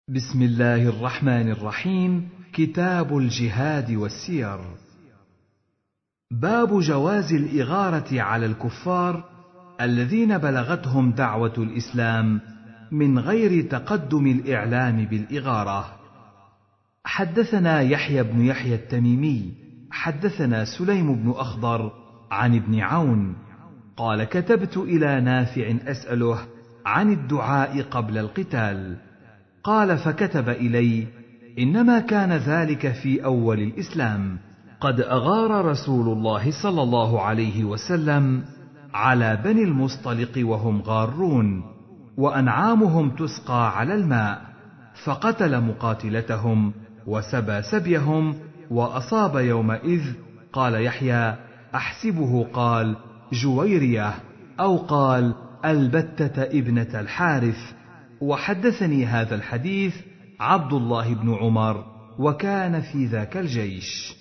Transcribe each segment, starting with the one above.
بسم الله الرحمن الرحيم. كتاب الجهاد والسير. باب جواز الإغارة على الكفار الذين بلغتهم دعوة الإسلام من غير تقدم الإعلام بالإغارة. حدثنا يحيى بن يحيى التميمي حدثنا سليم بن أخضر عن ابن عون قال: كتبت إلى نافع أسأله عن الدعاء قبل القتال. قال: فكتب إلي: إنما كان ذلك في أول الإسلام، قد أغار رسول الله صلى الله عليه وسلم على بني المصطلق وهم غارون، وأنعامهم تسقى على الماء، فقتل مقاتلتهم وسبى سبيهم وأصاب يومئذ. قال يحيى: أحسبه قال جويرية أو قال البتة ابنة الحارث. وحدثني هذا الحديث عبد الله بن عمر، وكان في ذاك الجيش.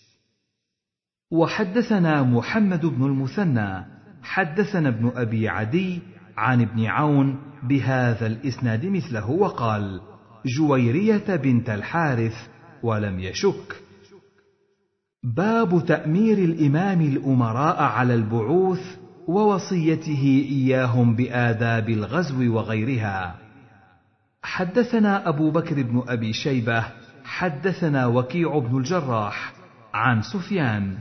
وحدثنا محمد بن المثنى حدثنا ابن أبي عدي عن ابن عون بهذا الإسناد مثله، وقال: جويرية بنت الحارث، ولم يشك. باب تأمير الإمام الأمراء على البعوث ووصيته إياهم بآداب الغزو وغيرها. حدثنا أبو بكر بن أبي شيبة حدثنا وكيع بن الجراح عن سفيان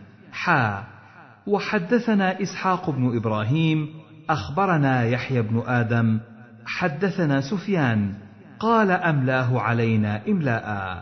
وحدثنا إسحاق بن إبراهيم أخبرنا يحيى بن آدم حدثنا سفيان قال: أملاه علينا إملاء.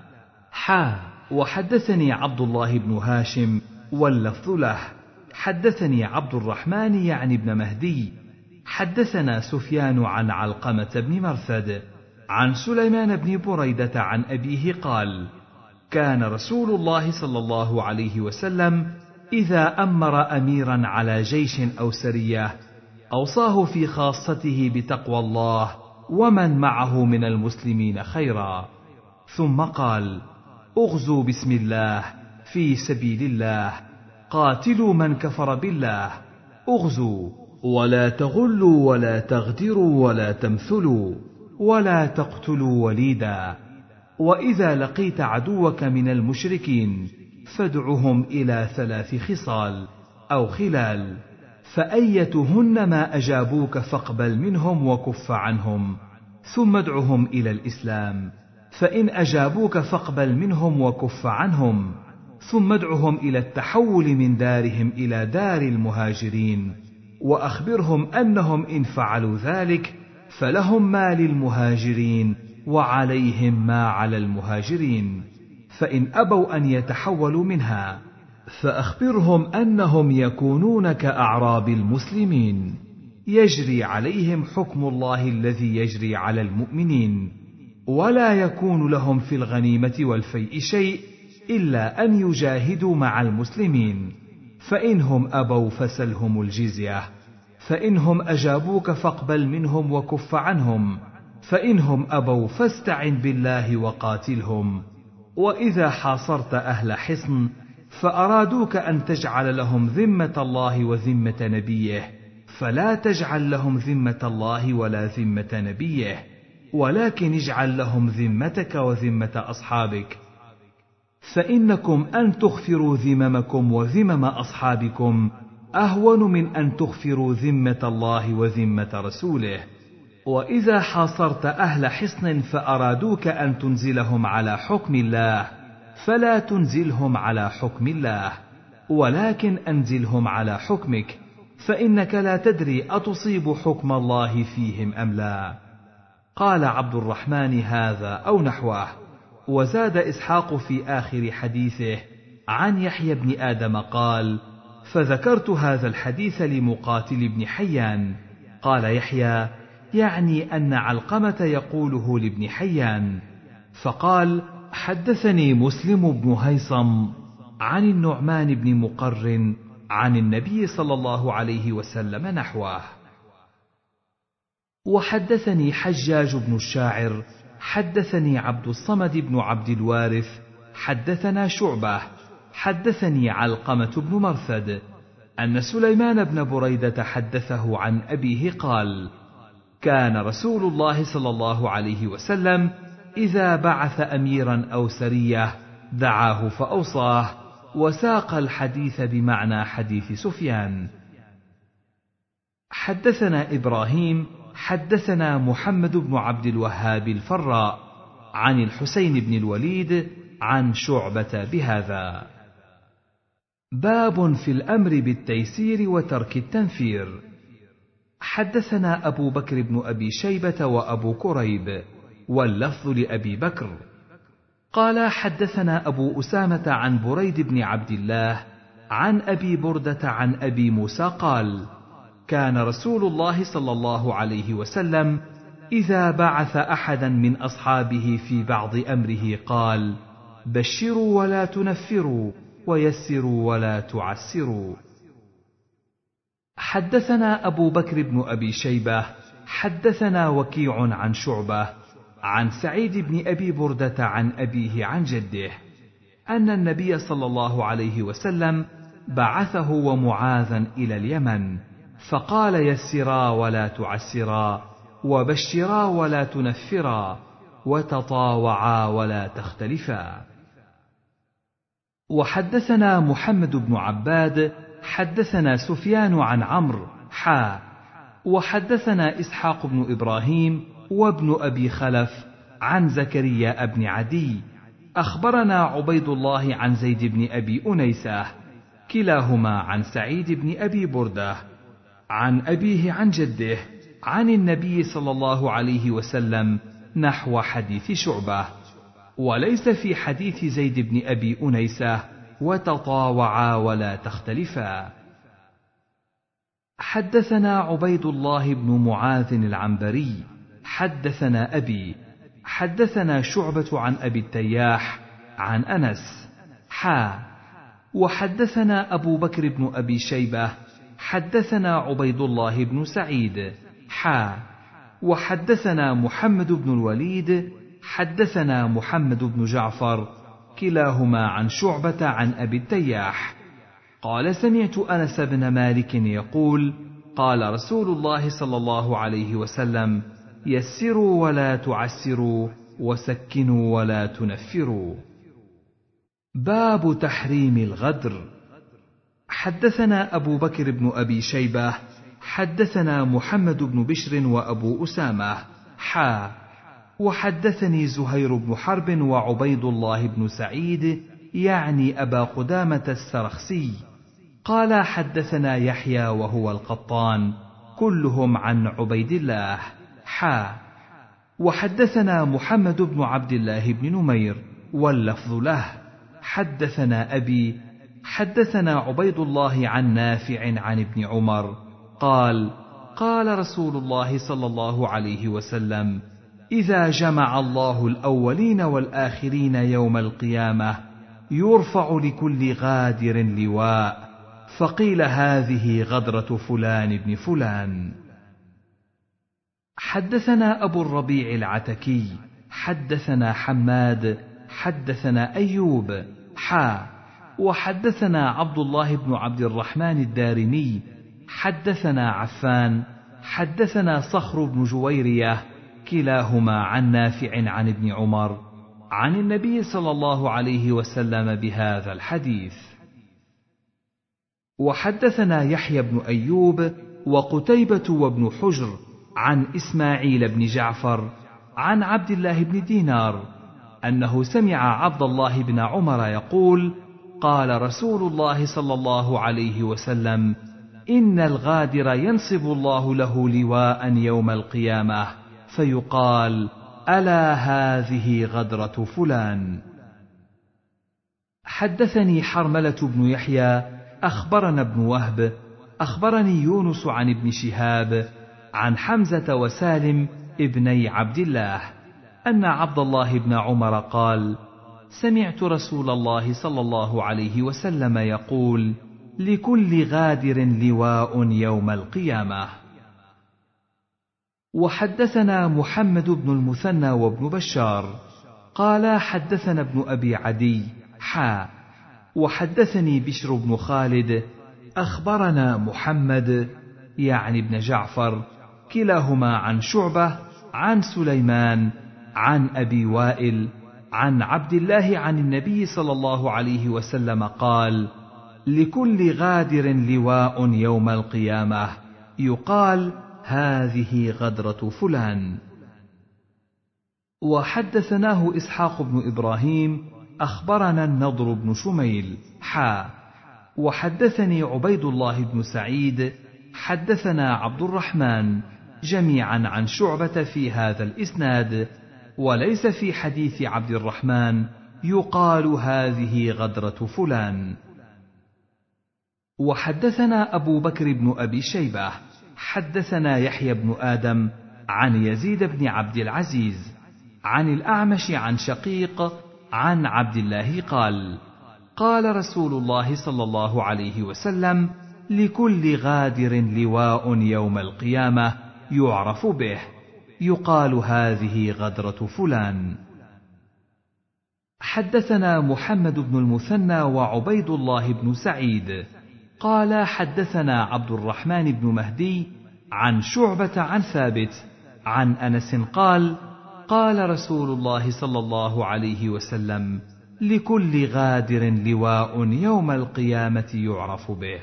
وحدثني عبد الله بن هاشم واللفظ له. حدثني عبد الرحمن يعني بن مهدي حدثنا سفيان عن علقمة بن مرثد عن سليمان بن بريدة عن أبيه قال: كان رسول الله صلى الله عليه وسلم إذا أمر أميرا على جيش أو سرية أوصاه في خاصته بتقوى الله ومن معه من المسلمين خيرا، ثم قال: اغزوا بسم الله في سبيل الله، قاتلوا من كفر بالله، اغزوا ولا تغلوا ولا تغدروا ولا تمثلوا ولا تقتلوا وليدا، وإذا لقيت عدوك من المشركين فادعهم إلى 3 خصال أو خلال، فأيتهن ما أجابوك فاقبل منهم وكف عنهم، ثم ادعهم إلى الإسلام، فإن أجابوك فاقبل منهم وكف عنهم، ثم ادعهم إلى التحول من دارهم إلى دار المهاجرين، وأخبرهم أنهم إن فعلوا ذلك فلهم ما للمهاجرين وعليهم ما على المهاجرين، فإن أبوا أن يتحولوا منها فأخبرهم أنهم يكونون كأعراب المسلمين، يجري عليهم حكم الله الذي يجري على المؤمنين، ولا يكون لهم في الغنيمة والفيء شيء إلا أن يجاهدوا مع المسلمين، فإنهم أبوا فسلهم الجزية، فإنهم أجابوك فاقبل منهم وكف عنهم، فإنهم أبوا فاستعن بالله وقاتلهم. وإذا حاصرت أهل حصن فأرادوك أن تجعل لهم ذمة الله وذمة نبيه، فلا تجعل لهم ذمة الله ولا ذمة نبيه، ولكن اجعل لهم ذمتك وذمة أصحابك، فإنكم أن تغفروا ذممكم وذمم أصحابكم أهون من أن تغفروا ذمة الله وذمة رسوله. وإذا حاصرت أهل حصن فأرادوك أن تنزلهم على حكم الله فلا تنزلهم على حكم الله، ولكن أنزلهم على حكمك، فإنك لا تدري أتصيب حكم الله فيهم أم لا. قال عبد الرحمن: هذا أو نحوه. وزاد إسحاق في آخر حديثه عن يحيى بن آدم قال: فذكرت هذا الحديث لمقاتل بن حيان. قال يحيى: يعني أن علقمة يقوله لابن حيان. فقال: حدثني مسلم بن هيثم عن النعمان بن مقرن عن النبي صلى الله عليه وسلم نحوه. وحدثني حجاج بن الشاعر حدثني عبد الصمد بن عبد الوارث حدثنا شعبة حدثني علقمة بن مرثد أن سليمان بن بريدة حدثه عن أبيه قال: كان رسول الله صلى الله عليه وسلم إذا بعث أميرا أو سرية دعاه فأوصاه، وساق الحديث بمعنى حديث سفيان. حدثنا إبراهيم حدثنا محمد بن عبد الوهاب الفراء عن الحسين بن الوليد عن شعبة بهذا. باب في الأمر بالتيسير وترك التنفير. حدثنا أبو بكر بن أبي شيبة وأبو كريب، واللفظ لأبي بكر، قال حدثنا أبو أسامة عن بريد بن عبد الله عن أبي بردة عن أبي موسى قال: كان رسول الله صلى الله عليه وسلم إذا بعث أحدا من أصحابه في بعض أمره قال: بشروا ولا تنفروا، ويسروا ولا تعسروا. حدثنا أبو بكر بن أبي شيبة حدثنا وكيع عن شعبة عن سعيد بن أبي بردة عن أبيه عن جده أن النبي صلى الله عليه وسلم بعثه ومعاذا إلى اليمن، فقال: يسرا ولا تعسرا، وبشرا ولا تنفرا، وتطاوعا ولا تختلفا. وحدثنا محمد بن عباد حدثنا سفيان عن عمرو وحدثنا إسحاق بن إبراهيم وابن أبي خلف عن زكريا بن عدي أخبرنا عبيد الله عن زيد بن أبي أنيسة كلاهما عن سعيد بن أبي بردة عن أبيه عن جده عن النبي صلى الله عليه وسلم نحو حديث شعبة، وليس في حديث زيد بن أبي أنيسة وتطاوعا ولا تختلفا. حدثنا عبيد الله بن معاذ العنبري حدثنا أبي حدثنا شعبة عن أبي التياح عن أنس وحدثنا أبو بكر بن أبي شيبة حدثنا عبيد الله بن سعيد وحدثنا محمد بن الوليد حدثنا محمد بن جعفر كلاهما عن شعبة عن أبي التياح قال: سمعت أنس بن مالك يقول: قال رسول الله صلى الله عليه وسلم: يسروا ولا تعسروا، وسكنوا ولا تنفروا. باب تحريم الغدر. حدثنا أبو بكر بن أبي شيبة حدثنا محمد بن بشر وأبو أسامة وحدثني زهير بن حرب وعبيد الله بن سعيد يعني أبا قدامة السرخسي قال: حدثنا يحيى وهو القطان كلهم عن عبيد الله وحدثنا محمد بن عبد الله بن نمير واللفظ له حدثنا أبي حدثنا عبيد الله عن نافع عن ابن عمر قال: قال رسول الله صلى الله عليه وسلم: إذا جمع الله الأولين والآخرين يوم القيامة يرفع لكل غادر لواء، فقيل: هذه غدرة فلان بن فلان. حدثنا أبو الربيع العتكي حدثنا حماد حدثنا أيوب وحدثنا عبد الله بن عبد الرحمن الدارمي حدثنا عفان حدثنا صخر بن جويرية كلاهما عن نافع عن ابن عمر عن النبي صلى الله عليه وسلم بهذا الحديث. وحدثنا يحيى بن أيوب وقتيبة وابن حجر عن إسماعيل بن جعفر عن عبد الله بن دينار أنه سمع عبد الله بن عمر يقول: قال رسول الله صلى الله عليه وسلم: إن الغادر ينصب الله له لواء يوم القيامة فيقال: ألا هذه غدرة فلان. حدثني حرملة بن يحيى أخبرنا ابن وهب أخبرني يونس عن ابن شهاب عن حمزة وسالم ابني عبد الله أن عبد الله بن عمر قال: سمعت رسول الله صلى الله عليه وسلم يقول: لكل غادر لواء يوم القيامة. وحدثنا محمد بن المثنى وابن بشار قال: حدثنا ابن أبي عدي وحدثني بشر بن خالد أخبرنا محمد يعني ابن جعفر كلاهما عن شعبة عن سليمان عن أبي وائل عن عبد الله عن النبي صلى الله عليه وسلم قال: لكل غادر لواء يوم القيامة يقال: هذه غدرة فلان. وحدثناه إسحاق بن إبراهيم أخبرنا النضر بن شميل وحدثني عبيد الله بن سعيد حدثنا عبد الرحمن جميعا عن شعبة في هذا الإسناد، وليس في حديث عبد الرحمن يقال: هذه غدرة فلان. وحدثنا أبو بكر بن أبي شيبة حدثنا يحيى بن آدم عن يزيد بن عبد العزيز عن الأعمش عن شقيق عن عبد الله قال: قال رسول الله صلى الله عليه وسلم: لكل غادر لواء يوم القيامة يعرف به يقال: هذه غدرة فلان. حدثنا محمد بن المثنى وعبيد الله بن سعيد قال حدثنا عبد الرحمن بن مهدي عن شعبة عن ثابت عن أنس قال: قال رسول الله صلى الله عليه وسلم: لكل غادر لواء يوم القيامة يعرف به.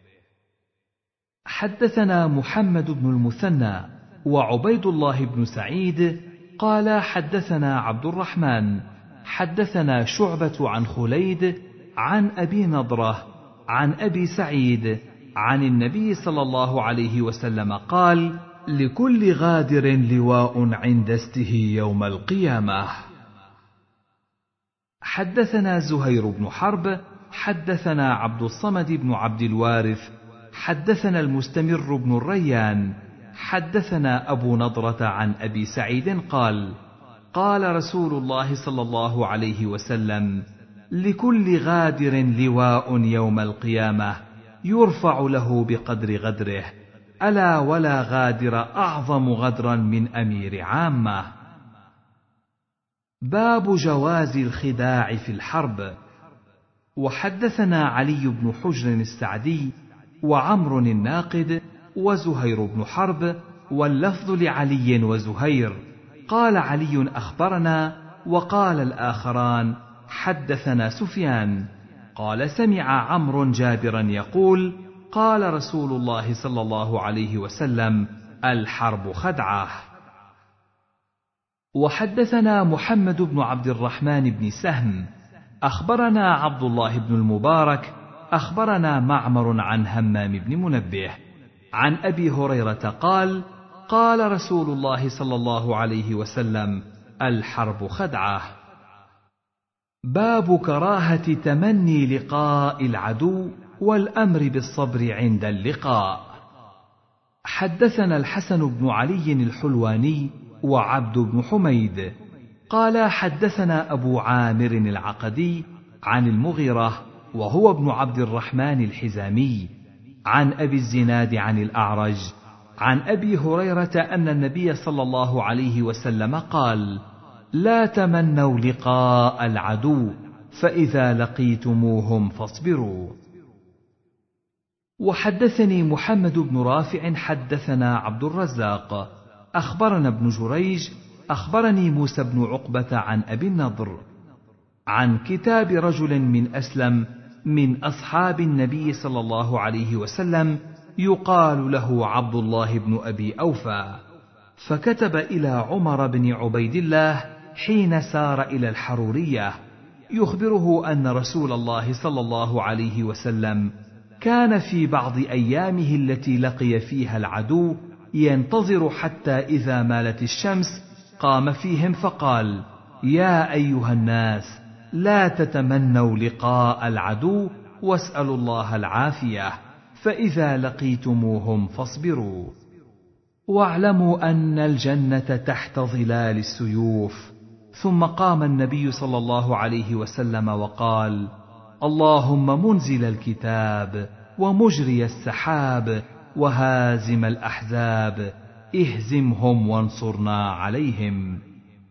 حدثنا محمد بن المثنى وعبيد الله بن سعيد قال حدثنا عبد الرحمن حدثنا شعبة عن خليد عن أبي نضرة عن أبي سعيد عن النبي صلى الله عليه وسلم قال: لكل غادر لواء عند استه يوم القيامة. حدثنا زهير بن حرب حدثنا عبد الصمد بن عبد الوارث حدثنا المستمر بن الريان حدثنا أبو نضرة عن أبي سعيد قال: قال رسول الله صلى الله عليه وسلم: لكل غادر لواء يوم القيامة يرفع له بقدر غدره، ألا ولا غادر أعظم غدرا من أمير عامة. باب جواز الخداع في الحرب. وحدثنا علي بن حجر السعدي وعمر الناقد وزهير بن حرب، واللفظ لعلي وزهير. قال علي: أخبرنا، وقال الآخران: حدثنا سفيان قال: سمع عمرو جابرا يقول: قال رسول الله صلى الله عليه وسلم: الحرب خدعة. وحدثنا محمد بن عبد الرحمن بن سهم أخبرنا عبد الله بن المبارك أخبرنا معمر عن همام بن منبه عن أبي هريرة قال: قال رسول الله صلى الله عليه وسلم: الحرب خدعة. باب كراهة تمني لقاء العدو والأمر بالصبر عند اللقاء. حدثنا الحسن بن علي الحلواني وعبد بن حميد قال حدثنا أبو عامر العقدي عن المغيرة وهو ابن عبد الرحمن الحزامي عن أبي الزناد عن الأعرج عن أبي هريرة أن النبي صلى الله عليه وسلم قال: لا تمنوا لقاء العدو، فإذا لقيتموهم فاصبروا. وحدثني محمد بن رافع حدثنا عبد الرزاق أخبرنا ابن جريج أخبرني موسى بن عقبة عن أبي النضر عن كتاب رجل من أسلم من أصحاب النبي صلى الله عليه وسلم يقال له عبد الله بن أبي أوفى، فكتب إلى عمر بن عبيد الله حين سار إلى الحرورية يخبره أن رسول الله صلى الله عليه وسلم كان في بعض أيامه التي لقي فيها العدو ينتظر حتى إذا مالت الشمس قام فيهم فقال: يا أيها الناس، لا تتمنوا لقاء العدو واسألوا الله العافية، فإذا لقيتموهم فاصبروا، واعلموا أن الجنة تحت ظلال السيوف. ثم قام النبي صلى الله عليه وسلم وقال: اللهم منزل الكتاب ومجري السحاب وهازم الأحزاب اهزمهم وانصرنا عليهم.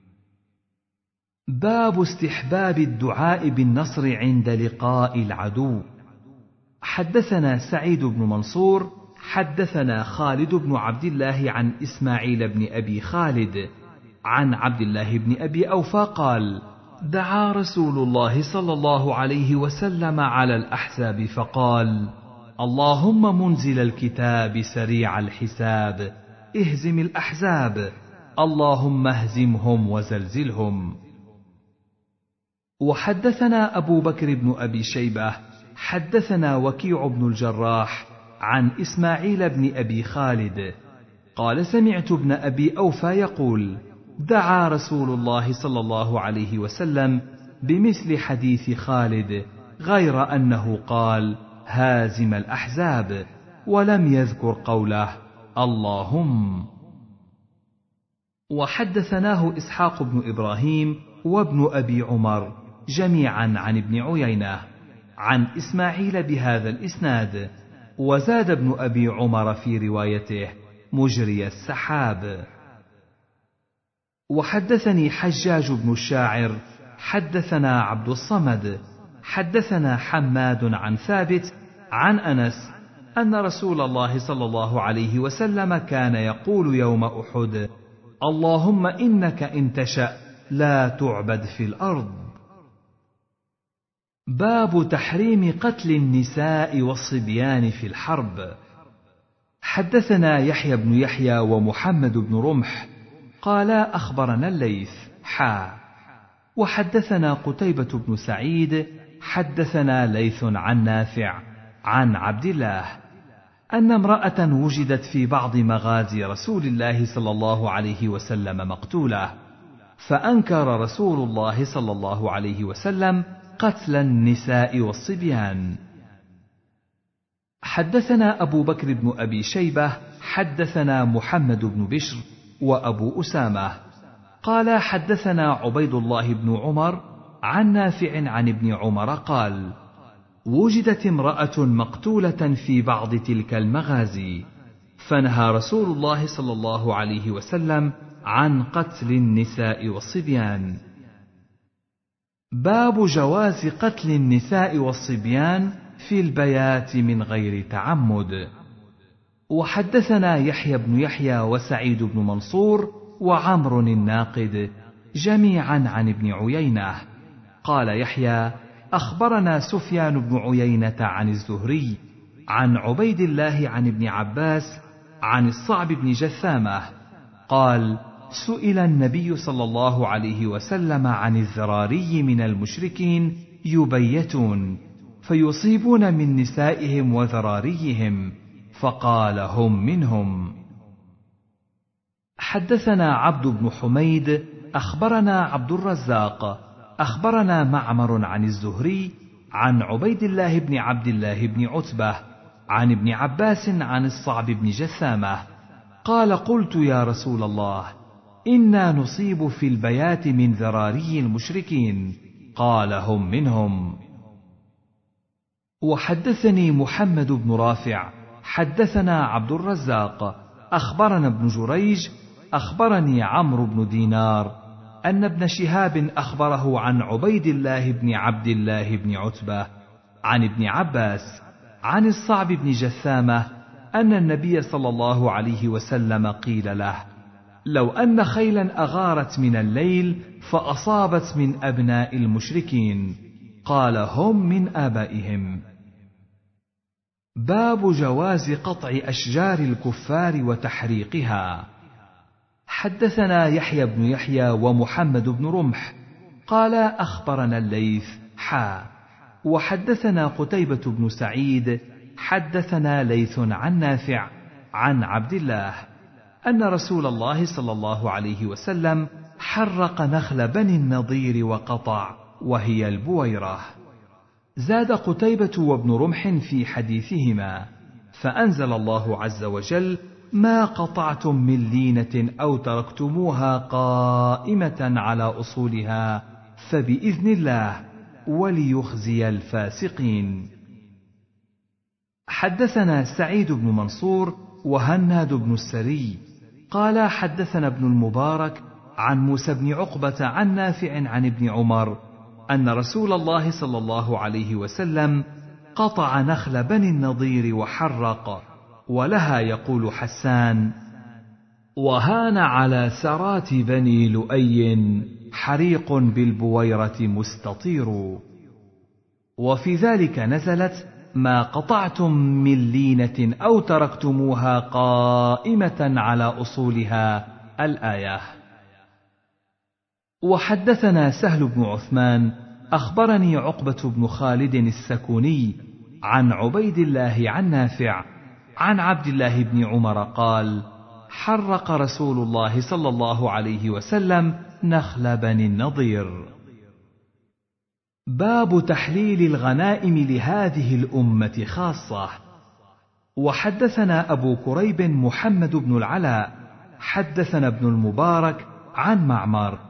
باب استحباب الدعاء بالنصر عند لقاء العدو. حدثنا سعيد بن منصور حدثنا خالد بن عبد الله عن إسماعيل بن أبي خالد عن عبد الله بن أبي أوفى قال: دعا رسول الله صلى الله عليه وسلم على الأحزاب فقال: اللهم منزل الكتاب سريع الحساب اهزم الأحزاب، اللهم اهزمهم وزلزلهم. وحدثنا أبو بكر بن أبي شيبة حدثنا وكيع بن الجراح عن إسماعيل بن أبي خالد قال: سمعت ابن أبي أوفى يقول: دعا رسول الله صلى الله عليه وسلم بمثل حديث خالد، غير أنه قال: هازم الأحزاب، ولم يذكر قوله اللهم. وحدثناه إسحاق بن إبراهيم وابن أبي عمر جميعا عن ابن عيينة عن إسماعيل بهذا الإسناد، وزاد ابن أبي عمر في روايته: مجري السحاب. وحدثني حجاج بن الشاعر حدثنا عبد الصمد حدثنا حماد عن ثابت عن أنس أن رسول الله صلى الله عليه وسلم كان يقول يوم أحد: اللهم إنك إن تشأ لا تعبد في الأرض. باب تحريم قتل النساء والصبيان في الحرب. حدثنا يحيى بن يحيى ومحمد بن رمح قالا أخبرنا الليث وحدثنا قتيبة بن سعيد حدثنا ليث عن نافع عن عبد الله أن امرأة وجدت في بعض مغازي رسول الله صلى الله عليه وسلم مقتولة، فأنكر رسول الله صلى الله عليه وسلم قتل النساء والصبيان. حدثنا أبو بكر بن أبي شيبة حدثنا محمد بن بشر وأبو أسامة قال حدثنا عبيد الله بن عمر عن نافع عن ابن عمر قال: وجدت امرأة مقتولة في بعض تلك المغازي، فنهى رسول الله صلى الله عليه وسلم عن قتل النساء والصبيان. باب جواز قتل النساء والصبيان في البيات من غير تعمد. وحدثنا يحيى بن يحيى وسعيد بن منصور وعمر الناقد جميعا عن ابن عيينة قال يحيى: أخبرنا سفيان بن عيينة عن الزهري عن عبيد الله عن ابن عباس عن الصعب بن جثامة قال: سئل النبي صلى الله عليه وسلم عن الذراري من المشركين يبيتون فيصيبون من نسائهم وذراريهم، فقال: هم منهم. حدثنا عبد بن حميد أخبرنا عبد الرزاق أخبرنا معمر عن الزهري عن عبيد الله بن عبد الله بن عتبة عن ابن عباس عن الصعب بن جثامة قال: قلت يا رسول الله، إنا نصيب في البيات من ذراري المشركين، قال: هم منهم. وحدثني محمد بن رافع حدثنا عبد الرزاق أخبرنا ابن جريج أخبرني عمرو بن دينار أن ابن شهاب أخبره عن عبيد الله بن عبد الله بن عتبة عن ابن عباس عن الصعب بن جثامة أن النبي صلى الله عليه وسلم قيل له: لو أن خيلا أغارت من الليل فأصابت من أبناء المشركين، قال: هم من آبائهم. باب جواز قطع أشجار الكفار وتحريقها. حدثنا يحيى بن يحيى ومحمد بن رمح قال أخبرنا الليث وحدثنا قتيبة بن سعيد حدثنا ليث عن نافع عن عبد الله أن رسول الله صلى الله عليه وسلم حرق نخل بني النضير وقطع، وهي البويرة. زاد قتيبة وابن رمح في حديثهما: فأنزل الله عز وجل: ما قطعتم من لينة أو تركتموها قائمة على أصولها فبإذن الله وليخزي الفاسقين. حدثنا سعيد بن منصور وهناد بن السري قال حدثنا ابن المبارك عن موسى بن عقبة عن نافع عن ابن عمر أن رسول الله صلى الله عليه وسلم قطع نخل بني النضير وحرق. ولها يقول حسان: وهان على سرات بني لؤي حريق بالبويرة مستطير. وفي ذلك نزلت: ما قطعتم من لينة أو تركتموها قائمة على أصولها، الآية. وحدثنا سهل بن عثمان أخبرني عقبة بن خالد السكوني عن عبيد الله عن نافع عن عبد الله بن عمر قال: حرق رسول الله صلى الله عليه وسلم نخل بني النضير. باب تحليل الغنائم لهذه الأمة خاصة. وحدثنا أبو كريب محمد بن العلاء حدثنا ابن المبارك عن معمر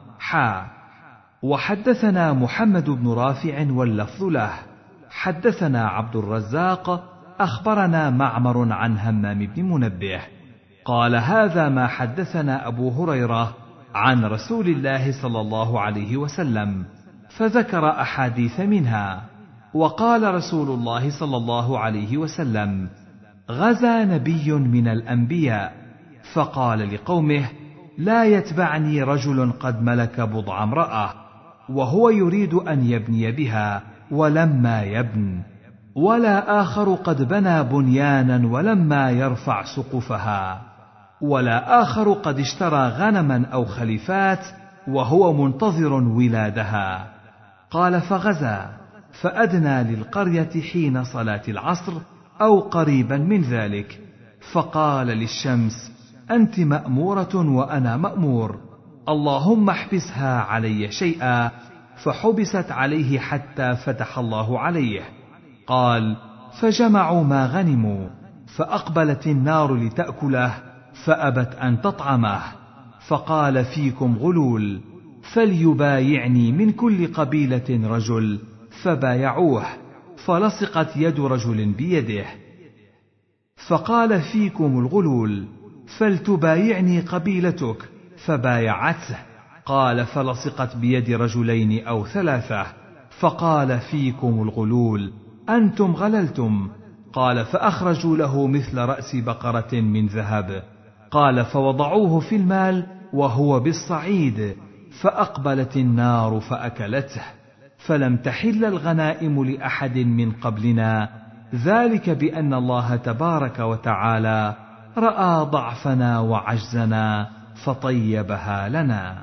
وحدثنا محمد بن رافع واللفظ له حدثنا عبد الرزاق أخبرنا معمر عن همام بن منبه قال: هذا ما حدثنا أبو هريرة عن رسول الله صلى الله عليه وسلم، فذكر أحاديث منها. وقال رسول الله صلى الله عليه وسلم: غزا نبي من الأنبياء فقال لقومه: لا يتبعني رجل قد ملك بضع امرأة وهو يريد أن يبني بها ولما يبن، ولا آخر قد بنى بنيانا ولما يرفع سقفها، ولا آخر قد اشترى غنما أو خليفات وهو منتظر ولادها. قال: فغزا فأدنى للقرية حين صلاة العصر أو قريبا من ذلك، فقال للشمس: أنت مأمورة وأنا مأمور، اللهم احبسها علي شيئا، فحبست عليه حتى فتح الله عليه. قال: فجمعوا ما غنموا، فأقبلت النار لتأكله فأبت أن تطعمه، فقال: فيكم غلول، فليبايعني من كل قبيلة رجل، فبايعوه، فلصقت يد رجل بيده. فقال: فيكم الغلول، فلتبايعني قبيلتك، فبايعته، قال: فلصقت بيد رجلين أو ثلاثة، فقال: فيكم الغلول، أنتم غللتم، قال: فأخرجوا له مثل رأس بقرة من ذهب، قال: فوضعوه في المال وهو بالصعيد، فأقبلت النار فأكلته، فلم تحل الغنائم لأحد من قبلنا، ذلك بأن الله تبارك وتعالى رأى ضعفنا وعجزنا فطيبها لنا.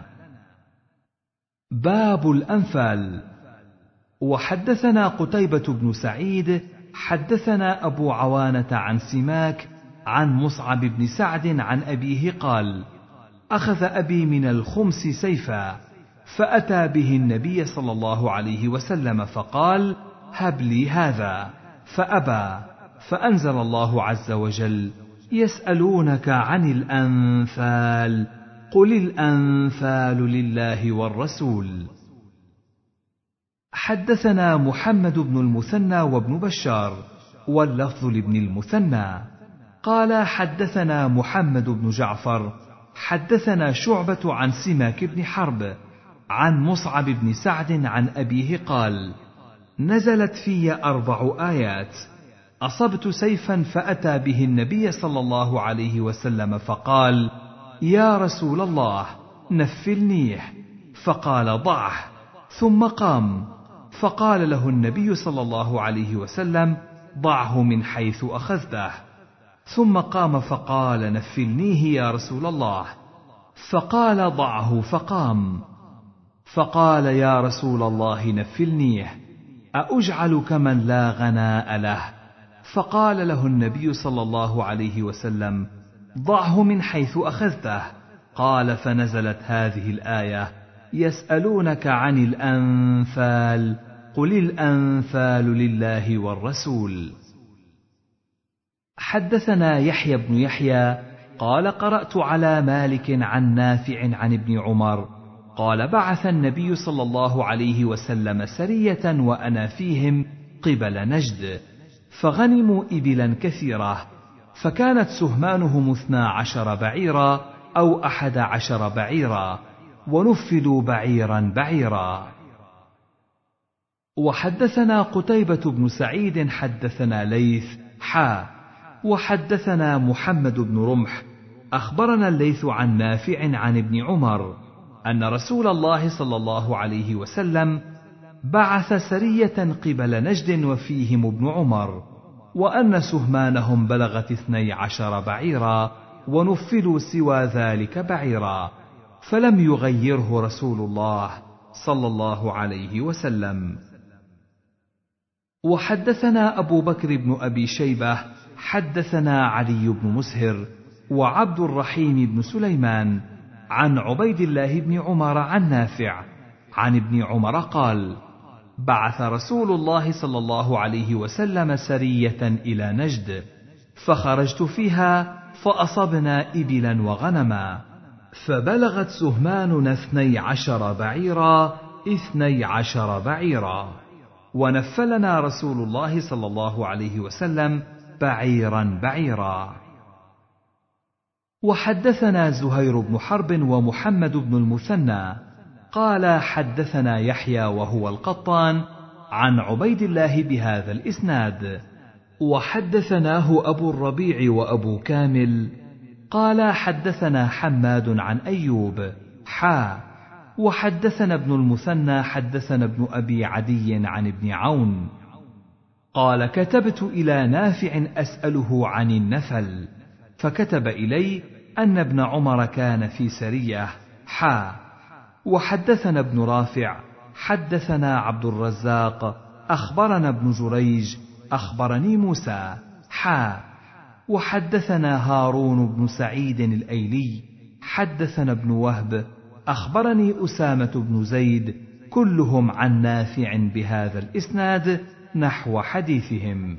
باب الأنفال. وحدثنا قتيبة بن سعيد حدثنا أبو عوانة عن سماك عن مصعب بن سعد عن أبيه قال: أخذ أبي من الخمس سيفا، فأتى به النبي صلى الله عليه وسلم فقال: هب لي هذا، فأبى، فأنزل الله عز وجل: يسألونك عن الأنفال، قل الأنفال لله والرسول. حدثنا محمد بن المثنى وابن بشار، واللفظ لابن المثنى قال: حدثنا محمد بن جعفر حدثنا شعبة عن سماك بن حرب عن مصعب بن سعد عن أبيه قال: نزلت في 4 آيات، أصبت سيفا فأتى به النبي صلى الله عليه وسلم فقال: يا رسول الله نفلنيه، فقال: ضعه، ثم قام، فقال له النبي صلى الله عليه وسلم: ضعه من حيث أخذته، ثم قام فقال: نفلنيه يا رسول الله، فقال: ضعه، فقام، فقال: يا رسول الله نفلنيه، أأجعل كمن لا غناء له؟ فقال له النبي صلى الله عليه وسلم: ضعه من حيث أخذته. قال: فنزلت هذه الآية: يسألونك عن الأنفال، قل الأنفال لله والرسول. حدثنا يحيى بن يحيى قال: قرأت على مالك عن نافع عن ابن عمر قال: بعث النبي صلى الله عليه وسلم سرية وأنا فيهم قبل نجد، فغنموا إبلا كثيرة، فكانت سهمانهم 12 بعيرا أو 11 بعيرا، ونفلوا بعيرا بعيرا. وحدثنا قتيبة بن سعيد حدثنا ليث وحدثنا محمد بن رمح أخبرنا الليث عن نافع عن ابن عمر أن رسول الله صلى الله عليه وسلم بعث سرية قبل نجد وفيهم ابن عمر، وأن سهمانهم بلغت 12 بعيرا، ونفلوا سوى ذلك بعيرا، فلم يغيره رسول الله صلى الله عليه وسلم. وحدثنا أبو بكر بن أبي شيبة حدثنا علي بن مسهر وعبد الرحيم بن سليمان عن عبيد الله بن عمر عن نافع عن ابن عمر قال: بعث رسول الله صلى الله عليه وسلم سرية إلى نجد، فخرجت فيها فأصبنا إبلا وغنما، فبلغت سهماننا 12 بعيرا 12 بعيرا، ونفلنا رسول الله صلى الله عليه وسلم بعيرا بعيرا. وحدثنا زهير بن حرب ومحمد بن المثنى قال حدثنا يحيى وهو القطان عن عبيد الله بهذا الإسناد. وحدثناه أبو الربيع وأبو كامل قال حدثنا حماد عن أيوب وحدثنا ابن المثنى حدثنا ابن أبي عدي عن ابن عون قال: كتبت إلى نافع أسأله عن النفل، فكتب إلي أن ابن عمر كان في سرية. وحدثنا ابن رافع حدثنا عبد الرزاق أخبرنا ابن جريج أخبرني موسى وحدثنا هارون بن سعيد الأيلي حدثنا ابن وهب أخبرني أسامة بن زيد كلهم عن نافع بهذا الإسناد نحو حديثهم.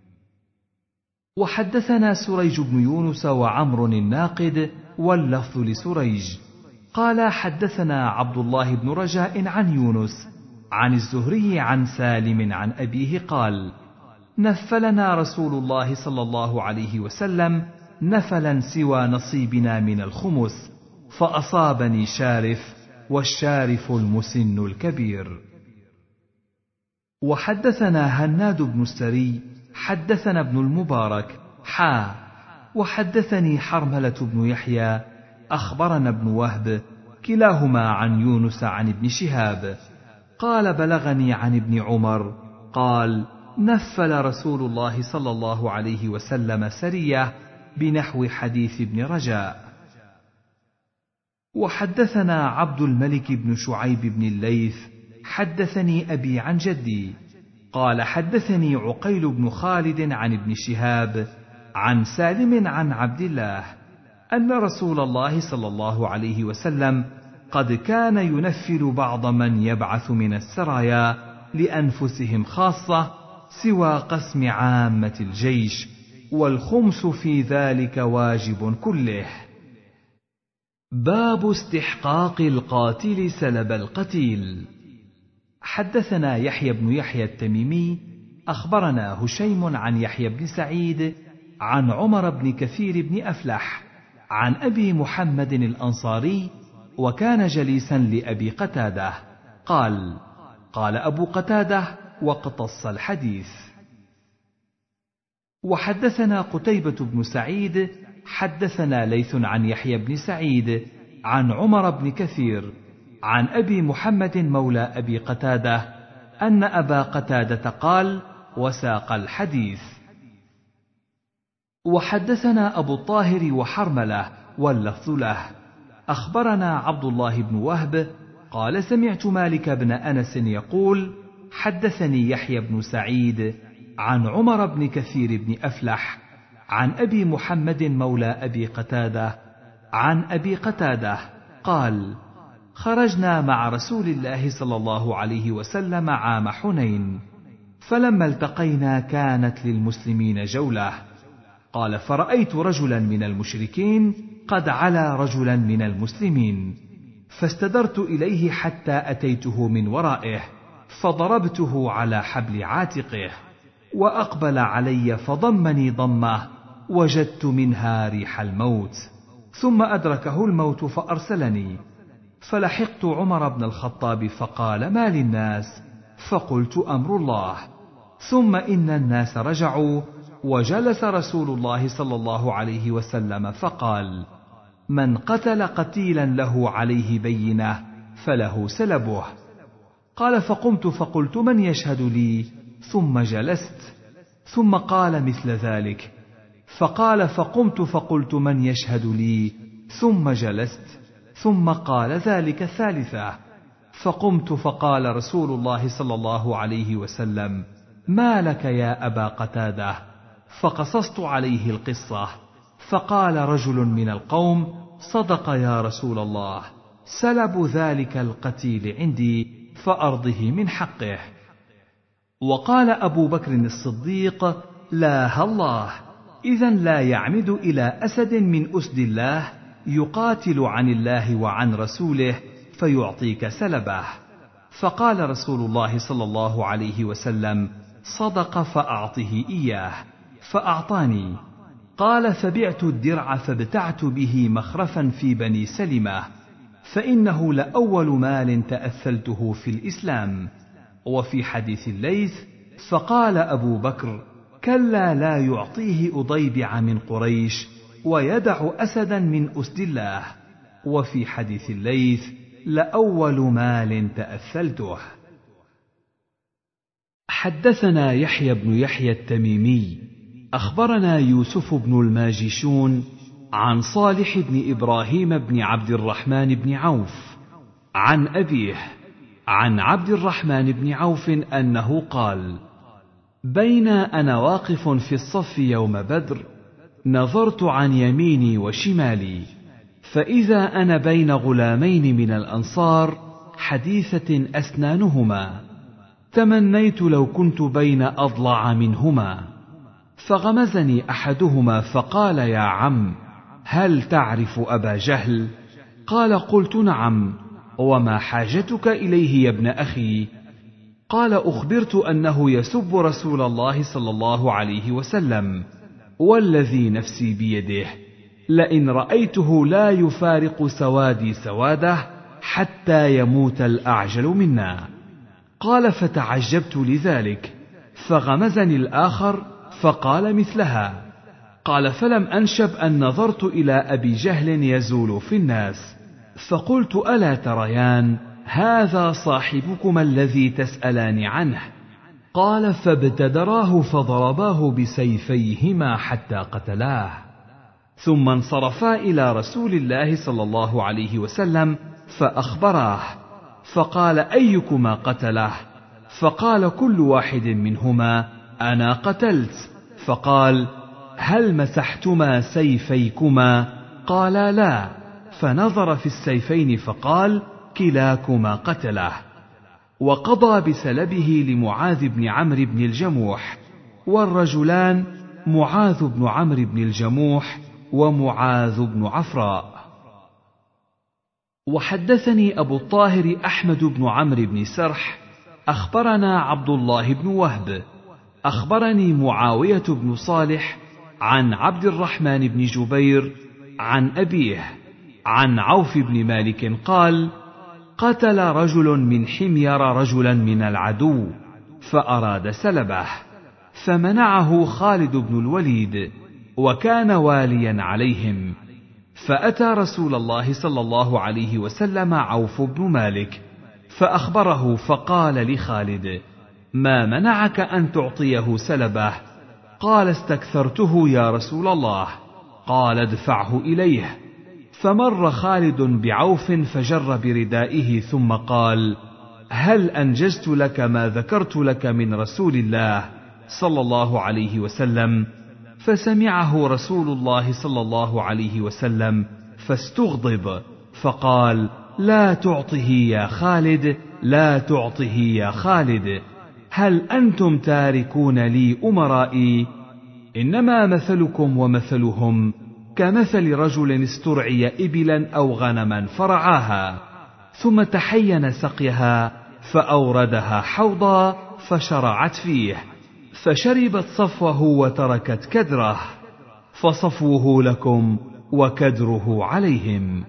وحدثنا سريج بن يونس وعمر الناقد واللفظ لسريج قال حدثنا عبد الله بن رجاء عن يونس عن الزهري عن سالم عن أبيه قال: نفلنا رسول الله صلى الله عليه وسلم نفلا سوى نصيبنا من الخمس، فأصابني شارف، والشارف المسن الكبير. وحدثنا هناد بن السري حدثنا ابن المبارك وحدثني حرملة بن يحيى أخبرنا ابن وهب كلاهما عن يونس عن ابن شهاب قال: بلغني عن ابن عمر قال: نفل رسول الله صلى الله عليه وسلم سرية بنحو حديث ابن رجاء. وحدثنا عبد الملك بن شعيب بن الليث حدثني أبي عن جدي قال: حدثني عقيل بن خالد عن ابن شهاب عن سالم عن عبد الله أن رسول الله صلى الله عليه وسلم قد كان ينفل بعض من يبعث من السرايا لأنفسهم خاصة سوى قسم عامة الجيش، والخمس في ذلك واجب كله. باب استحقاق القاتل سلب القتيل. حدثنا يحيى بن يحيى التميمي أخبرنا هشيم عن يحيى بن سعيد عن عمر بن كثير بن أفلح عن أبي محمد الأنصاري، وكان جليسا لأبي قتادة قال: قال أبو قتادة واقتص الحديث. وحدثنا قتيبة بن سعيد حدثنا ليث عن يحيى بن سعيد عن عمر بن كثير عن أبي محمد مولى أبي قتادة أن أبا قتادة قال: وساق الحديث. وحدثنا أبو الطاهر وحرملة واللفظ له أخبرنا عبد الله بن وهب قال: سمعت مالك بن أنس يقول: حدثني يحيى بن سعيد عن عمر بن كثير بن أفلح عن أبي محمد مولى أبي قتادة عن أبي قتادة قال: خرجنا مع رسول الله صلى الله عليه وسلم عام حنين، فلما التقينا كانت للمسلمين جولة. قال: فرأيت رجلا من المشركين قد علا رجلا من المسلمين، فاستدرت إليه حتى أتيته من ورائه، فضربته على حبل عاتقه، وأقبل علي فضمني ضمه وجدت منها ريح الموت، ثم أدركه الموت فأرسلني، فلحقت عمر بن الخطاب فقال: ما للناس؟ فقلت: أمر الله. ثم إن الناس رجعوا، وجلس رسول الله صلى الله عليه وسلم فقال: من قتل قتيلا له عليه بينة فله سلبه. قال فقمت فقلت من يشهد لي؟ ثم جلست. ثم قال مثل ذلك. فقال فقمت فقلت من يشهد لي؟ ثم جلست. ثم قال ذلك الثالثة. فقمت فقال رسول الله صلى الله عليه وسلم: ما لك يا أبا قتادة؟ فقصصت عليه القصة. فقال رجل من القوم: صدق يا رسول الله، سلب ذلك القتيل عندي فأرضه من حقه. وقال أبو بكر الصديق: لا الله، إذن لا يعمد إلى أسد من أسد الله يقاتل عن الله وعن رسوله فيعطيك سلبه. فقال رسول الله صلى الله عليه وسلم: صدق فأعطه إياه. فأعطاني. قال فبعت الدرع فابتعت به مخرفا في بني سلمة، فإنه لأول مال تأثلته في الإسلام. وفي حديث الليث: فقال أبو بكر: كلا لا يعطيه أضيبع من قريش ويدع أسدا من أسد الله. وفي حديث الليث: لأول مال تأثلته. حدثنا يحيى بن يحيى التميمي أخبرنا يوسف بن الماجشون عن صالح بن إبراهيم بن عبد الرحمن بن عوف عن أبيه عن عبد الرحمن بن عوف أنه قال: بين أنا واقف في الصف يوم بدر نظرت عن يميني وشمالي، فإذا أنا بين غلامين من الأنصار حديثة أسنانهما، تمنيت لو كنت بين أضلع منهما. فغمزني أحدهما فقال: يا عم، هل تعرف أبا جهل؟ قال: قلت: نعم. وما حاجتك إليه يا ابن أخي؟ قال: أخبرت أنه يسب رسول الله صلى الله عليه وسلم، والذي نفسي بيده لئن رأيته لا يفارق سوادي سواده حتى يموت الأعجل منا. قال: فتعجبت لذلك، فغمزني الآخر فقال مثلها. قال: فلم أنشب أن نظرت إلى أبي جهل يزول في الناس، فقلت: ألا تريان هذا صاحبكما الذي تسألان عنه؟ قال: فابتدراه فضرباه بسيفيهما حتى قتلاه، ثم انصرفا إلى رسول الله صلى الله عليه وسلم فأخبراه، فقال: أيكما قتله؟ فقال كل واحد منهما: أنا قتلت. فقال: هل مسحتما سيفيكما؟ قالا: لا. فنظر في السيفين فقال: كلاكما قتله. وقضى بسلبه لمعاذ بن عمرو بن الجموح، والرجلان معاذ بن عمرو بن الجموح ومعاذ بن عفراء. وحدثني أبو الطاهر أحمد بن عمرو بن سرح أخبرنا عبد الله بن وهب أخبرني معاوية بن صالح عن عبد الرحمن بن جبير عن أبيه عن عوف بن مالك قال: قتل رجل من حمير رجلا من العدو فأراد سلبه، فمنعه خالد بن الوليد وكان واليا عليهم، فأتى رسول الله صلى الله عليه وسلم عوف بن مالك فأخبره، فقال لخالد: ما منعك أن تعطيه سلبه؟ قال: استكثرته يا رسول الله. قال: ادفعه إليه. فمر خالد بعوف فجر بردائه ثم قال: هل أنجزت لك ما ذكرت لك من رسول الله صلى الله عليه وسلم؟ فسمعه رسول الله صلى الله عليه وسلم فاستغضب فقال: لا تعطه يا خالد، لا تعطه يا خالد، هل أنتم تاركون لي أمرائي؟ إنما مثلكم ومثلهم كمثل رجل استرعي إبلا أو غنما فرعاها، ثم تحين سقيها فأوردها حوضا فشرعت فيه، فشربت صفوه وتركت كدره، فصفوه لكم وكدره عليهم.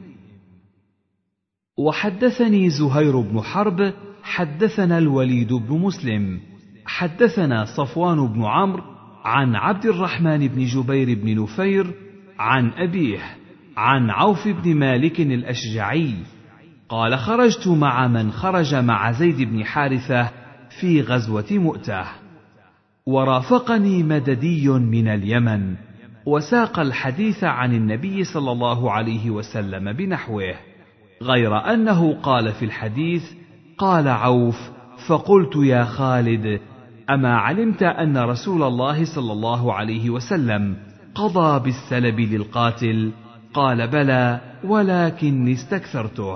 وحدثني زهير بن حرب حدثنا الوليد بن مسلم حدثنا صفوان بن عمرو عن عبد الرحمن بن جبير بن نفير عن أبيه عن عوف بن مالك الأشجعي قال: خرجت مع من خرج مع زيد بن حارثة في غزوة مؤتة، ورافقني مددي من اليمن، وساق الحديث عن النبي صلى الله عليه وسلم بنحوه، غير أنه قال في الحديث: قال عوف: فقلت يا خالد، أما علمت أن رسول الله صلى الله عليه وسلم قضى بالسلب للقاتل؟ قال: بلى، ولكني استكثرته.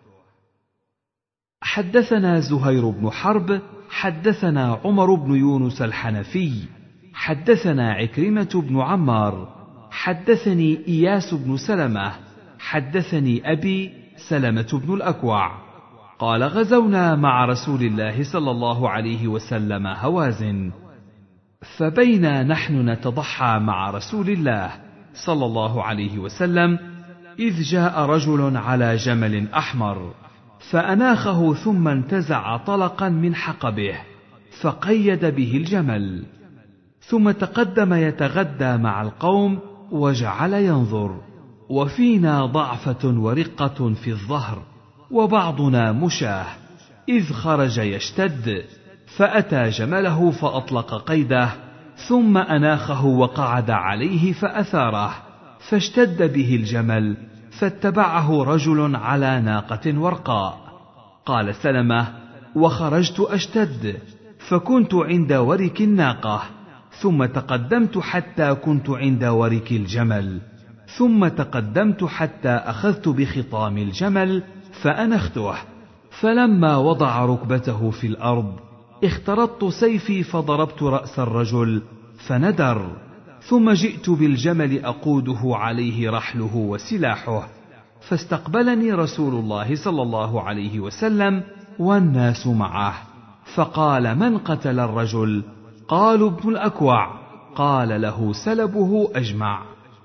حدثنا زهير بن حرب حدثنا عمر بن يونس الحنفي حدثنا عكرمة بن عمار حدثني إياس بن سلمة حدثني أبي سلمة بن الأكوع قال: غزونا مع رسول الله صلى الله عليه وسلم هوازن، فبينا نحن نتضحى مع رسول الله صلى الله عليه وسلم إذ جاء رجل على جمل أحمر، فأناخه ثم انتزع طلقا من حقبه فقيد به الجمل، ثم تقدم يتغدى مع القوم وجعل ينظر، وفينا ضعفة ورقة في الظهر، وبعضنا مشاه، إذ خرج يشتد، فأتى جمله فأطلق قيده، ثم أناخه وقعد عليه فأثاره، فاشتد به الجمل، فاتبعه رجل على ناقة ورقاء. قال سلمة: وخرجت أشتد، فكنت عند ورك الناقة، ثم تقدمت حتى كنت عند ورك الجمل، ثم تقدمت حتى أخذت بخطام الجمل فأنخته، فلما وضع ركبته في الأرض اخترطت سيفي فضربت رأس الرجل فندر، ثم جئت بالجمل أقوده عليه رحله وسلاحه، فاستقبلني رسول الله صلى الله عليه وسلم والناس معه، فقال: من قتل الرجل؟ قالوا: ابن الأكوع. قال: له سلبه أجمع.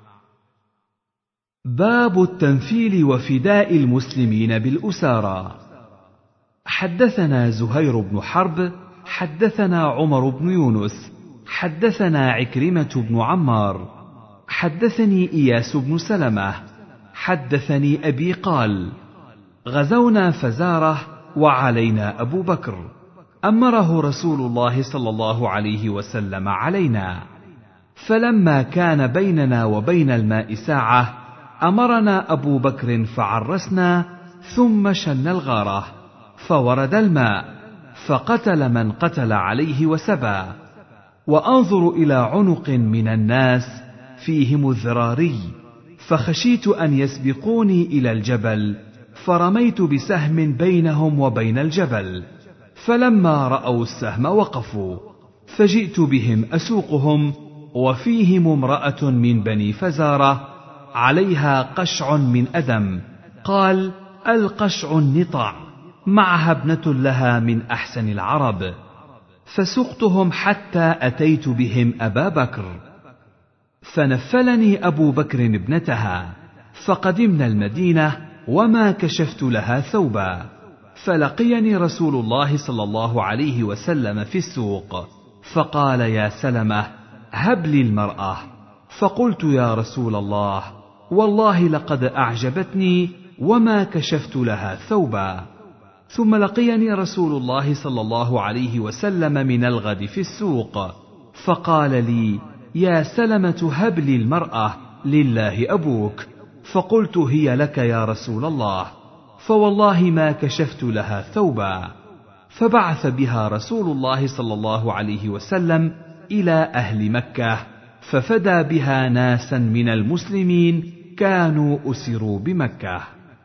باب التنفيل وفداء المسلمين بالأسارى. حدثنا زهير بن حرب حدثنا عمر بن يونس حدثنا عكرمة بن عمار حدثني إياس بن سلمة حدثني أبي قال: غزونا فزارة وعلينا أبو بكر، أمره رسول الله صلى الله عليه وسلم علينا، فلما كان بيننا وبين الماء ساعة أمرنا أبو بكر فعرسنا، ثم شن الغارة، فورد الماء، فقتل من قتل عليه وسبى، وأنظر إلى عنق من الناس فيهم الذراري، فخشيت أن يسبقوني إلى الجبل، فرميت بسهم بينهم وبين الجبل، فلما رأوا السهم وقفوا، فجئت بهم أسوقهم، وفيهم امرأة من بني فزارة عليها قشع من أدم، قال: القشع النطع، معها ابنة لها من أحسن العرب، فسقتهم حتى أتيت بهم أبا بكر، فنفلني أبو بكر ابنتها، فقدمنا المدينة وما كشفت لها ثوبا، فلقيني رسول الله صلى الله عليه وسلم في السوق، فقال: يا سلمة، هب لي المرأة. فقلت: يا رسول الله، والله لقد أعجبتني وما كشفت لها ثوبا. ثم لقيني رسول الله صلى الله عليه وسلم من الغد في السوق، فقال لي: يا سلمة، هب لي المرأة، لله أبوك. فقلت: هي لك يا رسول الله، فوالله ما كشفت لها ثوبا. فبعث بها رسول الله صلى الله عليه وسلم إلى أهل مكة، ففدى بها ناسا من المسلمين كانوا أسروا بمكة.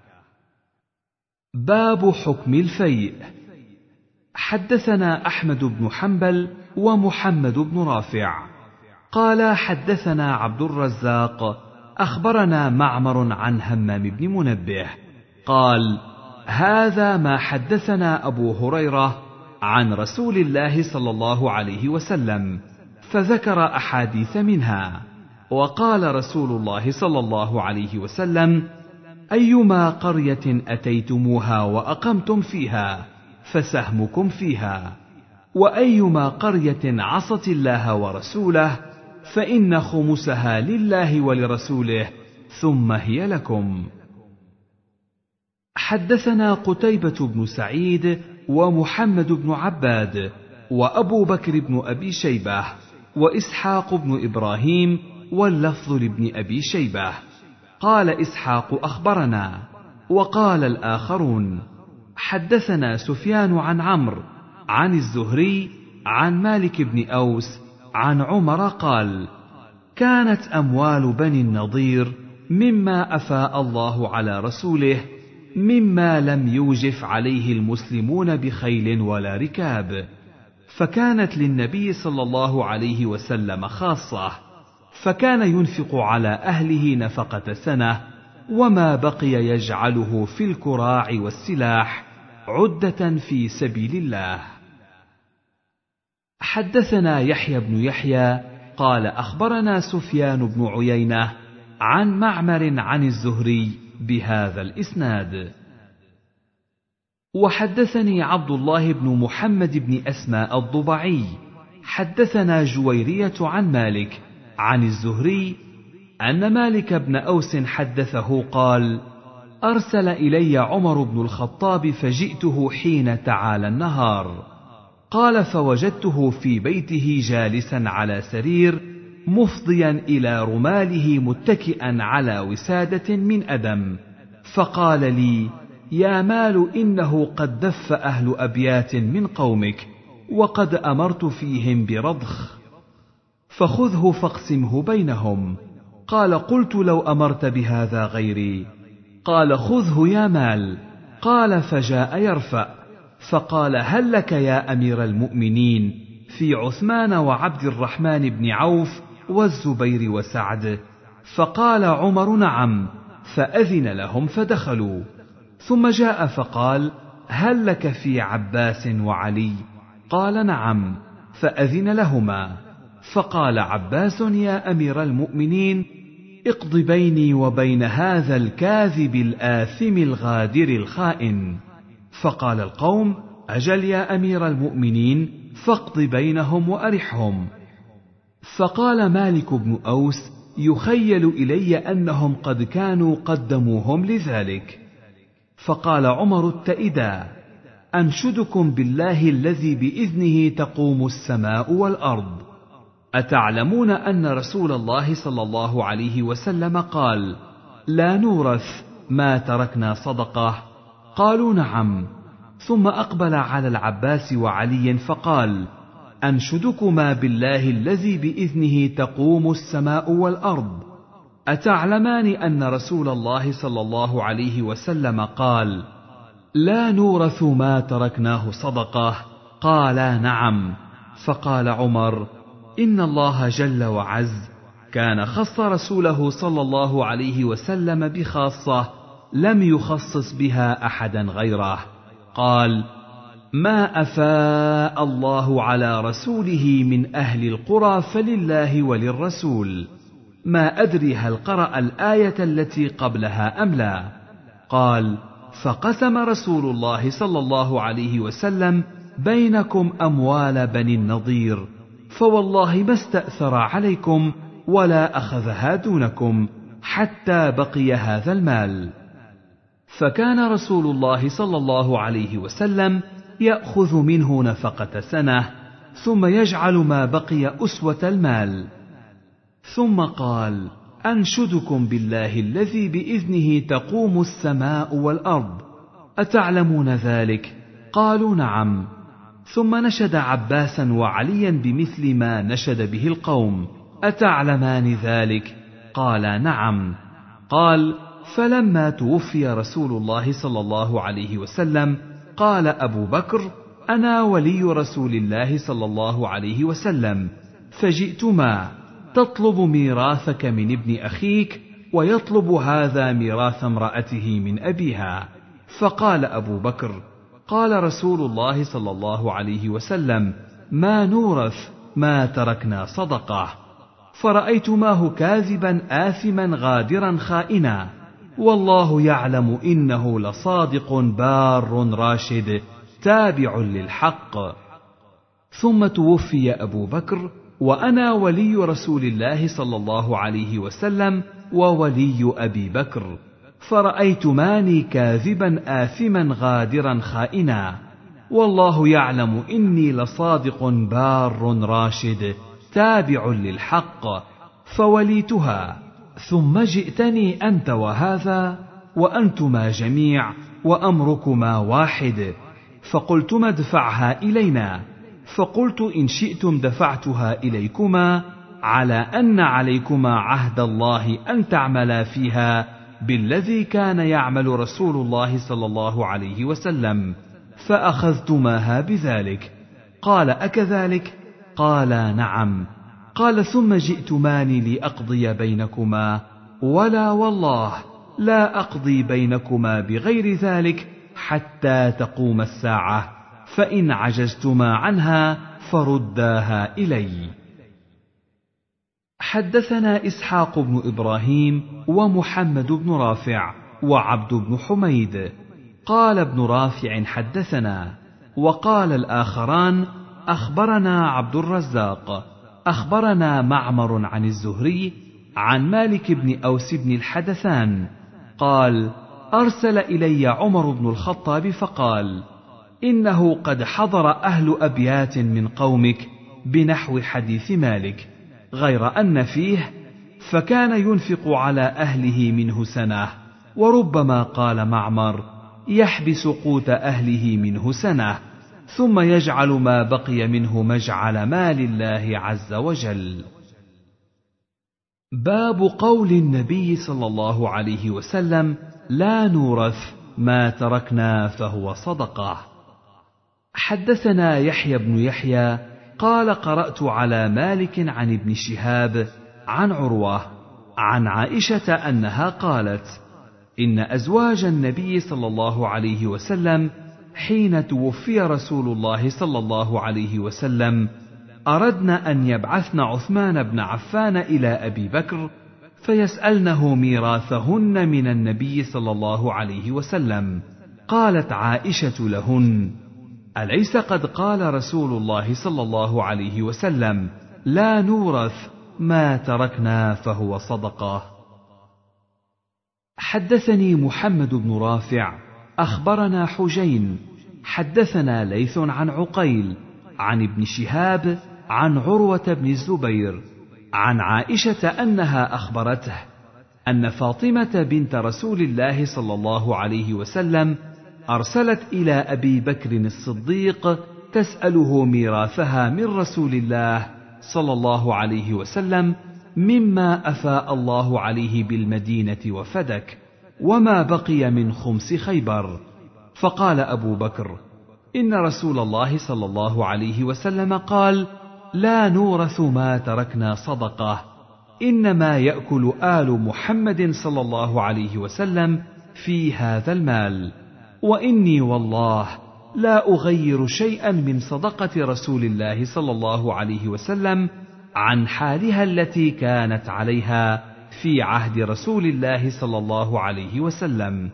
باب حكم الفيء. حدثنا أحمد بن حنبل ومحمد بن رافع قال: حدثنا عبد الرزاق أخبرنا معمر عن همام بن منبه قال: هذا ما حدثنا أبو هريرة عن رسول الله صلى الله عليه وسلم، فذكر أحاديث منها، وقال رسول الله صلى الله عليه وسلم: أيما قرية أتيتموها وأقمتم فيها فسهمكم فيها، وأيما قرية عصت الله ورسوله فإن خمسها لله ولرسوله ثم هي لكم. حدثنا قتيبة بن سعيد ومحمد بن عباد وأبو بكر بن أبي شيبة وإسحاق بن إبراهيم، واللفظ لابن أبي شيبة. قال إسحاق أخبرنا، وقال الآخرون حدثنا سفيان عن عمرو عن الزهري عن مالك بن أوس عن عمر قال: كانت أموال بني النضير مما أفاء الله على رسوله، مما لم يوجف عليه المسلمون بخيل ولا ركاب، فكانت للنبي صلى الله عليه وسلم خاصة، فكان ينفق على أهله نفقة سنة، وما بقي يجعله في الكراع والسلاح عدة في سبيل الله. حدثنا يحيى بن يحيى قال أخبرنا سفيان بن عيينة عن معمر عن الزهري بهذا الإسناد. وحدثني عبد الله بن محمد بن أسماء الضبعي حدثنا جويرية عن مالك عن الزهري أن مالك بن أوس حدثه قال: أرسل إلي عمر بن الخطاب فجئته حين تعالى النهار. قال: فوجدته في بيته جالسا على سرير مفضيا إلى رماله متكئا على وسادة من أدم، فقال لي: يا مال، إنه قد دف أهل أبيات من قومك، وقد أمرت فيهم برضخ، فخذه فاقسمه بينهم. قال: قلت: لو أمرت بهذا غيري. قال: خذه يا مال. قال: فجاء يرفع، فقال: هل لك يا أمير المؤمنين في عثمان وعبد الرحمن بن عوف والزبير وسعد؟ فقال عمر: نعم. فأذن لهم فدخلوا. ثم جاء فقال: هل لك في عباس وعلي؟ قال: نعم. فأذن لهما. فقال عباس: يا أمير المؤمنين، اقض بيني وبين هذا الكاذب الآثم الغادر الخائن. فقال القوم: أجل يا أمير المؤمنين، فاقض بينهم وأرحهم. فقال مالك بن أوس: يخيل إلي أنهم قد كانوا قدموهم لذلك. فقال عمر التئدا: أنشدكم بالله الذي بإذنه تقوم السماء والأرض، أتعلمون أن رسول الله صلى الله عليه وسلم قال: لا نورث ما تركنا صدقة؟ قالوا: نعم. ثم أقبل على العباس وعلي فقال: أنشدكما بالله الذي بإذنه تقوم السماء والأرض، أتعلمان أن رسول الله صلى الله عليه وسلم قال: لا نورث ما تركناه صدقة؟ قالا: نعم. فقال عمر: إن الله جل وعز كان خص رسوله صلى الله عليه وسلم بخاصة لم يخصص بها أحدا غيره. قال: ما أفاء الله على رسوله من أهل القرى فلله وللرسول. ما أدري هل قرأ الآية التي قبلها أم لا. قال: فقسم رسول الله صلى الله عليه وسلم بينكم أموال بني النضير، فوالله ما استأثر عليكم ولا أخذها دونكم حتى بقي هذا المال. فكان رسول الله صلى الله عليه وسلم يأخذ منه نفقة سنة، ثم يجعل ما بقي أسوة المال. ثم قال: أنشدكم بالله الذي بإذنه تقوم السماء والأرض، أتعلمون ذلك؟ قالوا: نعم. ثم نشد عباسا وعليا بمثل ما نشد به القوم، أتعلمان ذلك؟ قالا: نعم. قال: فلما توفي رسول الله صلى الله عليه وسلم قال أبو بكر: أنا ولي رسول الله صلى الله عليه وسلم، فجئتما تطلب ميراثك من ابن أخيك، ويطلب هذا ميراث امرأته من أبيها. فقال أبو بكر: قال رسول الله صلى الله عليه وسلم: ما نورث ما تركنا صدقة. فرأيتماه كاذبا آثما غادرا خائنا، والله يعلم إنه لصادق بار راشد تابع للحق. ثم توفي أبو بكر، وأنا ولي رسول الله صلى الله عليه وسلم وولي أبي بكر، فرأيتماني كاذبا آثما غادرا خائنا، والله يعلم إني لصادق بار راشد تابع للحق، فوليتها. ثم جئتني أنت وهذا وأنتما جميع وأمركما واحد، فقلتما ادفعها إلينا، فقلت إن شئتم دفعتها إليكما، على أن عليكما عهد الله أن تعملا فيها بالذي كان يعمل رسول الله صلى الله عليه وسلم، فأخذتماها بذلك. قال أكذلك؟ قالا نعم. قال ثم جئتماني لأقضي بينكما، ولا والله لا أقضي بينكما بغير ذلك حتى تقوم الساعة، فإن عجزتما عنها فرداها إلي. حدثنا إسحاق بن إبراهيم ومحمد بن رافع وعبد بن حميد. قال ابن رافع حدثنا، وقال الآخران أخبرنا عبد الرزاق أخبرنا معمر عن الزهري عن مالك بن أوس بن الحدثان قال أرسل إلي عمر بن الخطاب فقال إنه قد حضر أهل أبيات من قومك بنحو حديث مالك، غير أن فيه فكان ينفق على أهله منه سنة، وربما قال معمر يحبس قوت أهله منه سنة، ثم يجعل ما بقي منه مجعل مال الله عز وجل. باب قول النبي صلى الله عليه وسلم لا نورث ما تركنا فهو صدقة. حدثنا يحيى بن يحيى قال قرأت على مالك عن ابن شهاب عن عروة عن عائشة أنها قالت إن أزواج النبي صلى الله عليه وسلم حين توفي رسول الله صلى الله عليه وسلم أردن أن يبعثن عثمان بن عفان إلى أبي بكر فيسألنه ميراثهن من النبي صلى الله عليه وسلم. قالت عائشة لهن أليس قد قال رسول الله صلى الله عليه وسلم لا نورث ما تركنا فهو صدقة. حدثني محمد بن رافع أخبرنا حجين حدثنا ليث عن عقيل عن ابن شهاب عن عروة بن الزبير عن عائشة أنها أخبرته أن فاطمة بنت رسول الله صلى الله عليه وسلم أرسلت إلى أبي بكر الصديق تسأله ميراثها من رسول الله صلى الله عليه وسلم مما أفاء الله عليه بالمدينة وفدك، وما بقي من خمس خيبر. فقال أبو بكر إن رسول الله صلى الله عليه وسلم قال لا نورث ما تركنا صدقة، إنما يأكل آل محمد صلى الله عليه وسلم في هذا المال، وإني والله لا أغير شيئا من صدقة رسول الله صلى الله عليه وسلم عن حالها التي كانت عليها في عهد رسول الله صلى الله عليه وسلم،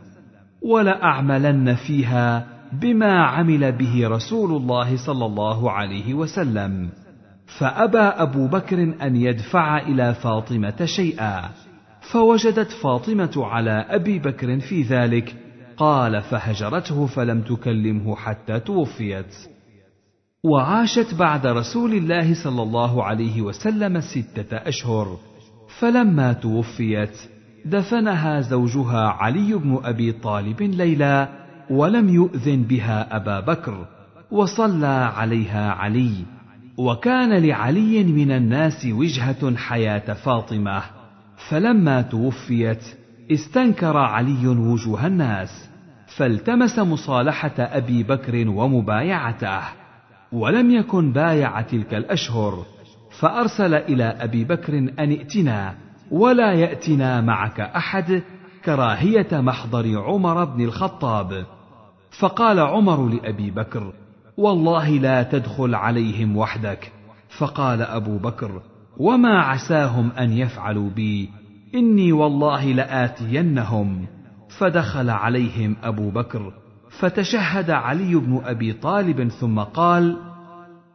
ولأعملن فيها بما عمل به رسول الله صلى الله عليه وسلم. فأبى أبو بكر أن يدفع إلى فاطمة شيئا، فوجدت فاطمة على أبي بكر في ذلك، قال فهجرته فلم تكلمه حتى توفيت. وعاشت بعد رسول الله صلى الله عليه وسلم 6 أشهر، فلما توفيت دفنها زوجها علي بن أبي طالب ليلا، ولم يؤذن بها أبا بكر، وصلى عليها علي، وكان لعلي من الناس وجهة حياة فاطمة، فلما توفيت استنكر علي وجوه الناس، فالتمس مصالحة أبي بكر ومبايعته، ولم يكن بايع تلك الأشهر، فأرسل إلى أبي بكر أن ائتنا ولا يأتنا معك أحد، كراهية محضر عمر بن الخطاب. فقال عمر لأبي بكر والله لا تدخل عليهم وحدك. فقال أبو بكر وما عساهم أن يفعلوا بي، إني والله لآتينهم. فدخل عليهم أبو بكر فتشهد علي بن أبي طالب ثم قال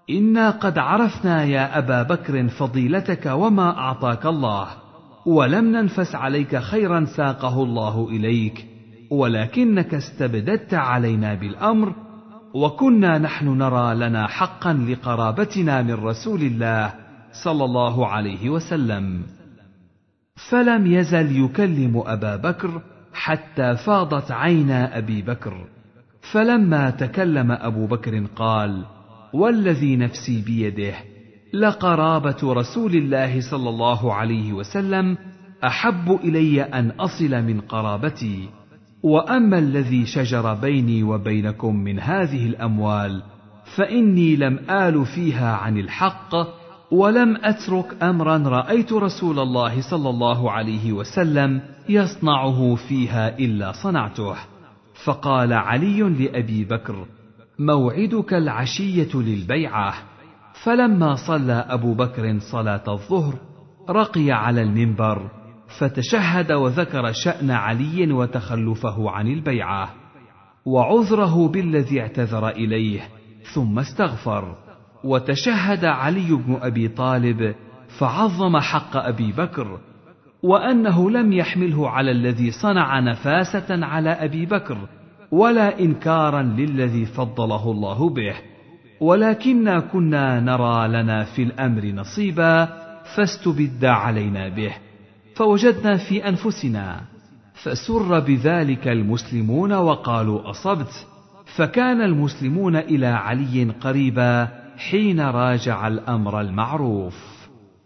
إنا قد عرفنا يا أبا بكر فضيلتك وما أعطاك الله، ولم ننفس عليك خيرا ساقه الله إليك، ولكنك استبددت علينا بالأمر، وكنا نحن نرى لنا حقا لقرابتنا من رسول الله صلى الله عليه وسلم. فلم يزل يكلم أبا بكر حتى فاضت عينا أبي بكر، فلما تكلم أبو بكر قال: والذي نفسي بيده لقرابة رسول الله صلى الله عليه وسلم أحب إلي أن أصل من قرابتي، وأما الذي شجر بيني وبينكم من هذه الأموال فإني لم آل فيها عن الحق، ولم أترك أمرا رأيت رسول الله صلى الله عليه وسلم يصنعه فيها إلا صنعته. فقال علي لأبي بكر: موعدك العشية للبيعة. فلما صلى أبو بكر صلاة الظهر رقي على المنبر فتشهد وذكر شأن علي وتخلفه عن البيعة وعذره بالذي اعتذر إليه، ثم استغفر، وتشهد علي بن أبي طالب فعظم حق أبي بكر، وأنه لم يحمله على الذي صنع نفاسة على أبي بكر ولا إنكارا للذي فضله الله به، ولكننا كنا نرى لنا في الأمر نصيبا فاستبد علينا به، فوجدنا في أنفسنا، فسر بذلك المسلمون وقالوا أصبت، فكان المسلمون إلى علي قريبا حين راجع الأمر المعروف.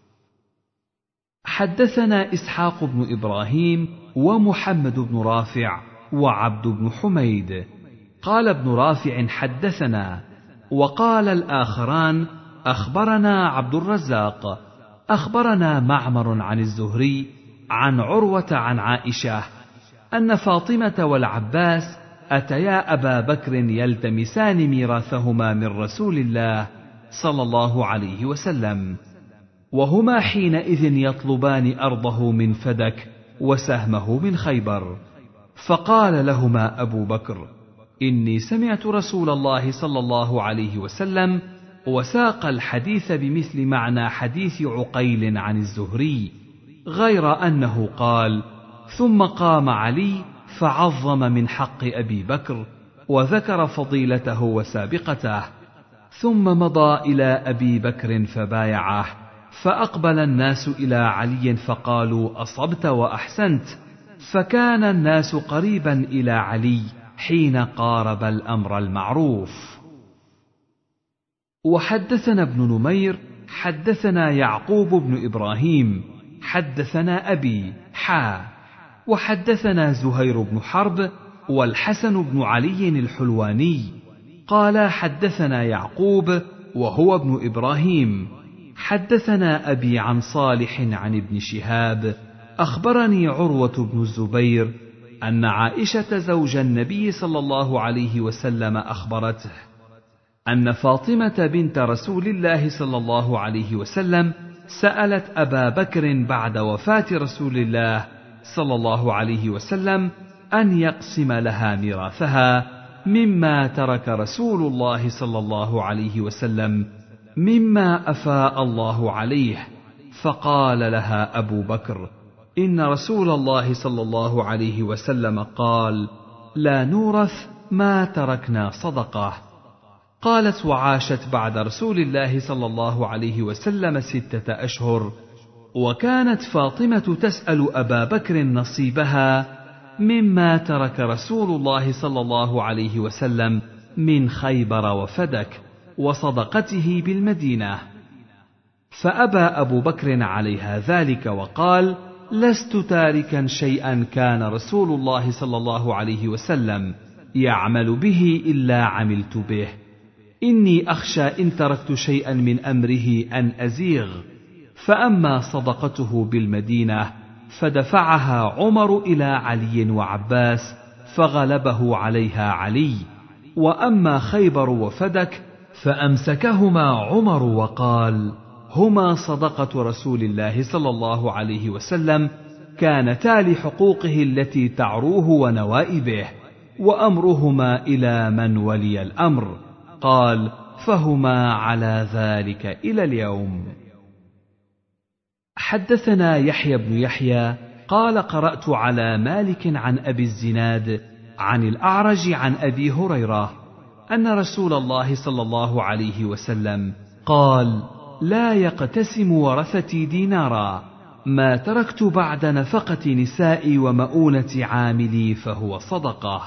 حدثنا إسحاق بن إبراهيم ومحمد بن رافع وعبد بن حميد. قال ابن رافع: حدثنا. وقال الآخران: أخبرنا عبد الرزاق أخبرنا معمر عن الزهري عن عروة عن عائشة أن فاطمة والعباس أتيا أبا بكر يلتمسان ميراثهما من رسول الله صلى الله عليه وسلم، وهما حينئذ يطلبان أرضه من فدك وسهمه من خيبر. فقال لهما أبو بكر: إني سمعت رسول الله صلى الله عليه وسلم، وساق الحديث بمثل معنى حديث عقيل عن الزهري، غير أنه قال: ثم قام علي فعظم من حق أبي بكر وذكر فضيلته وسابقته، ثم مضى إلى أبي بكر فبايعه، فأقبل الناس إلى علي فقالوا: أصبت وأحسنت، فكان الناس قريبا إلى علي حين قارب الأمر المعروف. وحدثنا ابن نمير حدثنا يعقوب بن إبراهيم حدثنا أبي وحدثنا زهير بن حرب والحسن بن علي الحلواني قال: حدثنا يعقوب وهو ابن إبراهيم حدثنا أبي عن صالح عن ابن شهاب أخبرني عروة بن الزبير أن عائشة زوج النبي صلى الله عليه وسلم أخبرته أن فاطمة بنت رسول الله صلى الله عليه وسلم سألت أبا بكر بعد وفاة رسول الله صلى الله عليه وسلم أن يقسم لها ميراثها مما ترك رسول الله صلى الله عليه وسلم مما أفاء الله عليه، فقال لها أبو بكر: إن رسول الله صلى الله عليه وسلم قال: لا نورث ما تركنا صدقة. قالت: وعاشت بعد رسول الله صلى الله عليه وسلم 6 أشهر، وكانت فاطمة تسأل أبا بكر نصيبها مما ترك رسول الله صلى الله عليه وسلم من خيبر وفدك وصدقته بالمدينة، فأبى أبو بكر عليها ذلك وقال: لست تاركا شيئا كان رسول الله صلى الله عليه وسلم يعمل به إلا عملت به، إني أخشى إن تركت شيئا من أمره أن أزيغ. فأما صدقته بالمدينة فدفعها عمر إلى علي وعباس فغلبه عليها علي، وأما خيبر وفدك فأمسكهما عمر وقال: هما صدقة رسول الله صلى الله عليه وسلم، كانتا لحقوقه التي تعروه ونوائبه، وأمرهما إلى من ولي الأمر. قال: فهما على ذلك إلى اليوم. حدثنا يحيى بن يحيى قال قرأت على مالك عن أبي الزناد عن الأعرج عن أبي هريرة أن رسول الله صلى الله عليه وسلم قال: لا يقتسم ورثتي دينارا، ما تركت بعد نفقة نسائي ومؤونة عاملي فهو صدقة.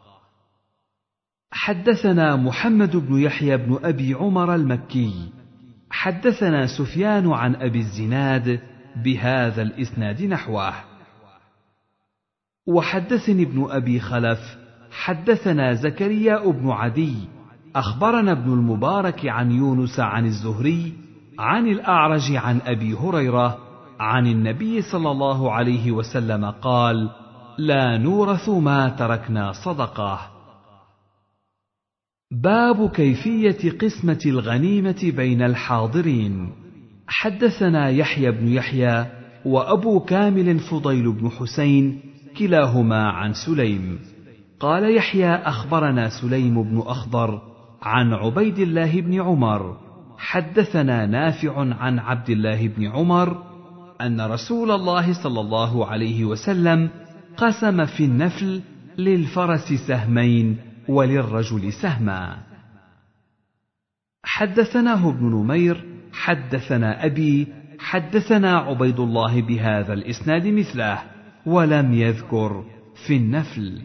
حدثنا محمد بن يحيى بن أبي عمر المكي حدثنا سفيان عن أبي الزناد بهذا الإسناد نحوه. وحدثني ابن أبي خلف حدثنا زكريا بن عدي أخبرنا ابن المبارك عن يونس عن الزهري عن الأعرج عن أبي هريرة عن النبي صلى الله عليه وسلم قال: لا نورث ما تركنا صدقة. باب كيفية قسمة الغنيمة بين الحاضرين. حدثنا يحيى بن يحيى وأبو كامل فضيل بن حسين كلاهما عن سليم قال يحيى أخبرنا سليم بن أخضر عن عبيد الله بن عمر حدثنا نافع عن عبد الله بن عمر أن رسول الله صلى الله عليه وسلم قسم في النفل للفرس سهمين وللرجل سهما. حدثناه ابن نمير حدثنا أبي حدثنا عبيد الله بهذا الإسناد مثله ولم يذكر في النفل.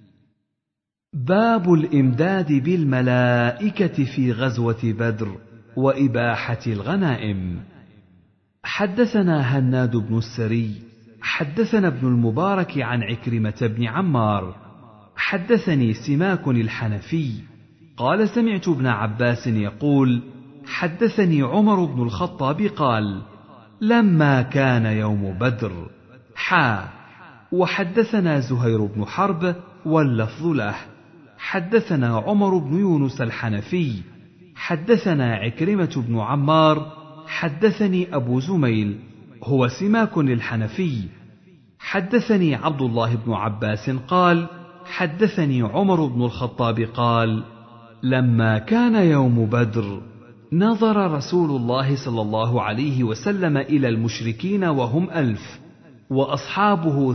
باب الإمداد بالملائكة في غزوة بدر وإباحة الغنائم. حدثنا هناد بن السري حدثنا ابن المبارك عن عكرمة بن عمار حدثني سماك الحنفي قال: سمعت ابن عباس يقول: حدثني عمر بن الخطاب قال: لما كان يوم بدر وحدثنا زهير بن حرب واللفظ له حدثنا عمر بن يونس الحنفي حدثنا عكرمة بن عمار حدثني أبو زميل هو سماك الحنفي حدثني عبد الله بن عباس قال: حدثني عمر بن الخطاب قال: لما كان يوم بدر نظر رسول الله صلى الله عليه وسلم إلى المشركين وهم 1000 وأصحابه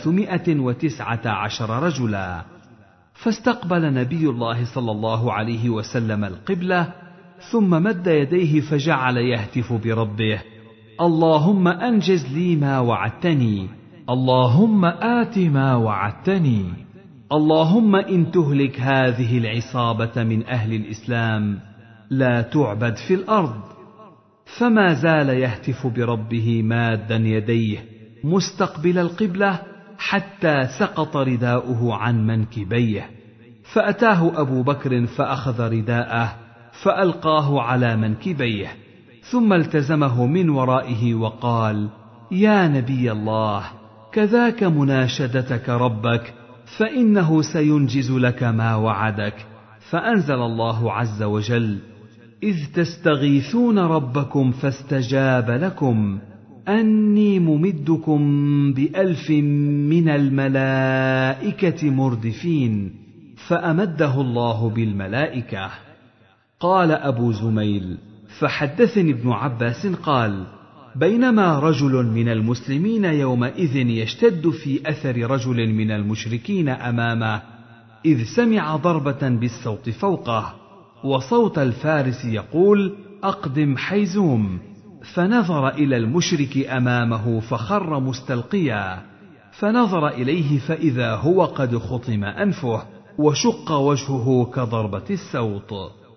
319 رجلا، فاستقبل نبي الله صلى الله عليه وسلم القبلة ثم مد يديه فجعل يهتف بربه: اللهم أنجز لي ما وعدتني، اللهم آت ما وعدتني، اللهم إن تهلك هذه العصابة من أهل الإسلام لا تعبد في الأرض. فما زال يهتف بربه مادا يديه مستقبل القبلة حتى سقط رداؤه عن منكبيه، فأتاه أبو بكر فأخذ رداءه فألقاه على منكبيه ثم التزمه من ورائه وقال: يا نبي الله، كذاك مناشدتك ربك فإنه سينجز لك ما وعدك. فأنزل الله عز وجل: إذ تستغيثون ربكم فاستجاب لكم أني ممدكم ب1000 من الملائكة مردفين، فأمده الله بالملائكة. قال أبو زميل: فحدثني ابن عباس قال: بينما رجل من المسلمين يومئذ يشتد في أثر رجل من المشركين أمامه، إذ سمع ضربة بالصوت فوقه، وصوت الفارس يقول: أقدم حيزوم، فنظر إلى المشرك أمامه فخر مستلقيا، فنظر إليه فإذا هو قد خطم أنفه وشق وجهه كضربة السوط،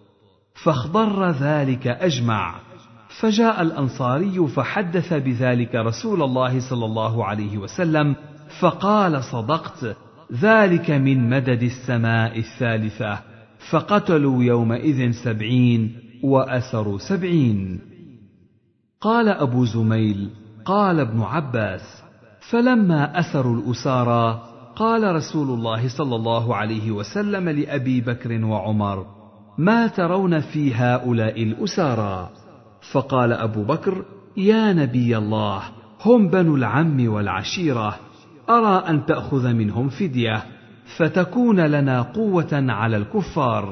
فاخضر ذلك أجمع. فجاء الأنصاري فحدث بذلك رسول الله صلى الله عليه وسلم فقال: صدقت، ذلك من مدد السماء الثالثة، فقتلوا يومئذ 70 وأسروا 70. قال أبو زميل: قال ابن عباس: فلما أسروا الأسارى قال رسول الله صلى الله عليه وسلم لأبي بكر وعمر: ما ترون في هؤلاء الأسارى؟ فقال أبو بكر: يا نبي الله، هم بنو العم والعشيرة، أرى أن تأخذ منهم فدية فتكون لنا قوة على الكفار،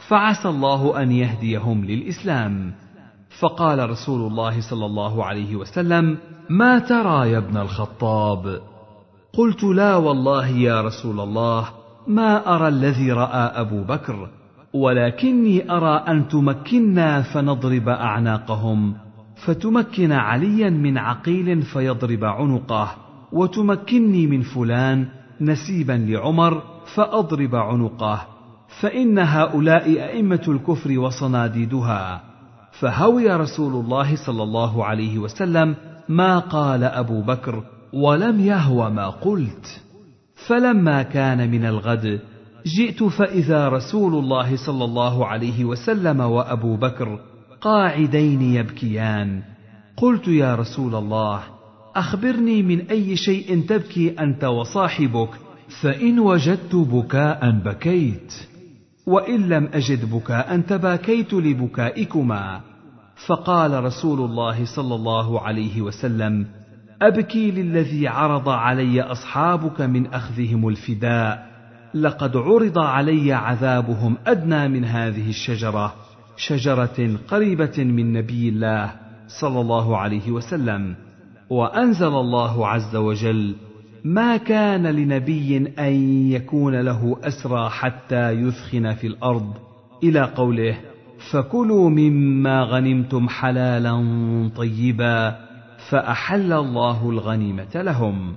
فعسى الله أن يهديهم للإسلام. فقال رسول الله صلى الله عليه وسلم: ما ترى يا ابن الخطاب؟ قلت: لا والله يا رسول الله، ما أرى الذي رأى أبو بكر، ولكني أرى أن تمكنا فنضرب أعناقهم، فتمكن عليا من عقيل فيضرب عنقه، وتمكنني من فلان نسيبا لعمر فأضرب عنقه، فإن هؤلاء أئمة الكفر وصناديدها. فهوي رسول الله صلى الله عليه وسلم ما قال أبو بكر، ولم يهو ما قلت. فلما كان من الغد جئت فإذا رسول الله صلى الله عليه وسلم وأبو بكر قاعدين يبكيان. قلت: يا رسول الله، أخبرني من أي شيء تبكي أنت وصاحبك، فإن وجدت بكاء بكيت، وإن لم أجد بكاء تباكيت لبكائكما. فقال رسول الله صلى الله عليه وسلم: أبكي للذي عرض علي أصحابك من أخذهم الفداء، لقد عرض علي عذابهم أدنى من هذه الشجرة، شجرة قريبة من نبي الله صلى الله عليه وسلم. وأنزل الله عز وجل: ما كان لنبي أن يكون له أسرى حتى يثخن في الأرض، إلى قوله: فكلوا مما غنمتم حلالا طيبا، فأحل الله الغنيمة لهم.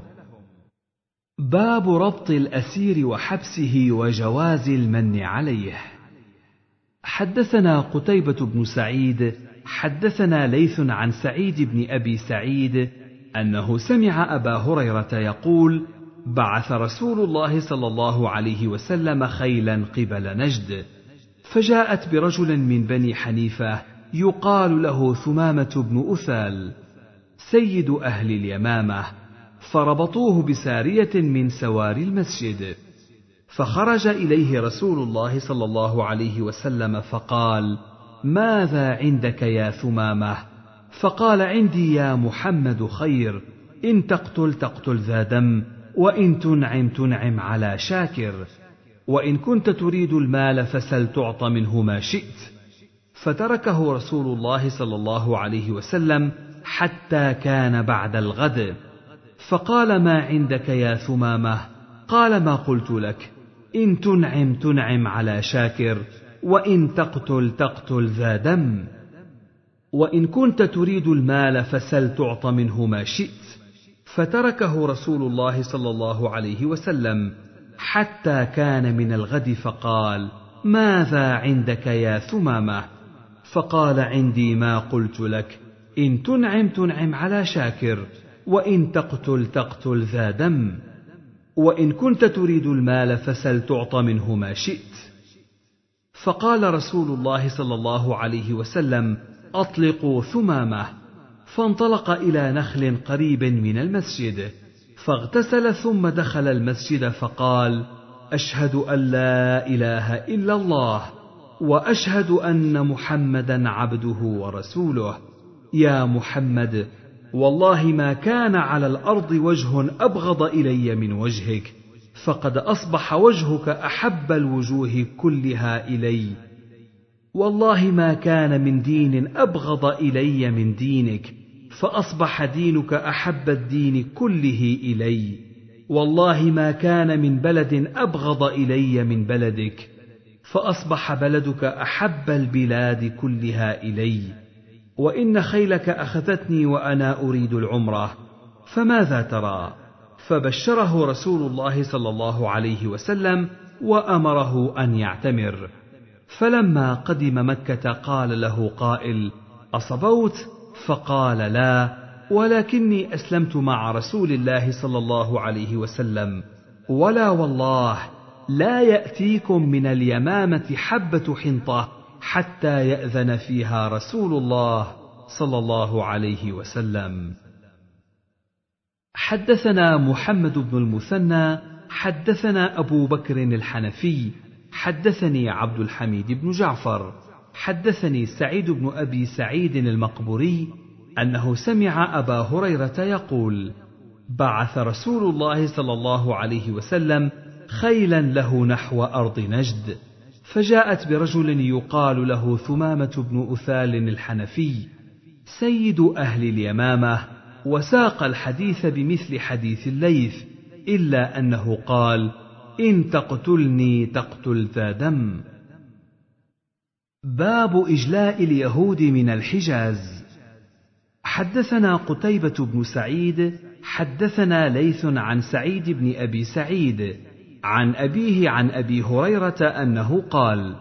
باب ربط الأسير وحبسه وجواز المن عليه. حدثنا قتيبة بن سعيد حدثنا ليث عن سعيد بن أبي سعيد أنه سمع أبا هريرة يقول: بعث رسول الله صلى الله عليه وسلم خيلا قبل نجد، فجاءت برجل من بني حنيفة يقال له ثمامة بن أثال سيد أهل اليمامة، فربطوه بسارية من سواري المسجد. فخرج إليه رسول الله صلى الله عليه وسلم فقال: ماذا عندك يا ثمامة؟ فقال: عندي يا محمد خير، إن تقتل تقتل ذا دم، وإن تنعم تنعم على شاكر، وإن كنت تريد المال فسل تعط منه ما شئت. فتركه رسول الله صلى الله عليه وسلم حتى كان بعد الغد، فقال: ما عندك يا ثمامة؟ قال: ما قلت لك، إن تنعم تنعم على شاكر، وإن تقتل تقتل ذا دم، وإن كنت تريد المال فسل تعط منه ما شئت. فتركه رسول الله صلى الله عليه وسلم حتى كان من الغد، فقال: ماذا عندك يا ثمامة؟ فقال: عندي ما قلت لك، إن تنعم تنعم على شاكر، وإن تقتل تقتل ذا دم، وإن كنت تريد المال فسل تعط منه ما شئت. فقال رسول الله صلى الله عليه وسلم: أطلقوا ثمامة. فانطلق إلى نخل قريب من المسجد، فاغتسل ثم دخل المسجد فقال: أشهد أن لا إله إلا الله، وأشهد أن محمدا عبده ورسوله. يا محمد، والله ما كان على الأرض وجه أبغض إلي من وجهك، فقد أصبح وجهك أحب الوجوه كلها إلي. والله ما كان من دين أبغض إلي من دينك، فأصبح دينك أحب الدين كله إلي. والله ما كان من بلد أبغض إلي من بلدك، فأصبح بلدك أحب البلاد كلها إلي. وإن خيلك أخذتني وأنا أريد العمرة، فماذا ترى؟ فبشره رسول الله صلى الله عليه وسلم وأمره أن يعتمر. فلما قدم مكة قال له قائل: أصبوت؟ فقال: لا، ولكني أسلمت مع رسول الله صلى الله عليه وسلم، ولا والله لا يأتيكم من اليمامة حبة حنطة حتى يأذن فيها رسول الله صلى الله عليه وسلم. حدثنا محمد بن المثنى حدثنا أبو بكر الحنفي حدثني عبد الحميد بن جعفر حدثني سعيد بن أبي سعيد المقبوري أنه سمع أبا هريرة يقول: بعث رسول الله صلى الله عليه وسلم خيلا له نحو أرض نجد، فجاءت برجل يقال له ثمامة بن أثال الحنفي سيد أهل اليمامة، وساق الحديث بمثل حديث الليث، إلا أنه قال: إن تقتلني تقتل ذا دم. باب إجلاء اليهود من الحجاز. حدثنا قتيبة بن سعيد حدثنا ليث عن سعيد بن أبي سعيد عن أبيه عن أبي هريرة أنه قال: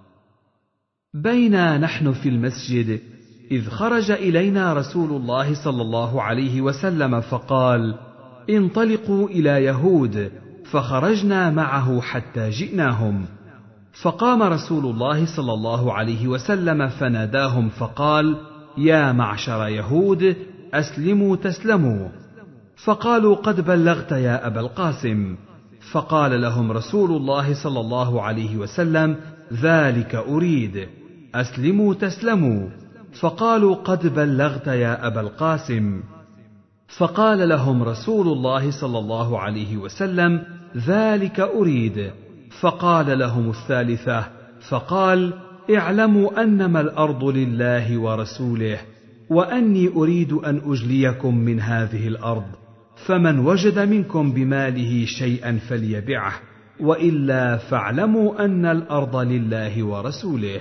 بينا نحن في المسجد إذ خرج إلينا رسول الله صلى الله عليه وسلم فقال: انطلقوا إلى يهود، فخرجنا معه حتى جئناهم، فقام رسول الله صلى الله عليه وسلم فناداهم فقال: يا معشر يهود، أسلموا تسلموا. فقالوا: قد بلغت يا أبا القاسم. فقال لهم رسول الله صلى الله عليه وسلم: ذلك أريد، أسلموا تسلموا. فقالوا: قد بلغت يا أبا القاسم. فقال لهم رسول الله صلى الله عليه وسلم: ذلك أريد. فقال لهم الثالثة، فقال: اعلموا أنما الأرض لله ورسوله، وأني أريد أن أجليكم من هذه الأرض، فمن وجد منكم بماله شيئا فليبعه، وإلا فاعلموا أن الأرض لله ورسوله.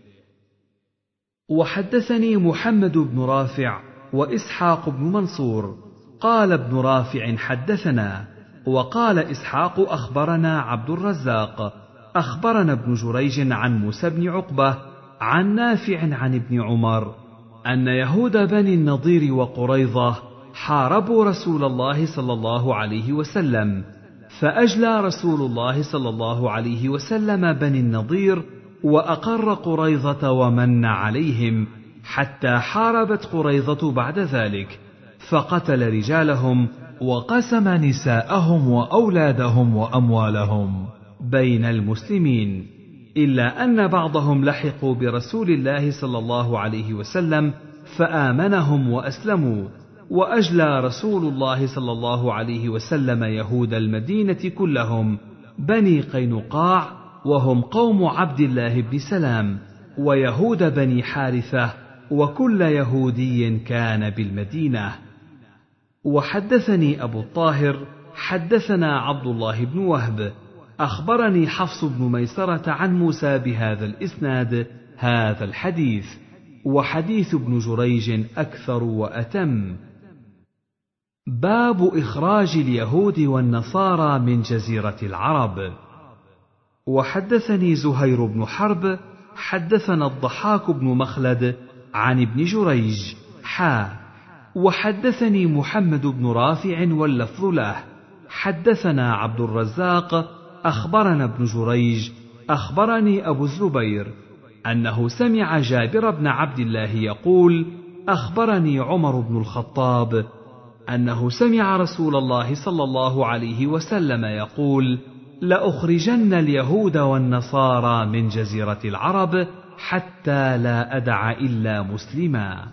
وحدثني محمد بن رافع وإسحاق بن منصور قال ابن رافع حدثنا، وقال إسحاق أخبرنا عبد الرزاق أخبرنا ابن جريج عن موسى بن عقبة عن نافع عن ابن عمر أن يهود بني النضير وقريظة حاربوا رسول الله صلى الله عليه وسلم، فأجلى رسول الله صلى الله عليه وسلم بني النضير وأقر قريظة ومن عليهم، حتى حاربت قريظة بعد ذلك، فقتل رجالهم وقسم نساءهم وأولادهم وأموالهم بين المسلمين، إلا أن بعضهم لحقوا برسول الله صلى الله عليه وسلم فآمنهم وأسلموا، وأجلى رسول الله صلى الله عليه وسلم يهود المدينة كلهم بني قينقاع، وهم قوم عبد الله بن سلام، ويهود بني حارثة، وكل يهودي كان بالمدينة. وحدثني أبو الطاهر حدثنا عبد الله بن وهب أخبرني حفص بن ميسرة عن موسى بهذا الإسناد هذا الحديث، وحديث ابن جريج أكثر وأتم. باب إخراج اليهود والنصارى من جزيرة العرب. وحدثني زهير بن حرب حدثنا الضحاك بن مخلد عن ابن جريج وحدثني محمد بن رافع واللفظ له حدثنا عبد الرزاق أخبرنا ابن جريج أخبرني أبو الزبير أنه سمع جابر بن عبد الله يقول: أخبرني عمر بن الخطاب أنه سمع رسول الله صلى الله عليه وسلم يقول: لأخرجن اليهود والنصارى من جزيرة العرب حتى لا أدع إلا مسلما.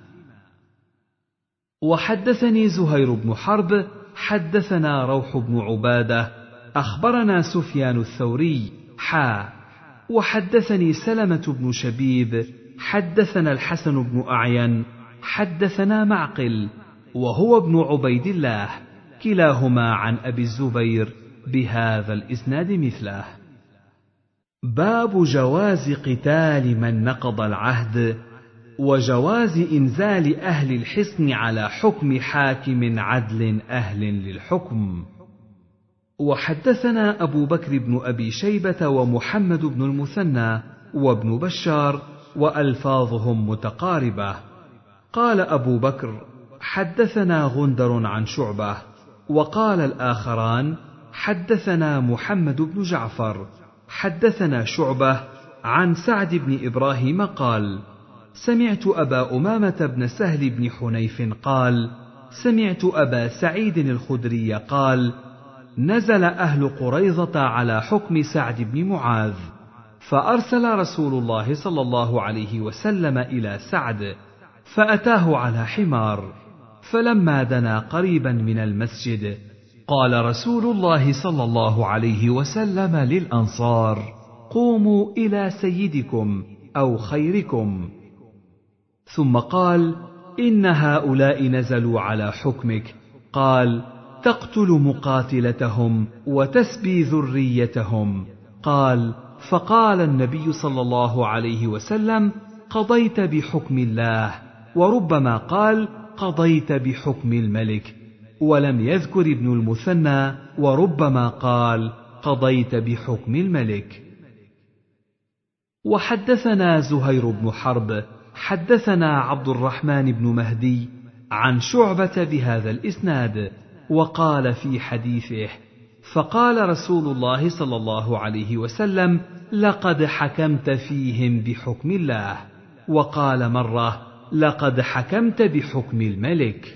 وحدثني زهير بن حرب حدثنا روح بن عبادة أخبرنا سفيان الثوري وحدثني سلمة بن شبيب حدثنا الحسن بن أعين حدثنا معقل وهو ابن عبيد الله كلاهما عن أبي الزبير بهذا الإسناد مثله. باب جواز قتال من نقض العهد، وجواز إنزال أهل الحصن على حكم حاكم عدل أهل للحكم. وحدثنا أبو بكر بن أبي شيبة ومحمد بن المثنى وابن بشار وألفاظهم متقاربة. قال أبو بكر: حدثنا غندر عن شعبة، وقال الآخران: حدثنا محمد بن جعفر حدثنا شعبة عن سعد بن إبراهيم قال: سمعت أبا أمامة بن سهل بن حنيف قال: سمعت أبا سعيد الخدري قال: نزل أهل قريظة على حكم سعد بن معاذ، فأرسل رسول الله صلى الله عليه وسلم إلى سعد، فأتاه على حمار، فلما دنا قريبا من المسجد قال رسول الله صلى الله عليه وسلم للأنصار: قوموا إلى سيدكم أو خيركم. ثم قال: إن هؤلاء نزلوا على حكمك. قال: تقتل مقاتلتهم وتسبي ذريتهم. قال: فقال النبي صلى الله عليه وسلم: قضيت بحكم الله. وربما قال: قضيت بحكم الملك. ولم يذكر ابن المثنى: وربما قال: قضيت بحكم الملك. وحدثنا زهير بن حرب حدثنا عبد الرحمن بن مهدي عن شعبة بهذا الإسناد، وقال في حديثه: فقال رسول الله صلى الله عليه وسلم: لقد حكمت فيهم بحكم الله. وقال مرة: لقد حكمت بحكم الملك.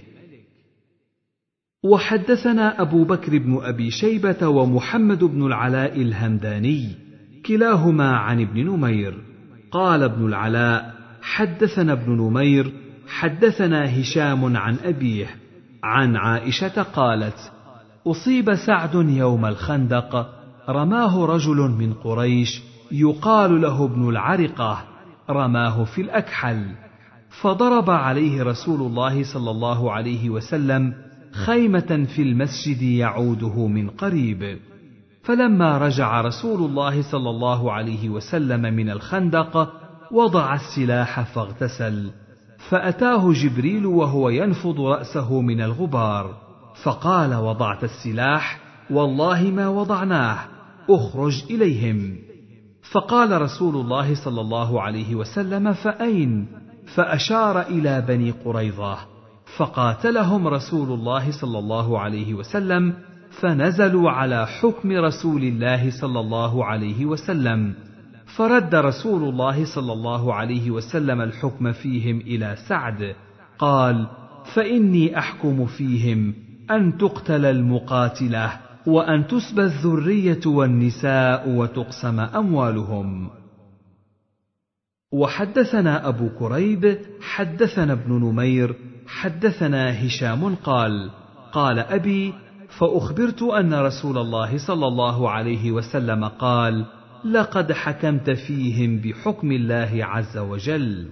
وحدثنا أبو بكر بن أبي شيبة ومحمد بن العلاء الهمداني كلاهما عن ابن نمير. قال ابن العلاء: حدثنا ابن نمير حدثنا هشام عن أبيه عن عائشة قالت: أصيب سعد يوم الخندق، رماه رجل من قريش يقال له ابن العرقة، رماه في الأكحل، فضرب عليه رسول الله صلى الله عليه وسلم خيمة في المسجد يعوده من قريب. فلما رجع رسول الله صلى الله عليه وسلم من الخندق وضع السلاح فاغتسل، فأتاه جبريل وهو ينفض رأسه من الغبار، فقال: وضعت السلاح؟ والله ما وضعناه، اخرج إليهم. فقال رسول الله صلى الله عليه وسلم: فأين؟ فأشار إلى بني قريظة، فقاتلهم رسول الله صلى الله عليه وسلم، فنزلوا على حكم رسول الله صلى الله عليه وسلم، فرد رسول الله صلى الله عليه وسلم الحكم فيهم إلى سعد. قال: فإني أحكم فيهم أن تقتل المقاتلة وأن تسبى الذرية والنساء وتقسم أموالهم. وحدثنا أبو كريب حدثنا ابن نمير حدثنا هشام قال: قال أبي: فأخبرت أن رسول الله صلى الله عليه وسلم قال: لقد حكمت فيهم بحكم الله عز وجل.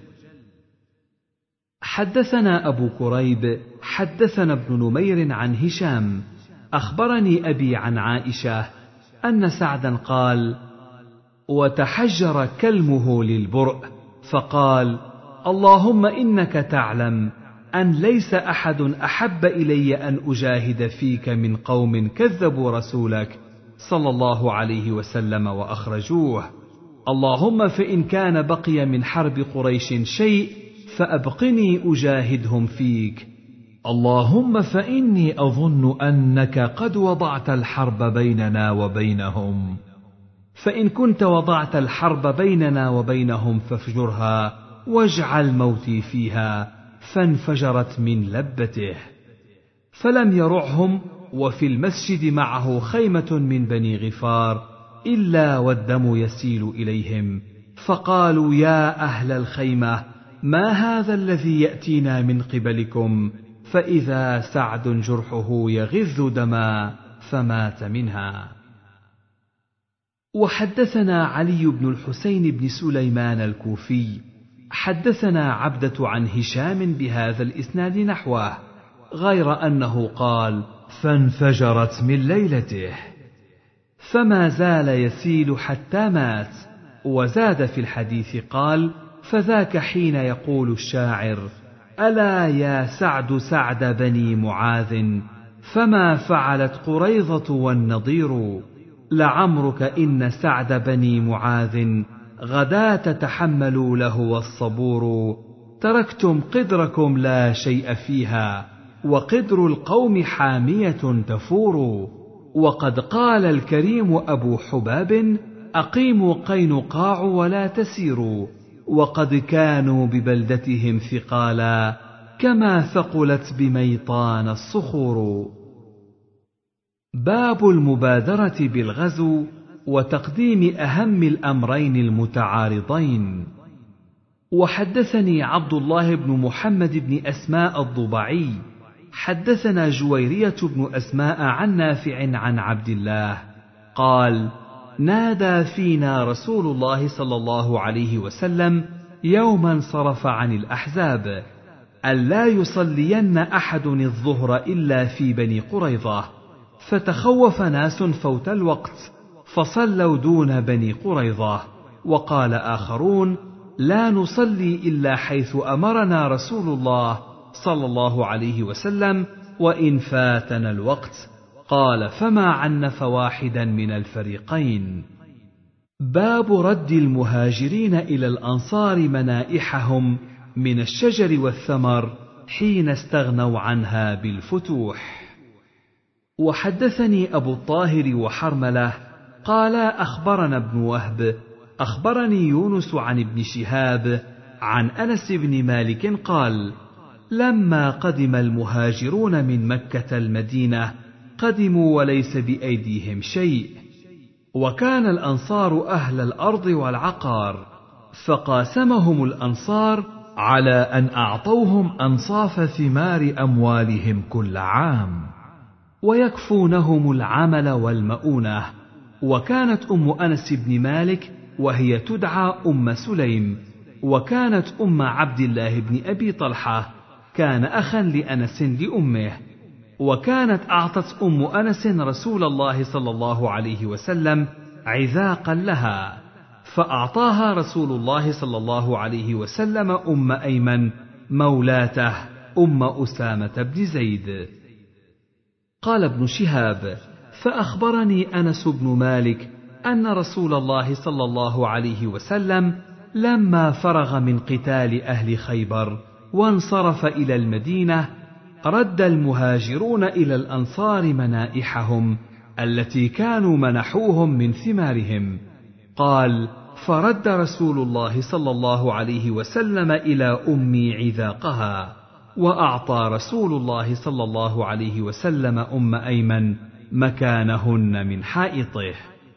حدثنا أبو كريب حدثنا ابن نمير عن هشام أخبرني أبي عن عائشة أن سعدا قال: وتحجر كلمه للبرء، فقال: اللهم إنك تعلم أن ليس أحد أحب إلي أن أجاهد فيك من قوم كذبوا رسولك صلى الله عليه وسلم وأخرجوه. اللهم فإن كان بقي من حرب قريش شيء فأبقني أجاهدهم فيك. اللهم فإني أظن أنك قد وضعت الحرب بيننا وبينهم، فإن كنت وضعت الحرب بيننا وبينهم فافجرها واجعل موتي فيها. فانفجرت من لبته، فلم يرعهم، وفي المسجد معه خيمة من بني غفار إلا والدم يسيل إليهم، فقالوا: يا أهل الخيمة، ما هذا الذي يأتينا من قبلكم؟ فإذا سعد جرحه يغذ دما، فمات منها. وحدثنا علي بن الحسين بن سليمان الكوفي حدثنا عبدة عن هشام بهذا الإسناد نحوه، غير أنه قال: فانفجرت من ليلته، فما زال يسيل حتى مات. وزاد في الحديث قال: فذاك حين يقول الشاعر: ألا يا سعد سعد بني معاذ، فما فعلت قريظة والنضير. لعمرك إن سعد بني معاذ غدا تتحملوا له والصبور. تركتم قدركم لا شيء فيها، وقدر القوم حامية تفور. وقد قال الكريم أبو حباب: أقيموا قينقاع ولا تسيروا. وقد كانوا ببلدتهم ثقالا، كما ثقلت بميطان الصخور. باب المبادرة بالغزو وتقديم أهم الأمرين المتعارضين. وحدثني عبد الله بن محمد بن أسماء الضبعي حدثنا جويرية بن أسماء عن نافع عن عبد الله قال: نادى فينا رسول الله صلى الله عليه وسلم يوما صرف عن الأحزاب ألا يصلين أحد الظهر إلا في بني قريظة، فتخوف ناس فوت الوقت فصلوا دون بني قريظة، وقال آخرون لا نصلي إلا حيث أمرنا رسول الله صلى الله عليه وسلم وإن فاتنا الوقت. قال فما عنف واحدا من الفريقين. باب رد المهاجرين إلى الأنصار منائحهم من الشجر والثمر حين استغنوا عنها بالفتوح. وحدثني أبو الطاهر وحرملة قال أخبرنا ابن وهب أخبرني يونس عن ابن شهاب عن أنس بن مالك قال لما قدم المهاجرون من مكة المدينة قدموا وليس بأيديهم شيء، وكان الأنصار أهل الأرض والعقار، فقاسمهم الأنصار على أن أعطوهم أنصاف ثمار أموالهم كل عام ويكفونهم العمل والمؤونة. وكانت أم أنس بن مالك وهي تدعى أم سليم، وكانت أم عبد الله بن أبي طلحة كان أخا لأنس لأمه، وكانت أعطت أم أنس رسول الله صلى الله عليه وسلم عذاقا لها، فأعطاها رسول الله صلى الله عليه وسلم أم أيمن مولاته أم أسامة بن زيد. قال ابن شهاب فأخبرني أنس بن مالك أن رسول الله صلى الله عليه وسلم لما فرغ من قتال أهل خيبر وانصرف إلى المدينة رد المهاجرون إلى الأنصار منائحهم التي كانوا منحوهم من ثمارهم. قال فرد رسول الله صلى الله عليه وسلم إلى أمي عذاقها، وأعطى رسول الله صلى الله عليه وسلم أم أيمن مكانهن من حائطه.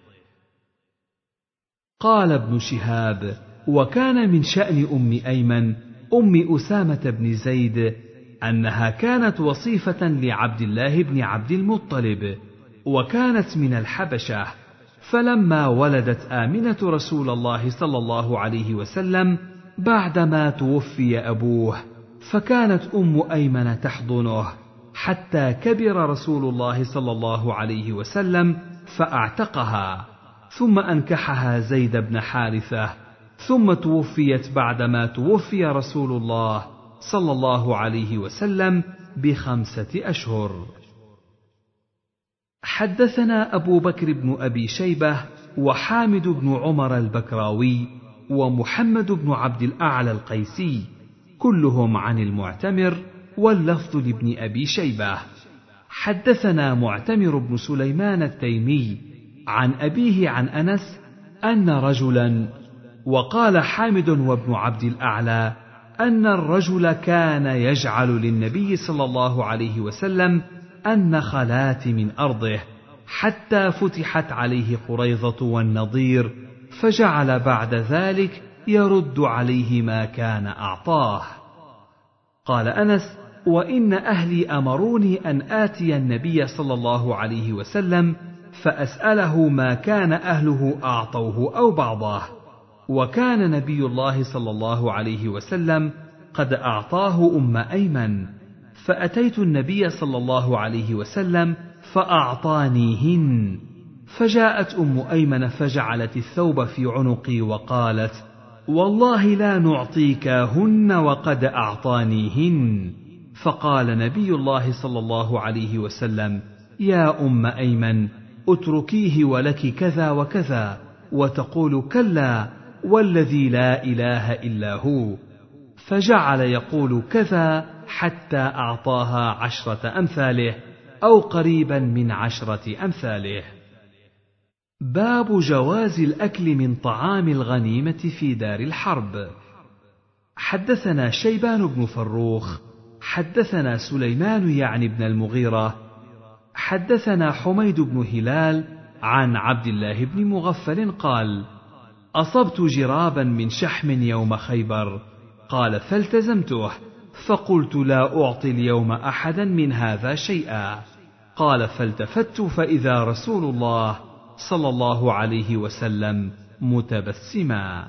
قال ابن شهاب وكان من شأن أم أيمن أم أسامة بن زيد أنها كانت وصيفة لعبد الله بن عبد المطلب، وكانت من الحبشة، فلما ولدت آمنة رسول الله صلى الله عليه وسلم بعدما توفي أبوه فكانت أم أيمن تحضنه حتى كبر رسول الله صلى الله عليه وسلم فأعتقها، ثم أنكحها زيد بن حارثة، ثم توفيت بعدما توفي رسول الله صلى الله عليه وسلم ب5 أشهر. حدثنا أبو بكر بن أبي شيبة وحامد بن عمر البكراوي ومحمد بن عبد الأعلى القيسي كلهم عن المعتمر، واللفظ لابن أبي شيبة. حدثنا معتمر بن سليمان التيمي عن أبيه عن أنس أن رجلا، وقال حامد وابن عبد الأعلى أن الرجل كان يجعل للنبي صلى الله عليه وسلم النخلات من أرضه حتى فتحت عليه قريظة والنضير، فجعل بعد ذلك يرد عليه ما كان أعطاه. قال أنس وإن أهلي أمروني أن آتي النبي صلى الله عليه وسلم فأسأله ما كان أهله أعطوه أو بعضه، وكان نبي الله صلى الله عليه وسلم قد أعطاه أم أيمن، فأتيت النبي صلى الله عليه وسلم فأعطانيهن، فجاءت أم أيمن فجعلت الثوب في عنقي وقالت والله لا نعطيكهن وقد أعطانيهن. فقال نبي الله صلى الله عليه وسلم يا أم أيمن اتركيه ولك كذا وكذا، وتقول كلا والذي لا إله إلا هو، فجعل يقول كذا حتى أعطاها 10 أمثاله أو قريبا من 10 أمثاله. باب جواز الأكل من طعام الغنيمة في دار الحرب. حدثنا شيبان بن فروخ حدثنا سليمان يعني بن المغيرة حدثنا حميد بن هلال عن عبد الله بن مغفل قال أصبت جرابا من شحم يوم خيبر، قال فالتزمته، فقلت لا أعطي اليوم أحدا من هذا شيئا، قال فالتفت فإذا رسول الله صلى الله عليه وسلم متبسما.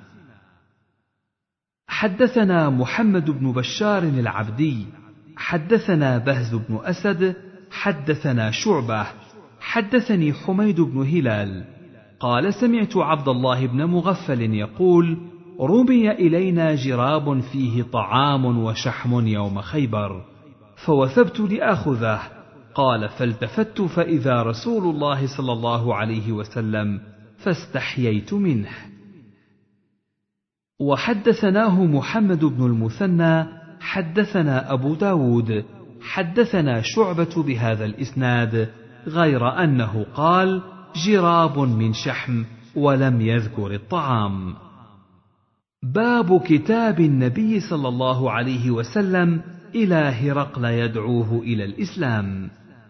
حدثنا محمد بن بشار العبدي حدثنا بهز بن أسد حدثنا شعبة حدثني حميد بن هلال قال سمعت عبد الله بن مغفل يقول رمي إلينا جراب فيه طعام وشحم يوم خيبر فوثبت لآخذه. قال فالتفت فإذا رسول الله صلى الله عليه وسلم فاستحييت منه. وحدثناه محمد بن المثنى حدثنا أبو داود حدثنا شعبة بهذا الإسناد غير أنه قال جراب من شحم ولم يذكر الطعام. باب كتاب النبي صلى الله عليه وسلم إلى هرقل يدعوه إلى الإسلام.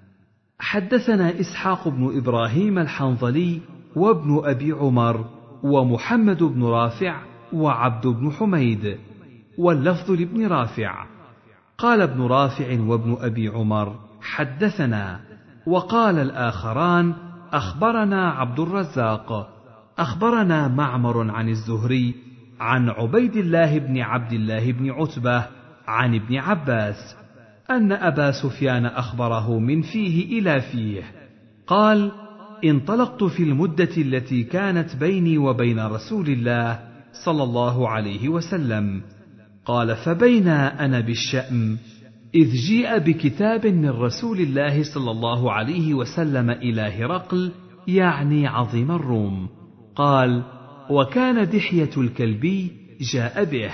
حدثنا إسحاق بن إبراهيم الحنظلي وابن أبي عمر ومحمد بن رافع وعبد بن حميد واللفظ لابن رافع. قال ابن رافع وابن أبي عمر حدثنا، وقال الآخران أخبرنا عبد الرزاق أخبرنا معمر عن الزهري عن عبيد الله بن عبد الله بن عتبة عن ابن عباس أن أبا سفيان أخبره من فيه إلى فيه قال انطلقت في المدة التي كانت بيني وبين رسول الله صلى الله عليه وسلم. قال فبينا أنا بالشأم إذ جيء بكتاب من رسول الله صلى الله عليه وسلم إلى هرقل يعني عظيم الروم. قال وكان دحية الكلبي جاء به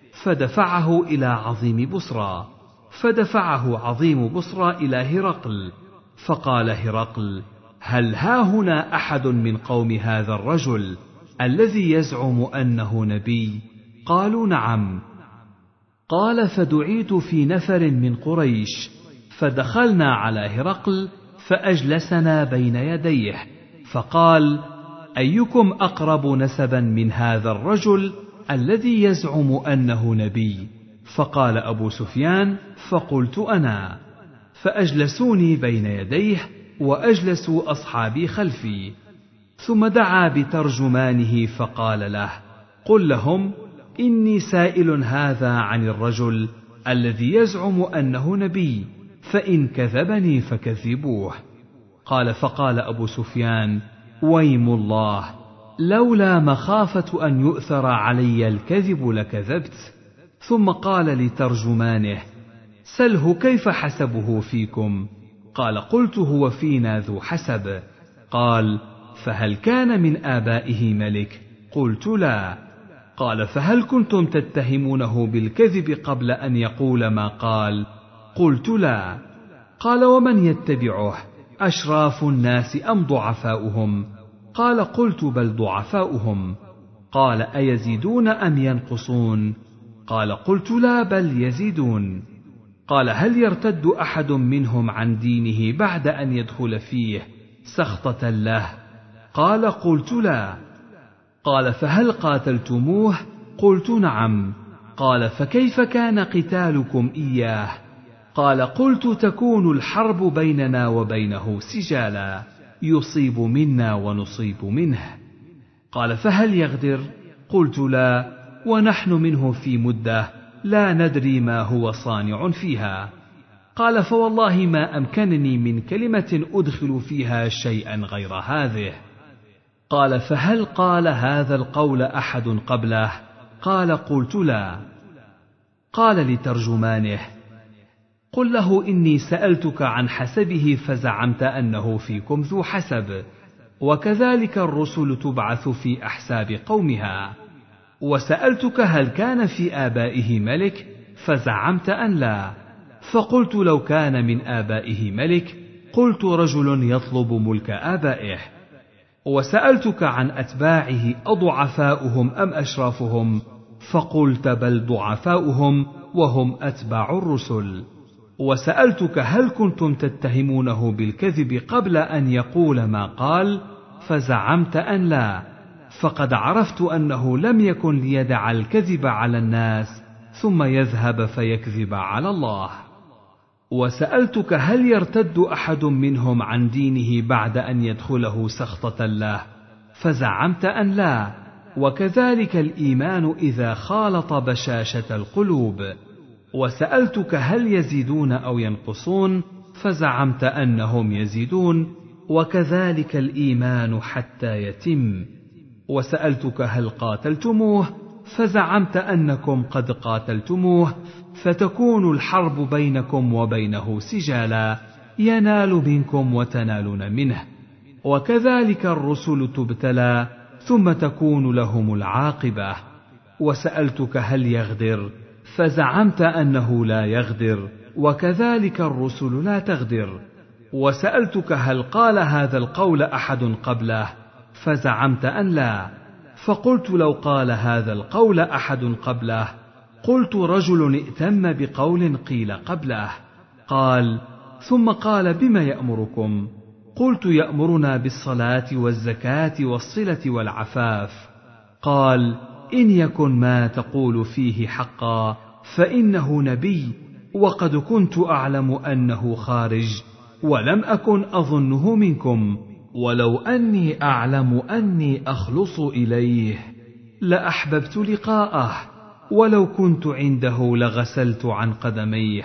فدفعه إلى عظيم بصرى فدفعه عظيم بصرى إلى هرقل فقال هرقل هل هاهنا أحد من قوم هذا الرجل الذي يزعم أنه نبي؟ قالوا نعم. قال فدعيت في نفر من قريش فدخلنا على هرقل فأجلسنا بين يديه فقال أيكم أقرب نسبا من هذا الرجل الذي يزعم أنه نبي؟ فقال أبو سفيان فقلت أنا، فأجلسوني بين يديه وأجلسوا أصحابي خلفي. ثم دعا بترجمانه فقال له قل لهم إني سائل هذا عن الرجل الذي يزعم أنه نبي فإن كذبني فكذبوه. قال فقال أبو سفيان ويم الله لولا مخافة أن يؤثر علي الكذب لكذبت. ثم قال لترجمانه سله كيف حسبه فيكم؟ قال قلت هو فينا ذو حسب. قال فهل كان من آبائه ملك؟ قلت لا. قال فهل كنتم تتهمونه بالكذب قبل أن يقول ما قال؟ قلت لا. قال ومن يتبعه أشراف الناس أم ضعفاؤهم؟ قال قلت بل ضعفاؤهم. قال أيزيدون أم ينقصون؟ قال قلت لا بل يزيدون. قال هل يرتد أحد منهم عن دينه بعد أن يدخل فيه سخطة له؟ قال قلت لا. قال فهل قاتلتموه؟ قلت نعم. قال فكيف كان قتالكم إياه؟ قال قلت تكون الحرب بيننا وبينه سجالا يصيب منا ونصيب منه. قال فهل يغدر؟ قلت لا، ونحن منه في مدة لا ندري ما هو صانع فيها. قال فوالله ما أمكنني من كلمة أدخل فيها شيئا غير هذه. قال فهل قال هذا القول أحد قبله؟ قال قلت لا. قال لترجمانه قل له إني سألتك عن حسبه فزعمت أنه فيكم ذو حسب، وكذلك الرسل تبعث في أحساب قومها. وسألتك هل كان في آبائه ملك فزعمت أن لا، فقلت لو كان من آبائه ملك قلت رجل يطلب ملك آبائه. وسألتك عن أتباعه أضعفاؤهم أم أشرافهم؟ فقلت بل ضعفاؤهم وهم أتباع الرسل. وسألتك هل كنتم تتهمونه بالكذب قبل أن يقول ما قال؟ فزعمت أن لا، فقد عرفت أنه لم يكن ليدع الكذب على الناس ثم يذهب فيكذب على الله. وسألتك هل يرتد أحد منهم عن دينه بعد أن يدخله سخطة الله، فزعمت أن لا، وكذلك الإيمان إذا خالط بشاشة القلوب. وسألتك هل يزيدون أو ينقصون، فزعمت أنهم يزيدون، وكذلك الإيمان حتى يتم. وسألتك هل قاتلتموه، فزعمت أنكم قد قاتلتموه، فتكون الحرب بينكم وبينه سجالا، ينال منكم وتنالون منه، وكذلك الرسل تبتلى ثم تكون لهم العاقبة. وسألتك هل يغدر، فزعمت أنه لا يغدر، وكذلك الرسل لا تغدر. وسألتك هل قال هذا القول أحد قبله، فزعمت أن لا، فقلت لو قال هذا القول أحد قبله قلت رجل ائتم بقول قيل قبله. قال: ثم قال: بما يأمركم؟ قلت: يأمرنا بالصلاة والزكاة والصلة والعفاف. قال: إن يكن ما تقول فيه حقا فإنه نبي، وقد كنت أعلم أنه خارج، ولم أكن أظنه منكم، ولو أني أعلم أني أخلص إليه لأحببت لقاءه، ولو كنت عنده لغسلت عن قدميه،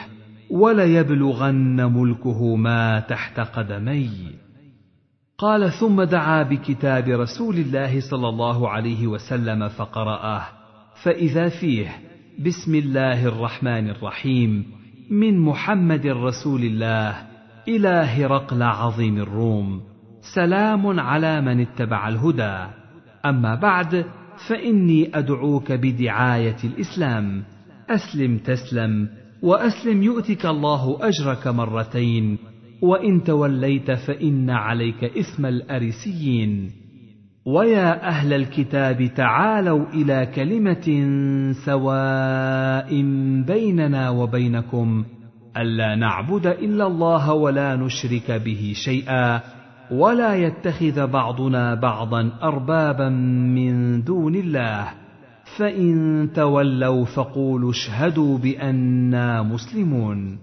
وليبلغن ملكه ما تحت قدمي. قال: ثم دعا بكتاب رسول الله صلى الله عليه وسلم فقرأه، فإذا فيه: بسم الله الرحمن الرحيم، من محمد رسول الله إلى هرقل عظيم الروم، سلام على من اتبع الهدى. أما بعد، فإني أدعوك بدعاية الإسلام، أسلم تسلم، وأسلم يؤتك الله أجرك مرتين، وإن توليت فإن عليك إثم الأرسيين. ويا أهل الكتاب تعالوا إلى كلمة سواء بيننا وبينكم ألا نعبد إلا الله ولا نشرك به شيئا، ولا يتخذ بعضنا بعضا أربابا من دون الله، فإن تولوا فقولوا اشهدوا بأننا مسلمون.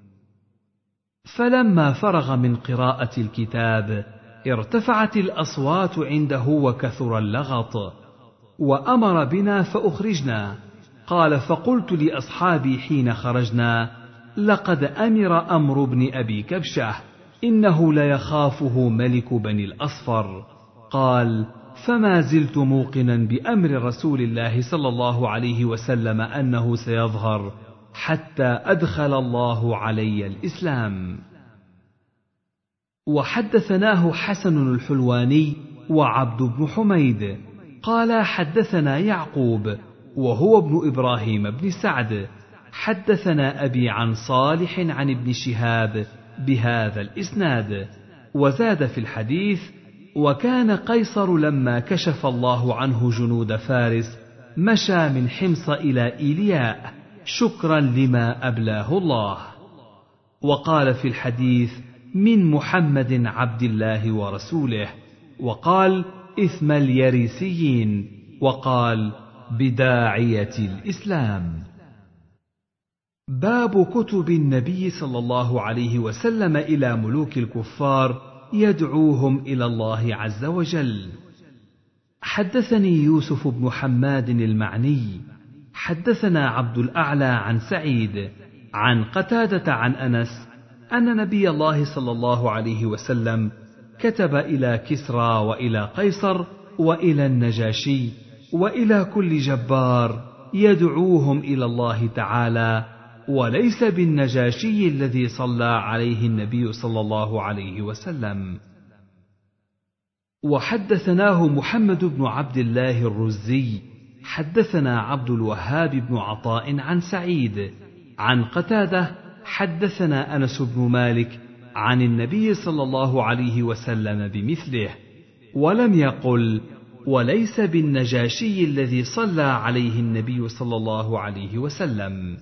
فلما فرغ من قراءة الكتاب ارتفعت الأصوات عنده وكثر اللغط، وأمر بنا فأخرجنا. قال: فقلت لأصحابي حين خرجنا: لقد أمر أمر بن أبي كبشة، إنه ليخافه ملك بني الأصفر. قال: فما زلت موقنا بأمر رسول الله صلى الله عليه وسلم أنه سيظهر حتى أدخل الله علي الإسلام. وحدثناه حسن الحلواني وعبد بن حميد قال: حدثنا يعقوب وهو ابن إبراهيم بن سعد، حدثنا أبي عن صالح عن ابن شهاب بهذا الإسناد، وزاد في الحديث: وكان قيصر لما كشف الله عنه جنود فارس مشى من حمص إلى إيلياء شكرا لما أبلاه الله. وقال في الحديث: من محمد عبد الله ورسوله، وقال: إثم اليريسيين، وقال: بداعية الإسلام. باب كتب النبي صلى الله عليه وسلم إلى ملوك الكفار يدعوهم إلى الله عز وجل. حدثني يوسف بن حماد المعني حدثنا عبد الأعلى عن سعيد عن قتادة عن أنس أن نبي الله صلى الله عليه وسلم كتب إلى كسرى وإلى قيصر وإلى النجاشي وإلى كل جبار يدعوهم إلى الله تعالى، وليس بالنجاشي الذي صلى عليه النبي صلى الله عليه وسلم. وحدثناه محمد بن عبد الله الرزي حدثنا عبد الوهاب بن عطاء عن سعيد عن قتادة حدثنا أنس بن مالك عن النبي صلى الله عليه وسلم بمثله، ولم يقل: وليس بالنجاشي الذي صلى عليه النبي صلى الله عليه وسلم.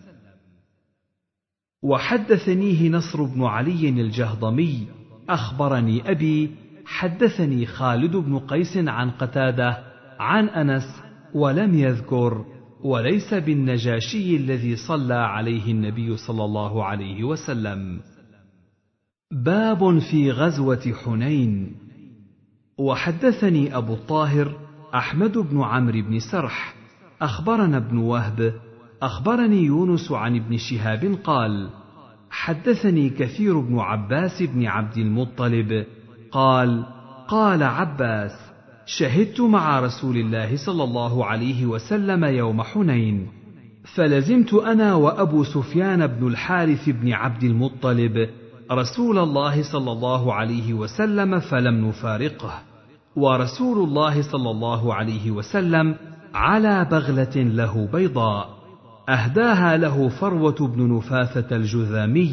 وحدثنيه نصر بن علي الجهضمي أخبرني أبي حدثني خالد بن قيس عن قتادة عن أنس ولم يذكر وليس بالنجاشي الذي صلى عليه النبي صلى الله عليه وسلم. باب في غزوة حنين. وحدثني أبو الطاهر أحمد بن عمرو بن سرح أخبرنا ابن وهب أخبرني يونس عن ابن شهاب قال: حدثني كثير بن عباس بن عبد المطلب قال: قال عباس: شهدت مع رسول الله صلى الله عليه وسلم يوم حنين، فلزمت أنا وأبو سفيان بن الحارث بن عبد المطلب رسول الله صلى الله عليه وسلم فلم نفارقه، ورسول الله صلى الله عليه وسلم على بغلة له بيضاء أهداها له فروة بن نفاثة الجذامي.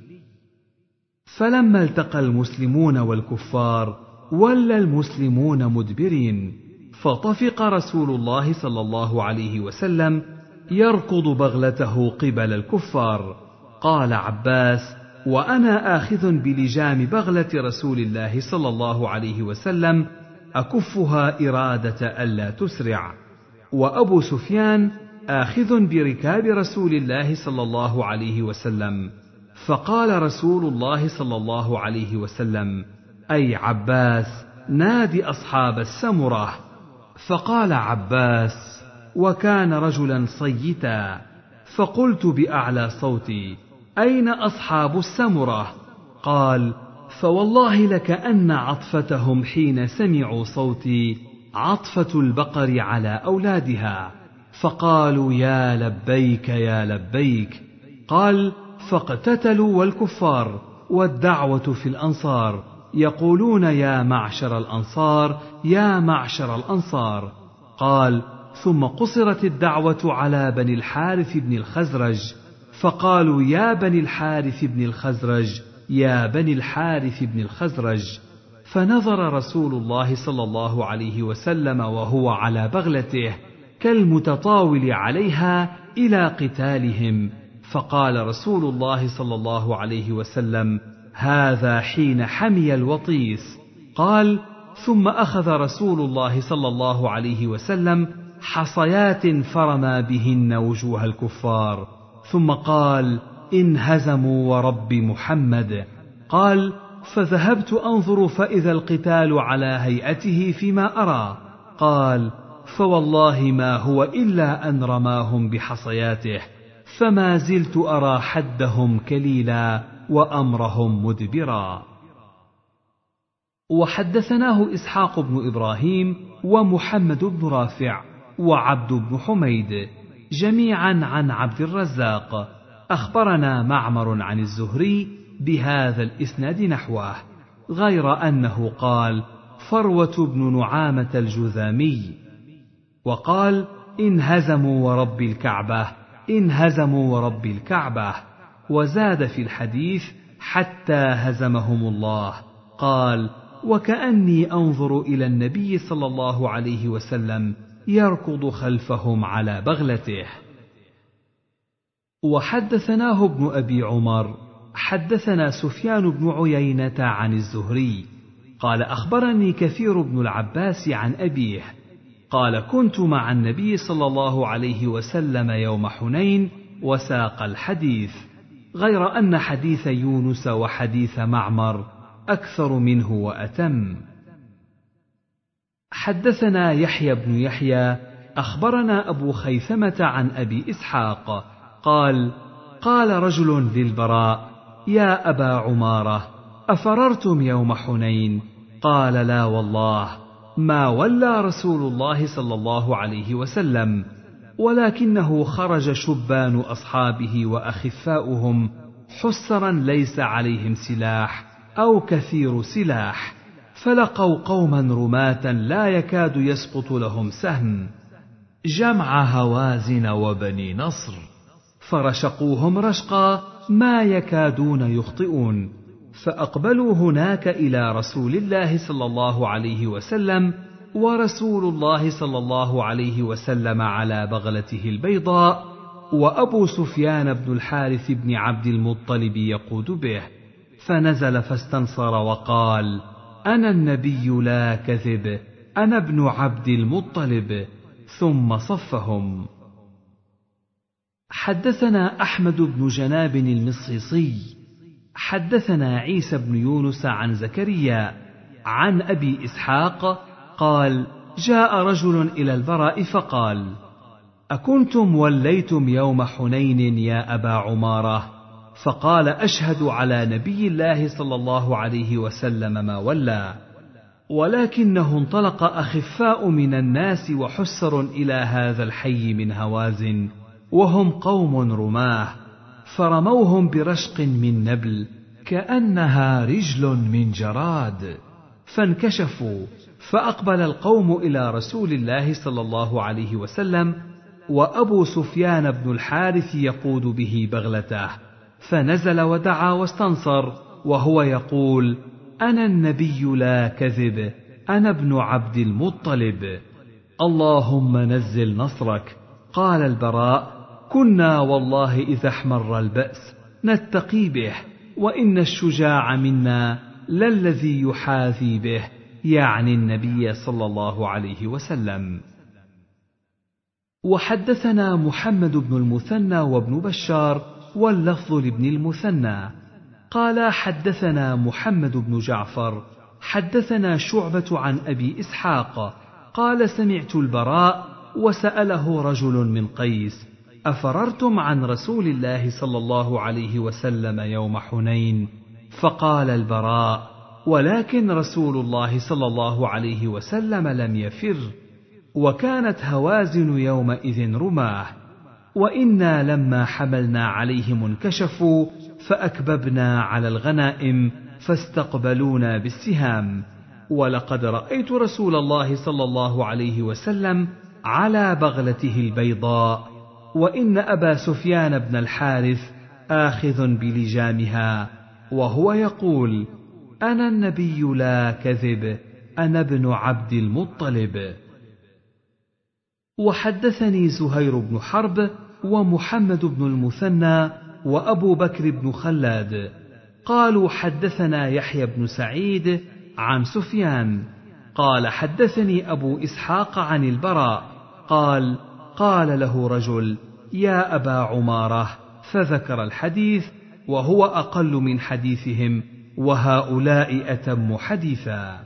فلما التقى المسلمون والكفار ولى المسلمون مدبرين، فطفق رسول الله صلى الله عليه وسلم يركض بغلته قبل الكفار. قال عباس: وأنا آخذ بلجام بغلة رسول الله صلى الله عليه وسلم أكفها إرادة ألا تسرع، وأبو سفيان آخذ بركاب رسول الله صلى الله عليه وسلم. فقال رسول الله صلى الله عليه وسلم: أي عباس، نادي أصحاب السمرة. فقال عباس: وكان رجلا صيتا، فقلت بأعلى صوتي: أين أصحاب السمرة؟ قال: فوالله لكأن عطفتهم حين سمعوا صوتي عطفة البقر على أولادها، فقالوا: يا لبيك يا لبيك. قال: فاقتتلوا والكفار والدعوة في الأنصار يقولون: يا معشر الأنصار يا معشر الأنصار. قال: ثم قصرت الدعوة على بني الحارث بن الخزرج، فقالوا: يا بني الحارث بن الخزرج يا بني الحارث بن الخزرج. فنظر رسول الله صلى الله عليه وسلم وهو على بغلته كالمتطاول عليها إلى قتالهم، فقال رسول الله صلى الله عليه وسلم: هذا حين حمي الوطيس. قال: ثم أخذ رسول الله صلى الله عليه وسلم حصيات فرمى بهن وجوه الكفار، ثم قال: انهزموا ورب محمد. قال: فذهبت أنظر فإذا القتال على هيئته فيما أرى. قال: فوالله ما هو إلا أن رماهم بحصياته، فما زلت أرى حدهم كليلا وأمرهم مدبرا. وحدثناه إسحاق بن إبراهيم ومحمد بن رافع وعبد بن حميد جميعا عن عبد الرزاق أخبرنا معمر عن الزهري بهذا الإسناد نحوه، غير أنه قال: فروة بن نعامة الجذامي، وقال: انهزموا ورب الكعبة انهزموا ورب الكعبة، وزاد في الحديث: حتى هزمهم الله. قال: وكأني أنظر إلى النبي صلى الله عليه وسلم يركض خلفهم على بغلته. وحدثناه ابن أبي عمر حدثنا سفيان بن عيينة عن الزهري قال: أخبرني كثير بن العباس عن أبيه قال: كنت مع النبي صلى الله عليه وسلم يوم حنين، وساق الحديث، غير أن حديث يونس وحديث معمر أكثر منه وأتم. حدثنا يحيى بن يحيى أخبرنا أبو خيثمة عن أبي إسحاق قال: قال رجل للبراء: يا أبا عمارة، أفررتم يوم حنين؟ قال: لا والله، ما ولى رسول الله صلى الله عليه وسلم، ولكنه خرج شبان أصحابه وأخفاؤهم حسرا ليس عليهم سلاح أو كثير سلاح، فلقوا قوما رماة لا يكاد يسقط لهم سهم، جمع هوازن وبني نصر، فرشقوهم رشقا ما يكادون يخطئون، فأقبلوا هناك إلى رسول الله صلى الله عليه وسلم، ورسول الله صلى الله عليه وسلم على بغلته البيضاء، وأبو سفيان بن الحارث بن عبد المطلب يقود به، فنزل فاستنصر وقال: أنا النبي لا كذب، أنا ابن عبد المطلب، ثم صفهم. حدثنا أحمد بن جناب المصيصي حدثنا عيسى بن يونس عن زكريا عن أبي إسحاق قال: جاء رجل إلى البراء فقال: أكنتم وليتم يوم حنين يا أبا عمارة؟ فقال: أشهد على نبي الله صلى الله عليه وسلم ما ولى، ولكنه انطلق أخفاء من الناس وحسر إلى هذا الحي من هوازن، وهم قوم رماه، فرموهم برشق من نبل كأنها رجل من جراد، فانكشفوا، فأقبل القوم إلى رسول الله صلى الله عليه وسلم، وأبو سفيان بن الحارث يقود به بغلته، فنزل ودعا واستنصر، وهو يقول: أنا النبي لا كذب، أنا ابن عبد المطلب، اللهم نزل نصرك. قال البراء: كنا والله إذا احمر البأس نتقي به، وإن الشجاع منا للذي يحاذي به، يعني النبي صلى الله عليه وسلم. وحدثنا محمد بن المثنى وابن بشار واللفظ لابن المثنى قال: حدثنا محمد بن جعفر حدثنا شعبة عن أبي إسحاق قال: سمعت البراء وسأله رجل من قيس: أفررتم عن رسول الله صلى الله عليه وسلم يوم حنين؟ فقال البراء: ولكن رسول الله صلى الله عليه وسلم لم يفر، وكانت هوازن يومئذ رماه، وإنا لما حملنا عليهم انكشفوا، فأكببنا على الغنائم فاستقبلونا بالسهام، ولقد رأيت رسول الله صلى الله عليه وسلم على بغلته البيضاء، وإن أبا سفيان بن الحارث آخذ بلجامها، وهو يقول: أنا النبي لا كذب، أنا ابن عبد المطلب. وحدثني زهير بن حرب ومحمد بن المثنى وأبو بكر بن خلاد قالوا: حدثنا يحيى بن سعيد عن سفيان قال: حدثني أبو إسحاق عن البراء قال: قال له رجل: يا أبا عمارة، فذكر الحديث، وهو أقل من حديثهم، وهؤلاء أتم حديثا.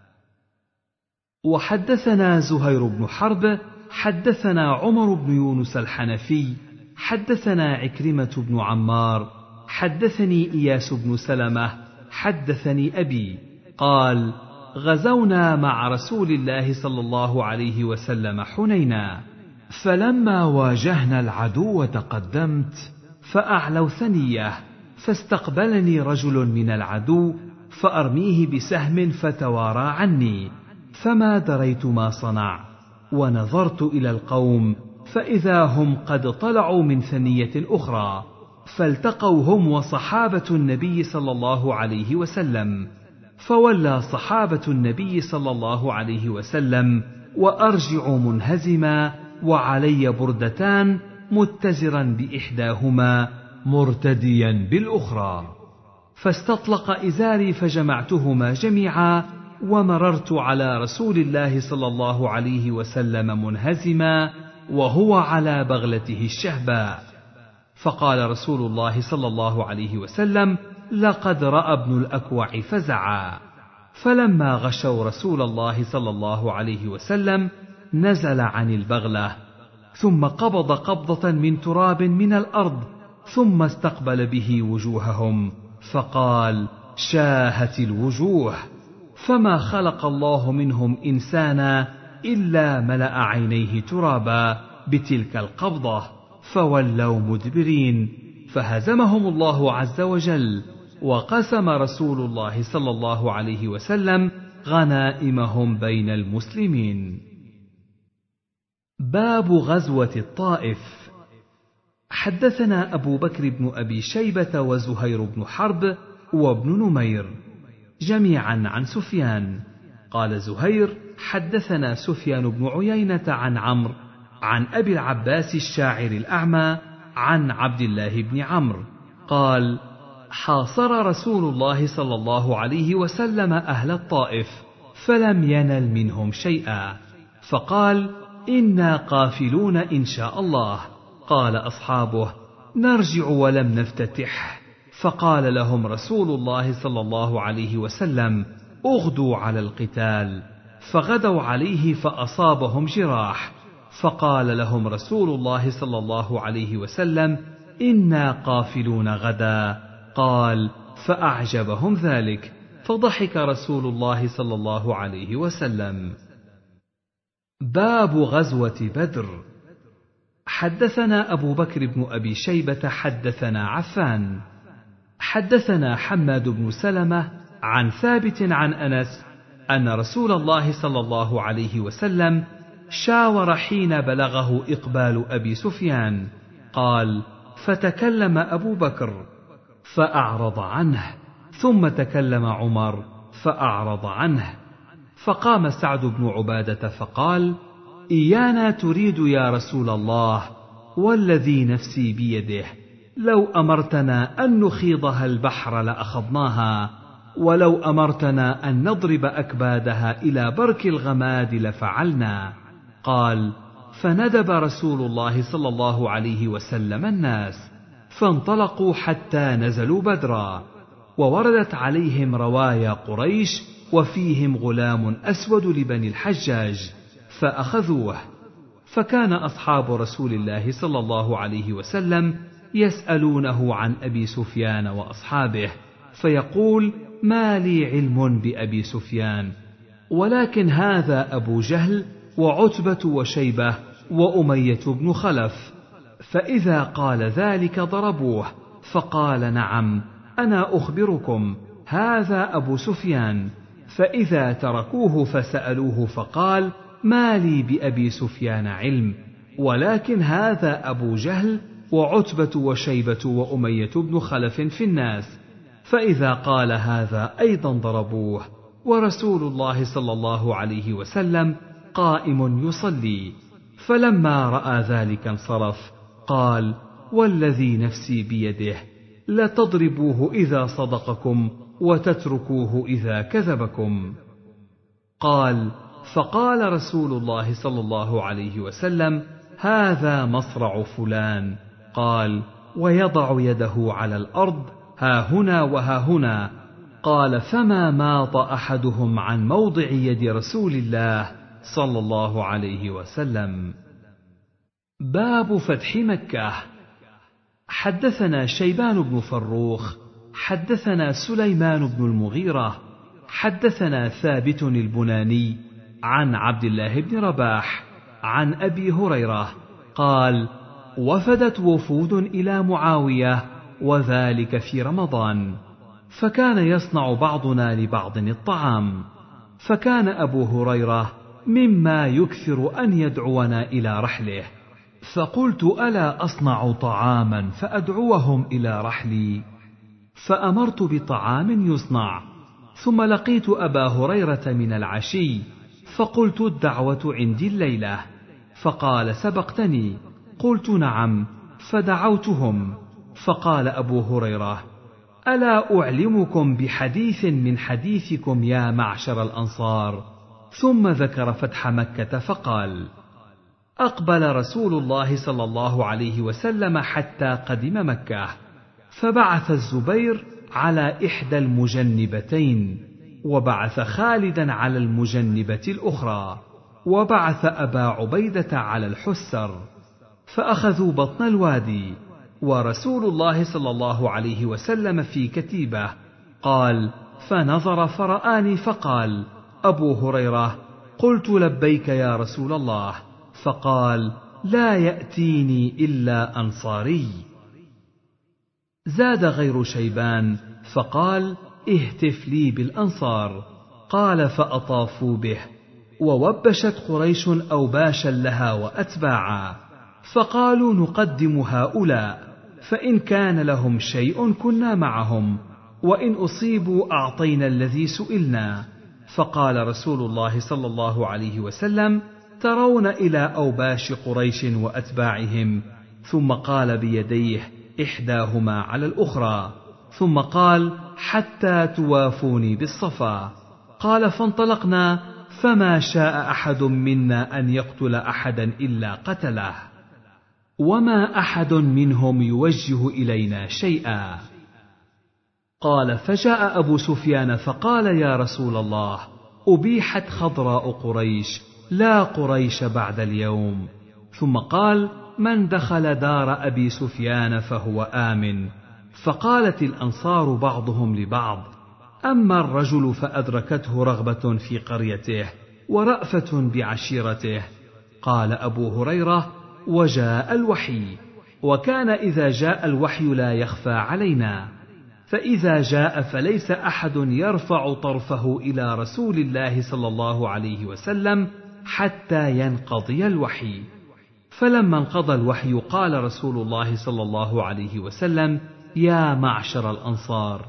وحدثنا زهير بن حرب حدثنا عمر بن يونس الحنفي حدثنا عكرمة بن عمار حدثني إياس بن سلمة حدثني أبي قال: غزونا مع رسول الله صلى الله عليه وسلم حنينا، فلما واجهنا العدو تقدمت فأعلوا ثنية، فاستقبلني رجل من العدو فأرميه بسهم فتوارى عني، فما دريت ما صنع، ونظرت إلى القوم فإذا هم قد طلعوا من ثنية أخرى، فالتقوا هم وصحابة النبي صلى الله عليه وسلم، فولى صحابة النبي صلى الله عليه وسلم، وأرجع منهزما وعلي بردتان متزرا بإحداهما مرتديا بالأخرى، فاستطلق إزاري فجمعتهما جميعا، ومررت على رسول الله صلى الله عليه وسلم منهزما وهو على بغلته الشهباء، فقال رسول الله صلى الله عليه وسلم: لقد رأى ابن الأكوع فزعا. فلما غشوا رسول الله صلى الله عليه وسلم نزل عن البغلة، ثم قبض قبضة من تراب من الأرض، ثم استقبل به وجوههم، فقال: شاهت الوجوه، فما خلق الله منهم إنسانا إلا ملأ عينيه ترابا بتلك القبضة، فولوا مدبرين، فهزمهم الله عز وجل، وقسم رسول الله صلى الله عليه وسلم غنائمهم بين المسلمين. باب غزوة الطائف. حدثنا أبو بكر بن أبي شيبة وزهير بن حرب وابن نمير جميعا عن سفيان قال زهير: حدثنا سفيان بن عيينة عن عمرو عن أبي العباس الشاعر الأعمى عن عبد الله بن عمرو قال: حاصر رسول الله صلى الله عليه وسلم أهل الطائف، فلم ينل منهم شيئا، فقال: إنا قافلون إن شاء الله. قال أصحابه: نرجع ولم نفتتح. فقال لهم رسول الله صلى الله عليه وسلم: اغدوا على القتال. فغدوا عليه فأصابهم جراح، فقال لهم رسول الله صلى الله عليه وسلم: إنا قافلون غدا. قال: فأعجبهم ذلك، فضحك رسول الله صلى الله عليه وسلم. باب غزوة بدر. حدثنا أبو بكر بن أبي شيبة حدثنا عفان حدثنا حماد بن سلمة عن ثابت عن أنس أن رسول الله صلى الله عليه وسلم شاور حين بلغه إقبال أبي سفيان. قال: فتكلم أبو بكر فأعرض عنه، ثم تكلم عمر فأعرض عنه، فقام سعد بن عبادة فقال: إيانا تريد يا رسول الله، والذي نفسي بيده لو أمرتنا أن نخيضها البحر لأخذناها، ولو أمرتنا أن نضرب أكبادها إلى برك الغماد لفعلنا. قال: فندب رسول الله صلى الله عليه وسلم الناس، فانطلقوا حتى نزلوا بدرا، ووردت عليهم روايا قريش وفيهم غلام أسود لبني الحجاج، فأخذوه. فكان أصحاب رسول الله صلى الله عليه وسلم يسألونه عن أبي سفيان وأصحابه، فيقول: ما لي علم بأبي سفيان، ولكن هذا أبو جهل وعتبة وشيبة وأمية بن خلف. فإذا قال ذلك ضربوه، فقال: نعم، أنا أخبركم، هذا أبو سفيان. فإذا تركوه فسألوه فقال: ما لي بأبي سفيان علم، ولكن هذا أبو جهل وعتبة وشيبة وأمية بن خلف في الناس. فإذا قال هذا أيضا ضربوه، ورسول الله صلى الله عليه وسلم قائم يصلي. فلما رأى ذلك انصرف. قال: والذي نفسي بيده لتضربوه إذا صدقكم وتتركوه إذا كذبكم. قال: فقال رسول الله صلى الله عليه وسلم: هذا مصرع فلان. قال: ويضع يده على الأرض ها هنا وها هنا. قال: فما ماط أحدهم عن موضع يد رسول الله صلى الله عليه وسلم. باب فتح مكة. حدثنا شيبان بن فروخ حدثنا سليمان بن المغيرة حدثنا ثابت البناني عن عبد الله بن رباح عن أبي هريرة قال: وفدت وفود إلى معاوية، وذلك في رمضان، فكان يصنع بعضنا لبعض الطعام، فكان أبو هريرة مما يكثر أن يدعونا إلى رحله، فقلت: ألا أصنع طعاما فأدعوهم إلى رحلي؟ فأمرت بطعام يصنع، ثم لقيت أبا هريرة من العشي، فقلت: الدعوة عندي الليلة. فقال: سبقتني. قلت: نعم. فدعوتهم، فقال أبو هريرة: ألا أعلمكم بحديث من حديثكم يا معشر الأنصار؟ ثم ذكر فتح مكة فقال: أقبل رسول الله صلى الله عليه وسلم حتى قدم مكة، فبعث الزبير على إحدى المجنبتين، وبعث خالدا على المجنبة الأخرى، وبعث أبا عبيدة على الحسر، فأخذوا بطن الوادي، ورسول الله صلى الله عليه وسلم في كتيبة. قال: فنظر فرآني فقال: أبو هريرة. قلت: لبيك يا رسول الله. فقال: لا يأتيني إلا أنصاري. زاد غير شيبان فقال: اهتف لي بالأنصار. قال: فأطافوا به، ووبشت قريش أوباشا لها وأتباعا، فقالوا: نقدم هؤلاء، فإن كان لهم شيء كنا معهم، وإن أصيبوا أعطينا الذي سئلنا. فقال رسول الله صلى الله عليه وسلم: ترون إلى أوباش قريش وأتباعهم؟ ثم قال بيديه إحداهما على الأخرى، ثم قال: حتى توافوني بالصفا. قال: فانطلقنا، فما شاء أحد منا أن يقتل أحدا إلا قتله. وما أحد منهم يوجه إلينا شيئا. قال: فجاء أبو سفيان فقال: يا رسول الله، أبيحت خضراء قريش، لا قريش بعد اليوم. ثم قال: من دخل دار أبي سفيان فهو آمن. فقالت الأنصار بعضهم لبعض: أما الرجل فأدركته رغبة في قريته ورأفة بعشيرته. قال أبو هريرة: وجاء الوحي، وكان إذا جاء الوحي لا يخفى علينا، فإذا جاء فليس أحد يرفع طرفه إلى رسول الله صلى الله عليه وسلم حتى ينقضي الوحي. فلما انقضى الوحي قال رسول الله صلى الله عليه وسلم: يا معشر الأنصار.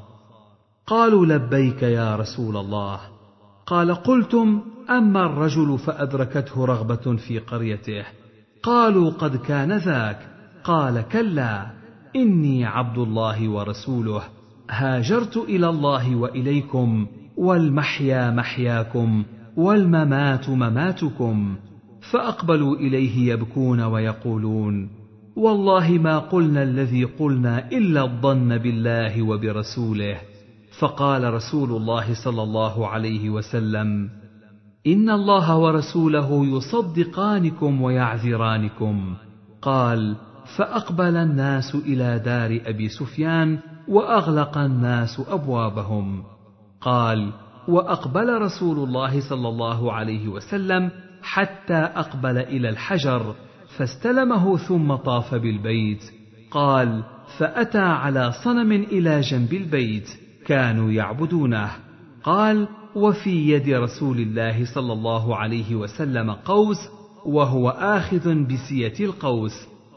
قالوا: لبيك يا رسول الله. قال: قلتم: أما الرجل فأدركته رغبة في قريته. قالوا: قد كان ذاك. قال: كلا، إني عبد الله ورسوله، هاجرت إلى الله وإليكم، والمحيا محياكم والممات مماتكم. فأقبلوا إليه يبكون ويقولون: والله ما قلنا الذي قلنا إلا الظن بالله وبرسوله. فقال رسول الله صلى الله عليه وسلم: إن الله ورسوله يصدقانكم ويعذرانكم. قال: فأقبل الناس إلى دار أبي سفيان وأغلق الناس أبوابهم. قال: وأقبل رسول الله صلى الله عليه وسلم حتى أقبل إلى الحجر فاستلمه ثم طاف بالبيت. قال: فأتى على صنم إلى جنب البيت كانوا يعبدونه. قال: وفي يد رسول الله صلى الله عليه وسلم قوس، وهو آخذ بسية القوس.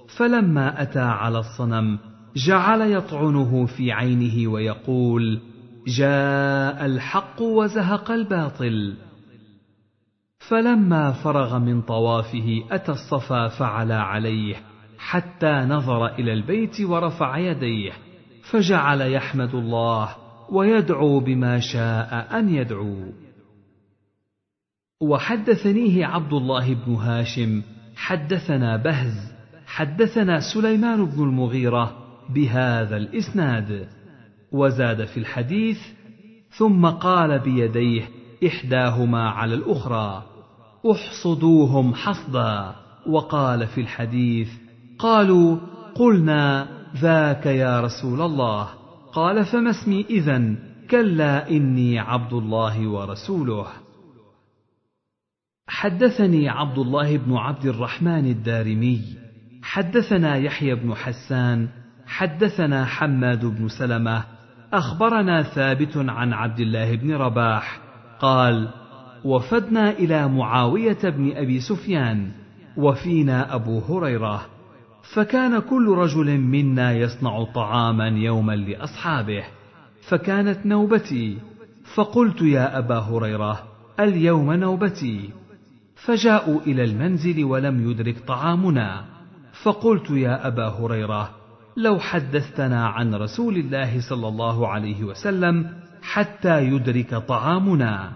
فلما أتى على الصنم جعل يطعنه في عينه ويقول: جاء الحق وزهق الباطل. فلما فرغ من طوافه أتى الصفا فعلى عليه حتى نظر إلى البيت ورفع يديه، فجعل يحمد الله ويدعو بما شاء أن يدعو. وحدثنيه عبد الله بن هاشم حدثنا بهز حدثنا سليمان بن المغيرة بهذا الإسناد، وزاد في الحديث: ثم قال بيديه إحداهما على الأخرى: احصدوهم حصدا. وقال في الحديث: قالوا: قلنا ذاك يا رسول الله. قال: فما اسمي إذن؟ كلا، إني عبد الله ورسوله. حدثني عبد الله بن عبد الرحمن الدارمي حدثنا يحيى بن حسان حدثنا حماد بن سلمة أخبرنا ثابت عن عبد الله بن رباح قال: وفدنا إلى معاوية بن أبي سفيان وفينا أبو هريرة، فكان كل رجل منا يصنع طعاما يوما لأصحابه، فكانت نوبتي، فقلت: يا أبا هريرة، اليوم نوبتي. فجاءوا إلى المنزل ولم يدرك طعامنا، فقلت: يا أبا هريرة، لو حدثتنا عن رسول الله صلى الله عليه وسلم حتى يدرك طعامنا.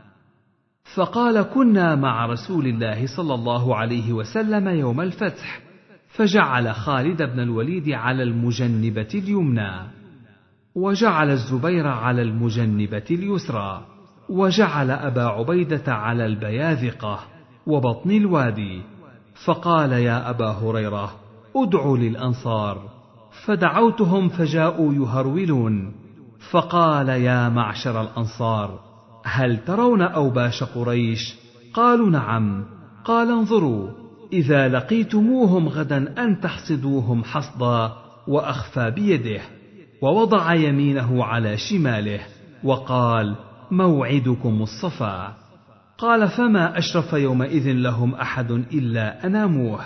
فقال: كنا مع رسول الله صلى الله عليه وسلم يوم الفتح، فجعل خالد بن الوليد على المجنبة اليمنى، وجعل الزبير على المجنبة اليسرى، وجعل أبا عبيدة على البياذقة وبطن الوادي. فقال: يا أبا هريرة، ادع للأنصار. فدعوتهم فجاءوا يهرولون، فقال: يا معشر الأنصار، هل ترون أوباش قريش؟ قالوا: نعم. قال: انظروا، إذا لقيتموهم غدا أن تحصدوهم حصدا. وأخفى بيده ووضع يمينه على شماله وقال: موعدكم الصفا. قال: فما أشرف يومئذ لهم أحد إلا أناموه.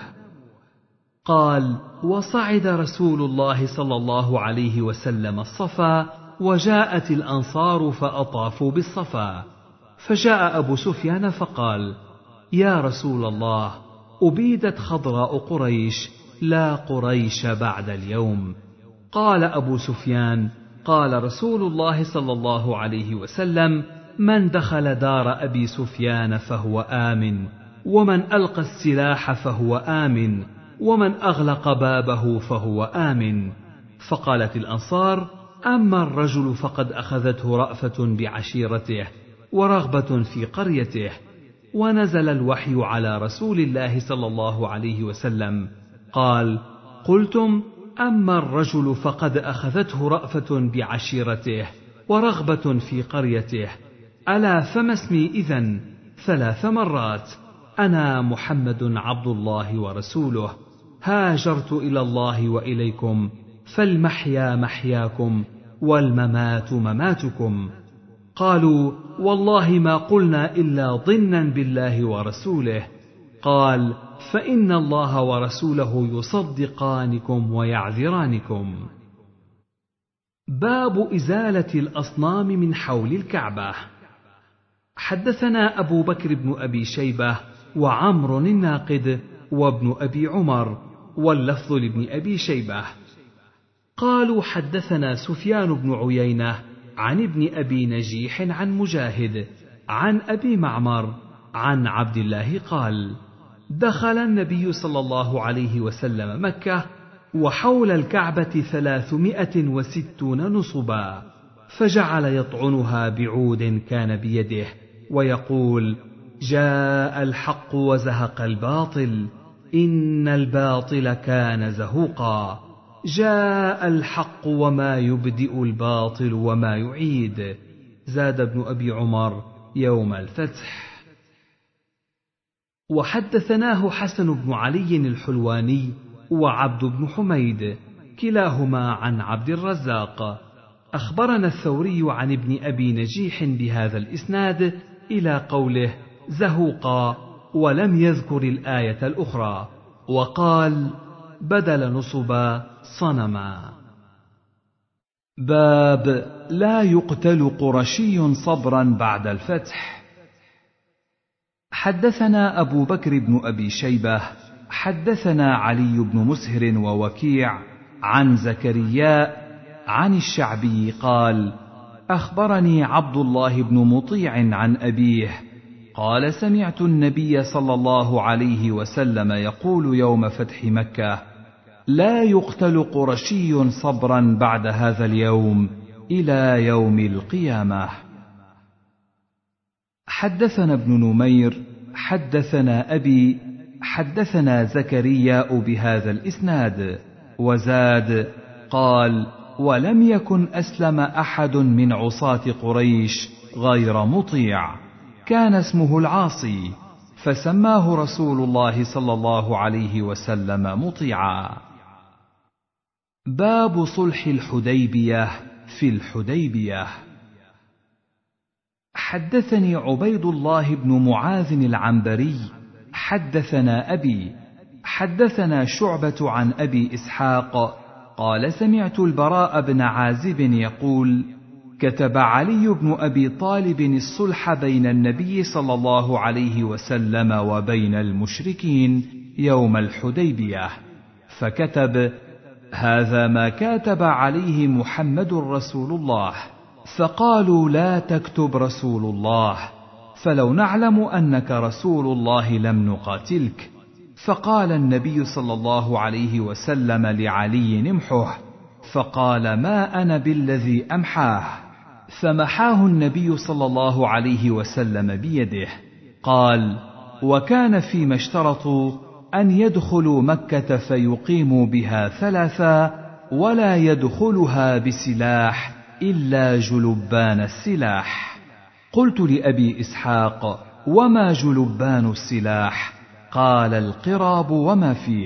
قال: وصعد رسول الله صلى الله عليه وسلم الصفا، وجاءت الأنصار فأطافوا بالصفا، فجاء أبو سفيان فقال: يا رسول الله، أبيدت خضراء قريش، لا قريش بعد اليوم. قال أبو سفيان: قال رسول الله صلى الله عليه وسلم: من دخل دار أبي سفيان فهو آمن، ومن ألقى السلاح فهو آمن، ومن أغلق بابه فهو آمن. فقالت الأنصار: أما الرجل فقد أخذته رأفة بعشيرته ورغبة في قريته. ونزل الوحي على رسول الله صلى الله عليه وسلم قال: قلتم: أما الرجل فقد أخذته رأفة بعشيرته ورغبة في قريته، ألا فما اسمي إذن 3 مرات: أنا محمد عبد الله ورسوله، هاجرت إلى الله وإليكم، فالمحيا محياكم والممات مماتكم. قالوا: والله ما قلنا إلا ضنا بالله ورسوله. قال: فإن الله ورسوله يصدقانكم ويعذرانكم. باب إزالة الأصنام من حول الكعبة. حدثنا أبو بكر بن أبي شيبة وعمر الناقد وابن أبي عمر، واللفظ لابن أبي شيبة. قالوا: حدثنا سفيان بن عيينة عن ابن أبي نجيح عن مجاهد عن أبي معمر عن عبد الله قال: دخل النبي صلى الله عليه وسلم مكة وحول الكعبة 360 نصبا، فجعل يطعنها بعود كان بيده ويقول: جاء الحق وزهق الباطل، إن الباطل كان زهوقا، جاء الحق وما يبدئ الباطل وما يعيد. زاد ابن أبي عمر يوم الفتح. وحدثناه حسن بن علي الحلواني وعبد بن حميد كلاهما عن عبد الرزاق. أخبرنا الثوري عن ابن أبي نجيح بهذا الإسناد إلى قوله: زهوقا، ولم يذكر الآية الأخرى، وقال: بدل نصبا صنما. باب لا يقتل قرشي صبرا بعد الفتح. حدثنا أبو بكر بن أبي شيبة حدثنا علي بن مسهر ووكيع عن زكريا عن الشعبي قال: أخبرني عبد الله بن مطيع عن أبيه قال: سمعت النبي صلى الله عليه وسلم يقول يوم فتح مكة: لا يقتل قرشي صبرا بعد هذا اليوم إلى يوم القيامة. حدثنا ابن نمير حدثنا أبي حدثنا زكريا بهذا الإسناد، وزاد قال: ولم يكن أسلم أحد من عصاة قريش غير مطيع، كان اسمه العاصي، فسماه رسول الله صلى الله عليه وسلم مطيعا. باب صلح الحديبية في الحديبية. حدثني عبيد الله بن معاذ العنبري حدثنا أبي حدثنا شعبة عن أبي إسحاق قال: سمعت البراء بن عازب يقول: كتب علي بن أبي طالب الصلح بين النبي صلى الله عليه وسلم وبين المشركين يوم الحديبية، فكتب: هذا ما كاتب عليه محمد رسول الله. فقالوا: لا تكتب رسول الله، فلو نعلم أنك رسول الله لم نقاتلك. فقال النبي صلى الله عليه وسلم لعلي: امحه، فقال: ما أنا بالذي أمحاه، فمحاه النبي صلى الله عليه وسلم بيده. قال: وكان فيما اشترطوا أن يدخلوا مكة فيقيموا بها 3 ولا يدخلها بسلاح إلا جلبان السلاح. قلت لأبي إسحاق: وما جلبان السلاح؟ قال: القراب وما فيه.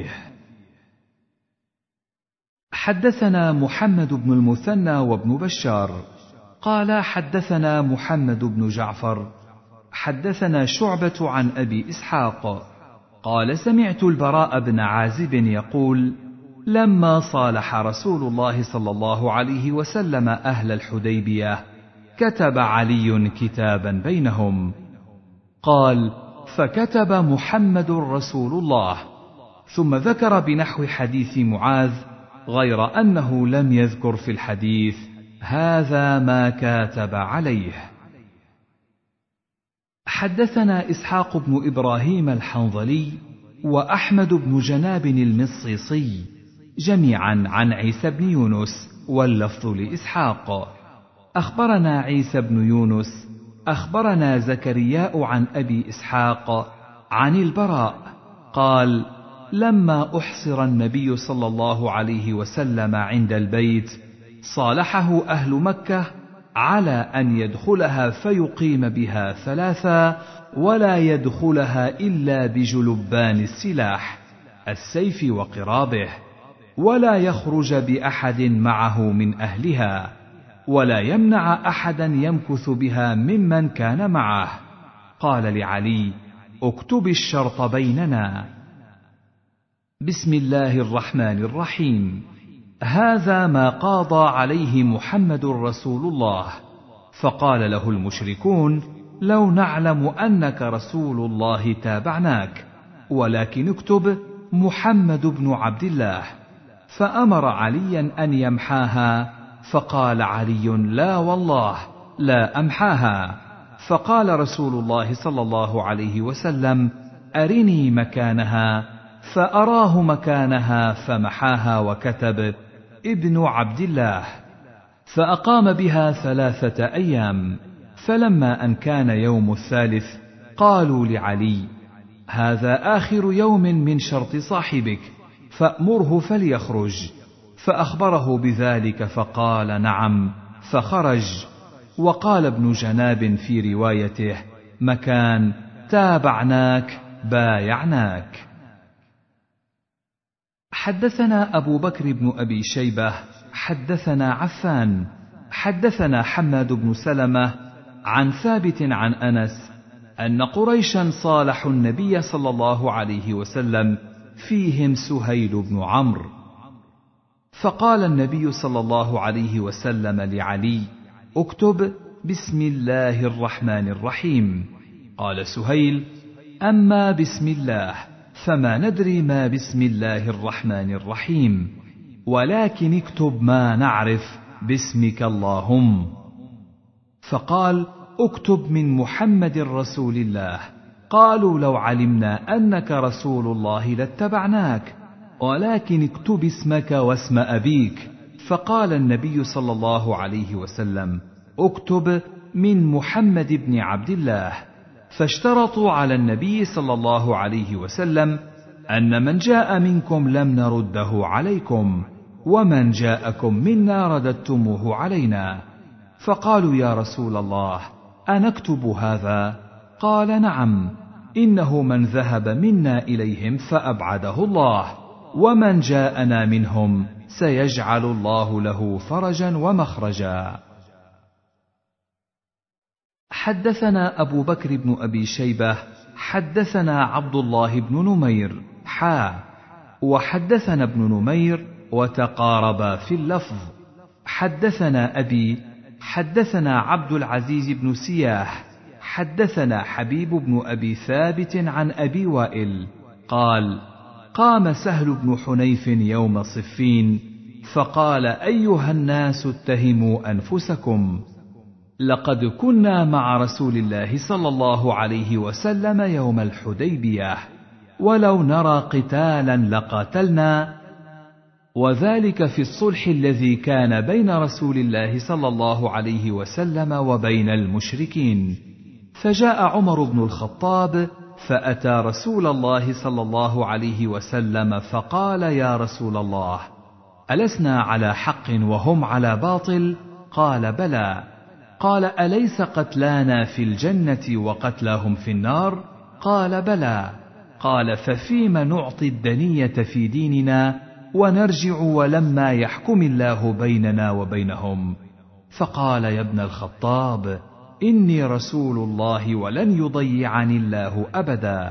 حدثنا محمد بن المثنى وابن بشار قال: حدثنا محمد بن جعفر حدثنا شعبة عن أبي إسحاق قال: سمعت البراء بن عازب يقول: لما صالح رسول الله صلى الله عليه وسلم أهل الحديبية كتب علي كتابا بينهم. قال: فكتب محمد رسول الله، ثم ذكر بنحو حديث معاذ، غير أنه لم يذكر في الحديث: هذا ما كاتب عليه. حدثنا إسحاق بن إبراهيم الحنظلي وأحمد بن جناب المصيصي جميعا عن عيسى بن يونس، واللفظ لإسحاق. أخبرنا عيسى بن يونس أخبرنا زكرياء عن أبي إسحاق عن البراء قال: لما أحصر النبي صلى الله عليه وسلم عند البيت صالحه أهل مكة على أن يدخلها فيقيم بها 3 ولا يدخلها إلا بجلبان السلاح السيف وقرابه، ولا يخرج بأحد معه من أهلها، ولا يمنع أحدا يمكث بها ممن كان معه. قال لعلي: اكتب الشرط بيننا. بسم الله الرحمن الرحيم. هذا ما قاضى عليه محمد رسول الله. فقال له المشركون: لو نعلم أنك رسول الله تابعناك، ولكن اكتب محمد بن عبد الله. فأمر عليا أن يمحاها، فقال علي: لا والله لا أمحاها. فقال رسول الله صلى الله عليه وسلم: أرني مكانها. فأراه مكانها فمحاها وكتب: ابن عبد الله. فأقام بها 3 أيام. فلما أن كان يوم الثالث قالوا لعلي: هذا آخر يوم من شرط صاحبك، فأمره فليخرج. فأخبره بذلك فقال: نعم. فخرج. وقال ابن جناب في روايته: مكان تابعناك بايعناك. حدثنا أبو بكر بن أبي شيبة حدثنا عفان حدثنا حماد بن سلمة عن ثابت عن أنس أن قريشا صالحوا النبي صلى الله عليه وسلم، فيهم سهيل بن عمرو. فقال النبي صلى الله عليه وسلم لعلي: اكتب بسم الله الرحمن الرحيم. قال سهيل: أما بسم الله فما ندري ما بسم الله الرحمن الرحيم، ولكن اكتب ما نعرف باسمك اللهم. فقال: اكتب من محمد رسول الله. قالوا: لو علمنا أنك رسول الله لاتبعناك، ولكن اكتب اسمك واسم أبيك. فقال النبي صلى الله عليه وسلم: اكتب من محمد بن عبد الله. فاشترطوا على النبي صلى الله عليه وسلم أن من جاء منكم لم نرده عليكم، ومن جاءكم منا رددتموه علينا. فقالوا: يا رسول الله أنكتب هذا؟ قال: نعم، إنه من ذهب منا إليهم فأبعده الله، ومن جاءنا منهم سيجعل الله له فرجا ومخرجا. حدثنا أبو بكر بن أبي شيبة حدثنا عبد الله بن نمير وحدثنا ابن نمير وتقاربا في اللفظ. حدثنا أبي حدثنا عبد العزيز بن سياح حدثنا حبيب بن أبي ثابت عن أبي وائل قال: قام سهل بن حنيف يوم صفين فقال: أيها الناس اتهموا أنفسكم، لقد كنا مع رسول الله صلى الله عليه وسلم يوم الحديبية، ولو نرى قتالا لقاتلنا، وذلك في الصلح الذي كان بين رسول الله صلى الله عليه وسلم وبين المشركين. فجاء عمر بن الخطاب فأتى رسول الله صلى الله عليه وسلم فقال: يا رسول الله، ألسنا على حق وهم على باطل؟ قال: بلى. قال: أليس قتلانا في الجنة وقتلاهم في النار؟ قال: بلى. قال: ففيم نعطي الدنية في ديننا ونرجع ولما يحكم الله بيننا وبينهم؟ فقال: يا ابن الخطاب، إني رسول الله ولن يضيعني الله أبدا.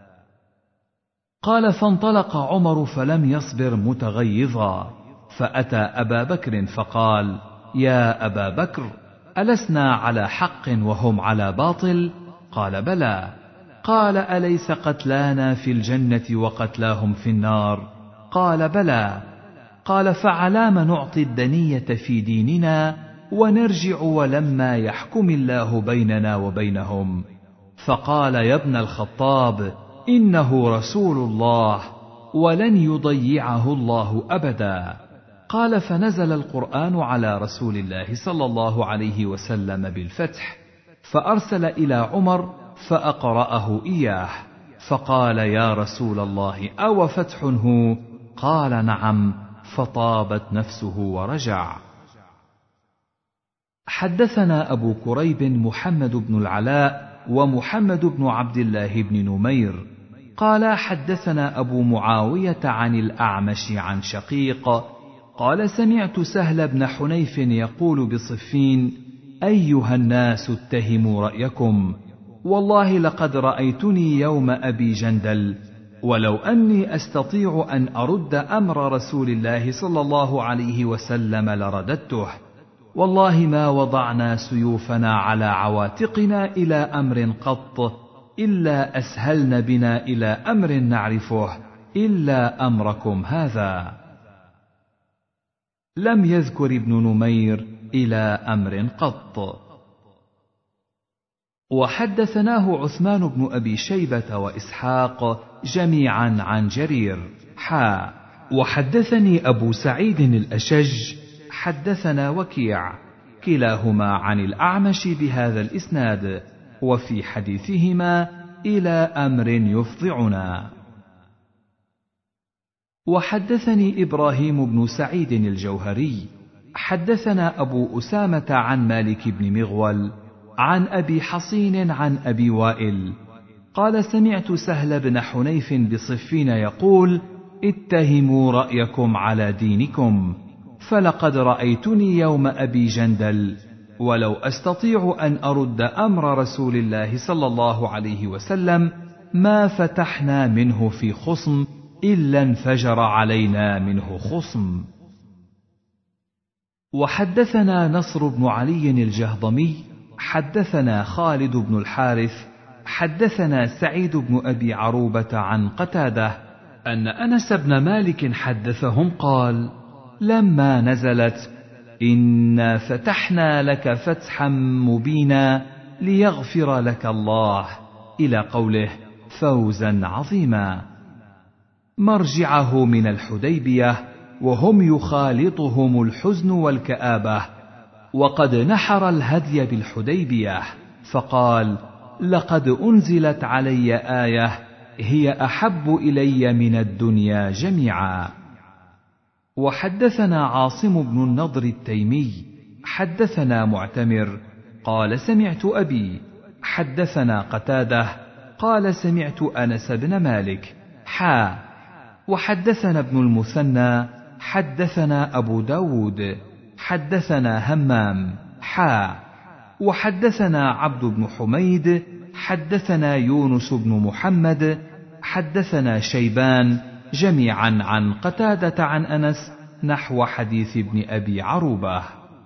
قال: فانطلق عمر فلم يصبر متغيظا، فأتى أبا بكر فقال: يا أبا بكر، ألسنا على حق وهم على باطل؟ قال: بلى. قال: أليس قتلانا في الجنة وقتلاهم في النار؟ قال: بلى. قال: فعلام نعطي الدنية في ديننا ونرجع ولما يحكم الله بيننا وبينهم؟ فقال: يا ابن الخطاب، إنه رسول الله ولن يضيعه الله أبدا. قال: فنزل القرآن على رسول الله صلى الله عليه وسلم بالفتح، فأرسل إلى عمر فأقرأه إياه، فقال: يا رسول الله أو فتح هو؟ قال: نعم، فطابت نفسه ورجع. حدثنا أبو كريب محمد بن العلاء ومحمد بن عبد الله بن نمير قال: حدثنا أبو معاوية عن الأعمش عن شقيق قال: سمعت سهل بن حنيف يقول بصفين: أيها الناس اتهموا رأيكم، والله لقد رأيتني يوم أبي جندل، ولو أني أستطيع أن أرد أمر رسول الله صلى الله عليه وسلم لرددته، والله ما وضعنا سيوفنا على عواتقنا إلى أمر قط إلا أسهلن بنا إلى أمر نعرفه إلا أمركم هذا. لم يذكر ابن نمير إلى أمر قط. وحدثناه عثمان بن أبي شيبة وإسحاق جميعا عن جرير وحدثني أبو سعيد الأشج حدثنا وكيع كلاهما عن الأعمش بهذا الإسناد، وفي حديثهما إلى أمر يفضعنا. وحدثني إبراهيم بن سعيد الجوهري حدثنا أبو أسامة عن مالك بن مغول عن أبي حصين عن أبي وائل قال: سمعت سهل بن حنيف بصفين يقول: اتهموا رأيكم على دينكم، فلقد رأيتني يوم أبي جندل، ولو أستطيع أن أرد أمر رسول الله صلى الله عليه وسلم ما فتحنا منه في خصم إلا انفجر علينا منه خصم. وحدثنا نصر بن علي الجهضمي حدثنا خالد بن الحارث حدثنا سعيد بن أبي عروبة عن قتادة أن أنس بن مالك حدثهم قال: لما نزلت إنا فتحنا لك فتحا مبينا ليغفر لك الله إلى قوله: فوزا عظيما، مرجعه من الحديبية وهم يخالطهم الحزن والكآبة، وقد نحر الهدي بالحديبية، فقال: لقد أنزلت علي آية هي أحب إلي من الدنيا جميعا. وحدثنا عاصم بن النضر التيمي حدثنا معتمر قال: سمعت أبي حدثنا قتادة قال: سمعت أنس بن مالك وحدثنا ابن المثنى حدثنا أبو داود حدثنا همام وحدثنا عبد بن حميد حدثنا يونس بن محمد حدثنا شيبان جميعا عن قتادة عن أنس نحو حديث ابن أبي عروبة.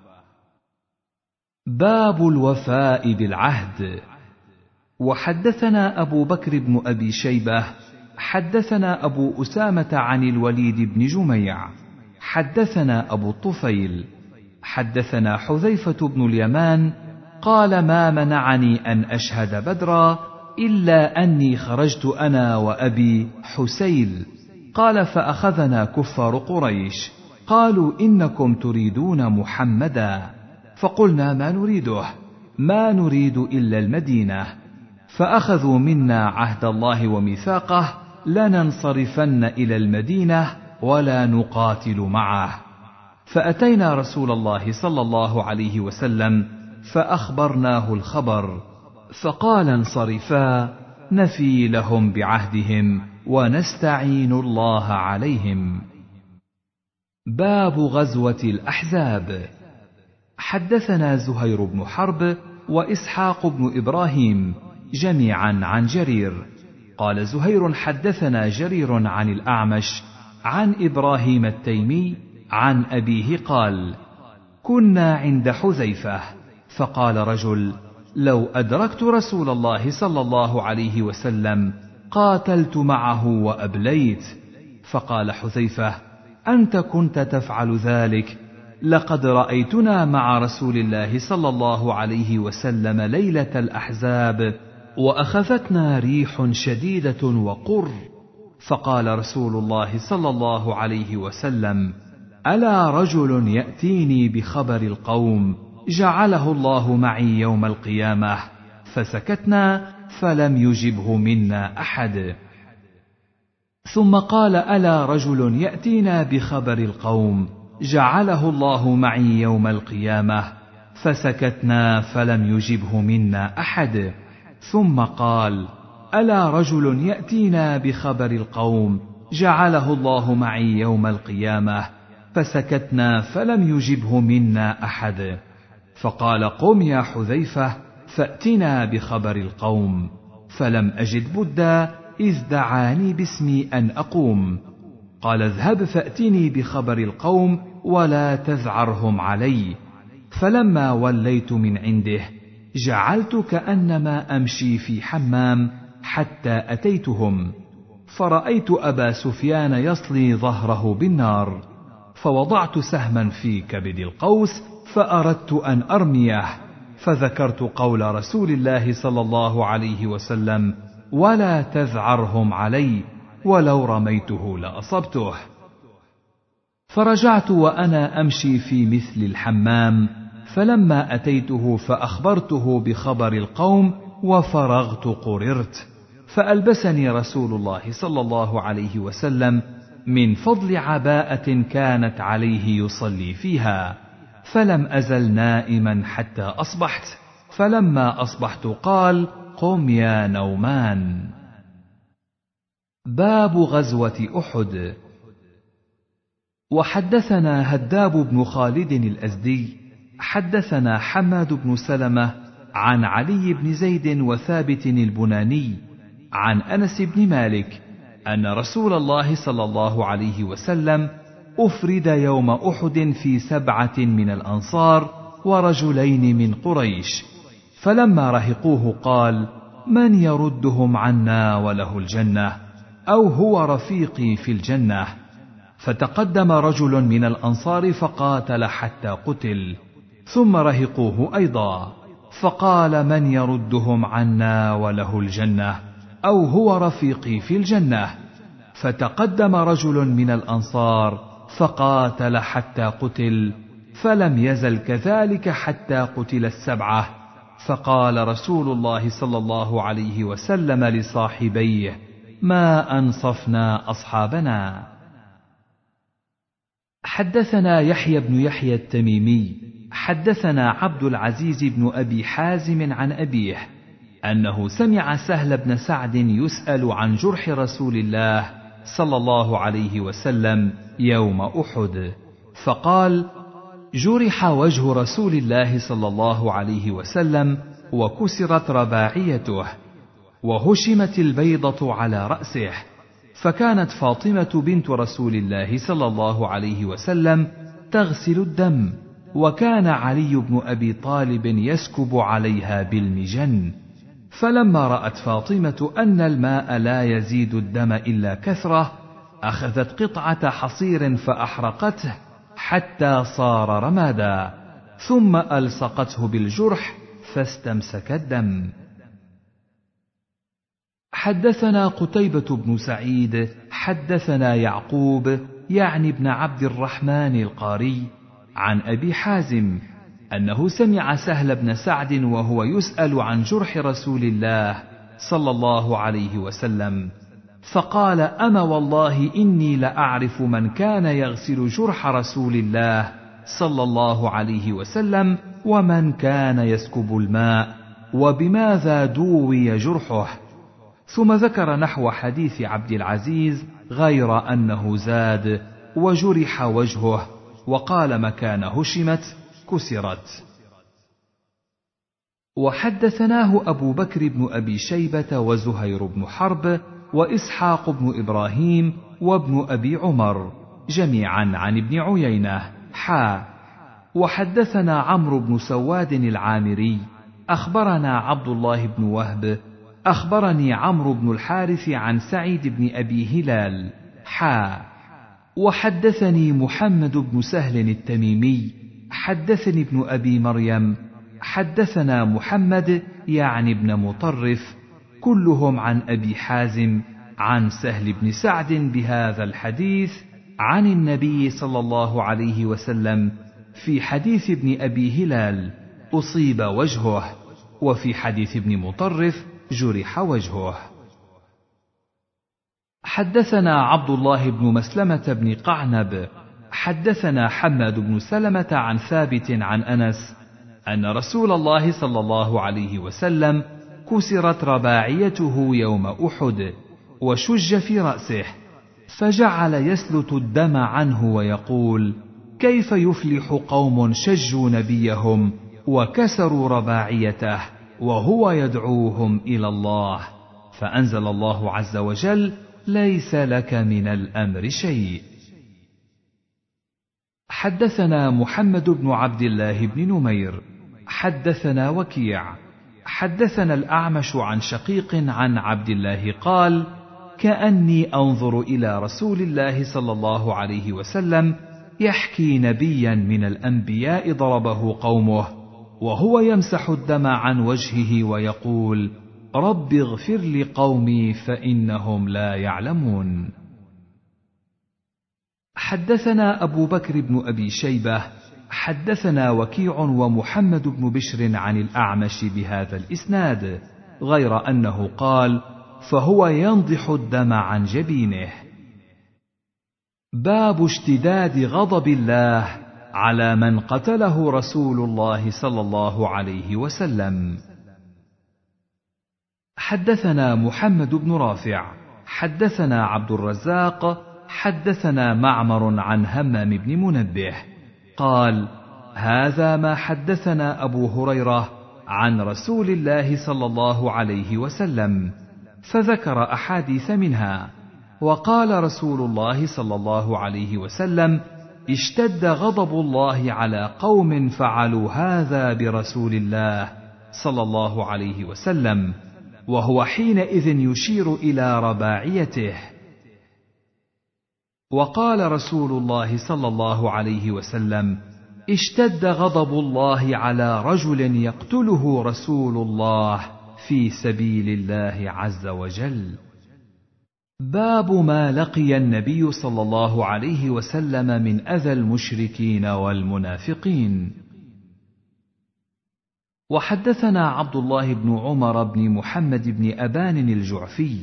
باب الوفاء بالعهد. وحدثنا أبو بكر بن أبي شيبة حدثنا أبو أسامة عن الوليد بن جميع حدثنا أبو الطفيل حدثنا حذيفة بن اليمان قال: ما منعني أن أشهد بدرا إلا أني خرجت أنا وأبي حسيل. قال: فأخذنا كفار قريش قالوا: إنكم تريدون محمدا، فقلنا: ما نريده، ما نريد إلا المدينة، فأخذوا منا عهد الله وميثاقه لننصرفن إلى المدينة ولا نقاتل معه. فأتينا رسول الله صلى الله عليه وسلم فأخبرناه الخبر، فقال: انصرفا نفي لهم بعهدهم ونستعين الله عليهم. باب غزوة الأحزاب. حدثنا زهير بن حرب وإسحاق بن إبراهيم جميعا عن جرير قال: زهير حدثنا جرير عن الأعمش عن إبراهيم التيمي عن أبيه قال: كنا عند حذيفة فقال رجل: لو أدركت رسول الله صلى الله عليه وسلم قاتلت معه وأبليت. فقال حذيفة: أنت كنت تفعل ذلك، لقد رأيتنا مع رسول الله صلى الله عليه وسلم ليلة الأحزاب وأخذتنا ريح شديدة وقر، فقال رسول الله صلى الله عليه وسلم: ألا رجل يأتيني بخبر القوم جعله الله معي يوم القيامة؟ فسكتنا فلم يجبه منا أحد. ثم قال: ألا رجل يأتينا بخبر القوم جعله الله معي يوم القيامة؟ فسكتنا فلم يجبه منا أحد. ثم قال: ألا رجل يأتينا بخبر القوم جعله الله معي يوم القيامة؟ فسكتنا فلم يجبه منا أحد. فقال: قم يا حذيفة فأتنا بخبر القوم. فلم أجد بدا إذ دعاني باسمي أن أقوم. قال: اذهب فأتني بخبر القوم ولا تذعرهم علي. فلما وليت من عنده جعلت كأنما أمشي في حمام حتى أتيتهم، فرأيت أبا سفيان يصلي ظهره بالنار، فوضعت سهما في كبد القوس فأردت أن أرميه، فذكرت قول رسول الله صلى الله عليه وسلم: ولا تذعرهم علي، ولو رميته لأصبته. فرجعت وأنا أمشي في مثل الحمام، فلما أتيته فأخبرته بخبر القوم وفرغت قررت، فألبسني رسول الله صلى الله عليه وسلم من فضل عباءة كانت عليه يصلي فيها، فلم أزل نائما حتى أصبحت. فلما أصبحت قال: قم يا نومان. باب غزوة أحد. وحدثنا هداب بن خالد الأزدي حدثنا حماد بن سلمة عن علي بن زيد وثابت البناني عن أنس بن مالك أن رسول الله صلى الله عليه وسلم أفرد يوم أحد في 7 من الأنصار ورجلين من قريش، فلما رهقوه قال: من يردهم عنا وله الجنة، أو هو رفيقي في الجنة؟ فتقدم رجل من الأنصار فقاتل حتى قتل، ثم رهقوه أيضا، فقال: من يردهم عنا وله الجنة، أو هو رفيقي في الجنة؟ فتقدم رجل من الأنصار فقاتل حتى قتل، فلم يزل كذلك حتى قتل 7. فقال رسول الله صلى الله عليه وسلم لصاحبيه: ما أنصفنا أصحابنا. حدثنا يحيى بن يحيى التميمي حدثنا عبد العزيز بن أبي حازم عن أبيه أنه سمع سهل بن سعد يسأل عن جرح رسول الله صلى الله عليه وسلم يوم أحد، فقال: جرح وجه رسول الله صلى الله عليه وسلم وكسرت رباعيته، وهشمت البيضة على رأسه، فكانت فاطمة بنت رسول الله صلى الله عليه وسلم تغسل الدم، وكان علي بن أبي طالب يسكب عليها بالمجن. فلما رأت فاطمة أن الماء لا يزيد الدم إلا كثرة، أخذت قطعة حصير فأحرقته حتى صار رمادا، ثم ألصقته بالجرح فاستمسك الدم. حدثنا قتيبة بن سعيد حدثنا يعقوب يعني ابن عبد الرحمن القاري عن أبي حازم أنه سمع سهل بن سعد وهو يسأل عن جرح رسول الله صلى الله عليه وسلم، فقال: أما والله إني لأعرف من كان يغسل جرح رسول الله صلى الله عليه وسلم ومن كان يسكب الماء، وبماذا دوي جرحه. ثم ذكر نحو حديث عبد العزيز غير أنه زاد: وجرح وجهه، وقال مكان هشمت كسرت. وحدثناه أبو بكر بن أبي شيبة وزهير بن حرب وإسحاق بن إبراهيم وابن أبي عمر جميعا عن ابن عيينة وحدثنا عمرو بن سواد العامري أخبرنا عبد الله بن وهب أخبرني عمرو بن الحارث عن سعيد بن أبي هلال وحدثني محمد بن سهل التميمي حدثني ابن أبي مريم حدثنا محمد يعني ابن مطرف كلهم عن أبي حازم عن سهل بن سعد بهذا الحديث عن النبي صلى الله عليه وسلم في حديث ابن أبي هلال أصيب وجهه، وفي حديث ابن مطرف جرح وجهه. حدثنا عبد الله بن مسلمة بن قعنب حدثنا حماد بن سلمة عن ثابت عن أنس أن رسول الله صلى الله عليه وسلم كسرت رباعيته يوم أحد وشج في رأسه، فجعل يسلت الدم عنه ويقول: كيف يفلح قوم شجوا نبيهم وكسروا رباعيته وهو يدعوهم إلى الله؟ فأنزل الله عز وجل: ليس لك من الأمر شيء. حدثنا محمد بن عبد الله بن نمير حدثنا وكيع حدثنا الأعمش عن شقيق عن عبد الله قال: كأني أنظر إلى رسول الله صلى الله عليه وسلم يحكي نبيا من الأنبياء ضربه قومه وهو يمسح الدم عن وجهه ويقول: رب اغفر لقومي فإنهم لا يعلمون. حدثنا أبو بكر بن أبي شيبة حدثنا وكيع ومحمد بن بشر عن الأعمش بهذا الإسناد، غير أنه قال: فهو ينضح الدم عن جبينه. باب اشتداد غضب الله على من قتله رسول الله صلى الله عليه وسلم. حدثنا محمد بن رافع حدثنا عبد الرزاق حدثنا معمر عن همام بن منبه قال: هذا ما حدثنا أبو هريرة عن رسول الله صلى الله عليه وسلم، فذكر أحاديث منها، وقال رسول الله صلى الله عليه وسلم: اشتد غضب الله على قوم فعلوا هذا برسول الله صلى الله عليه وسلم، وهو حينئذ يشير إلى رباعيته. وقال رسول الله صلى الله عليه وسلم: اشتد غضب الله على رجل يقتله رسول الله في سبيل الله عز وجل. باب ما لقي النبي صلى الله عليه وسلم من أذى المشركين والمنافقين. وحدثنا عبد الله بن عمر بن محمد بن أبان الجعفي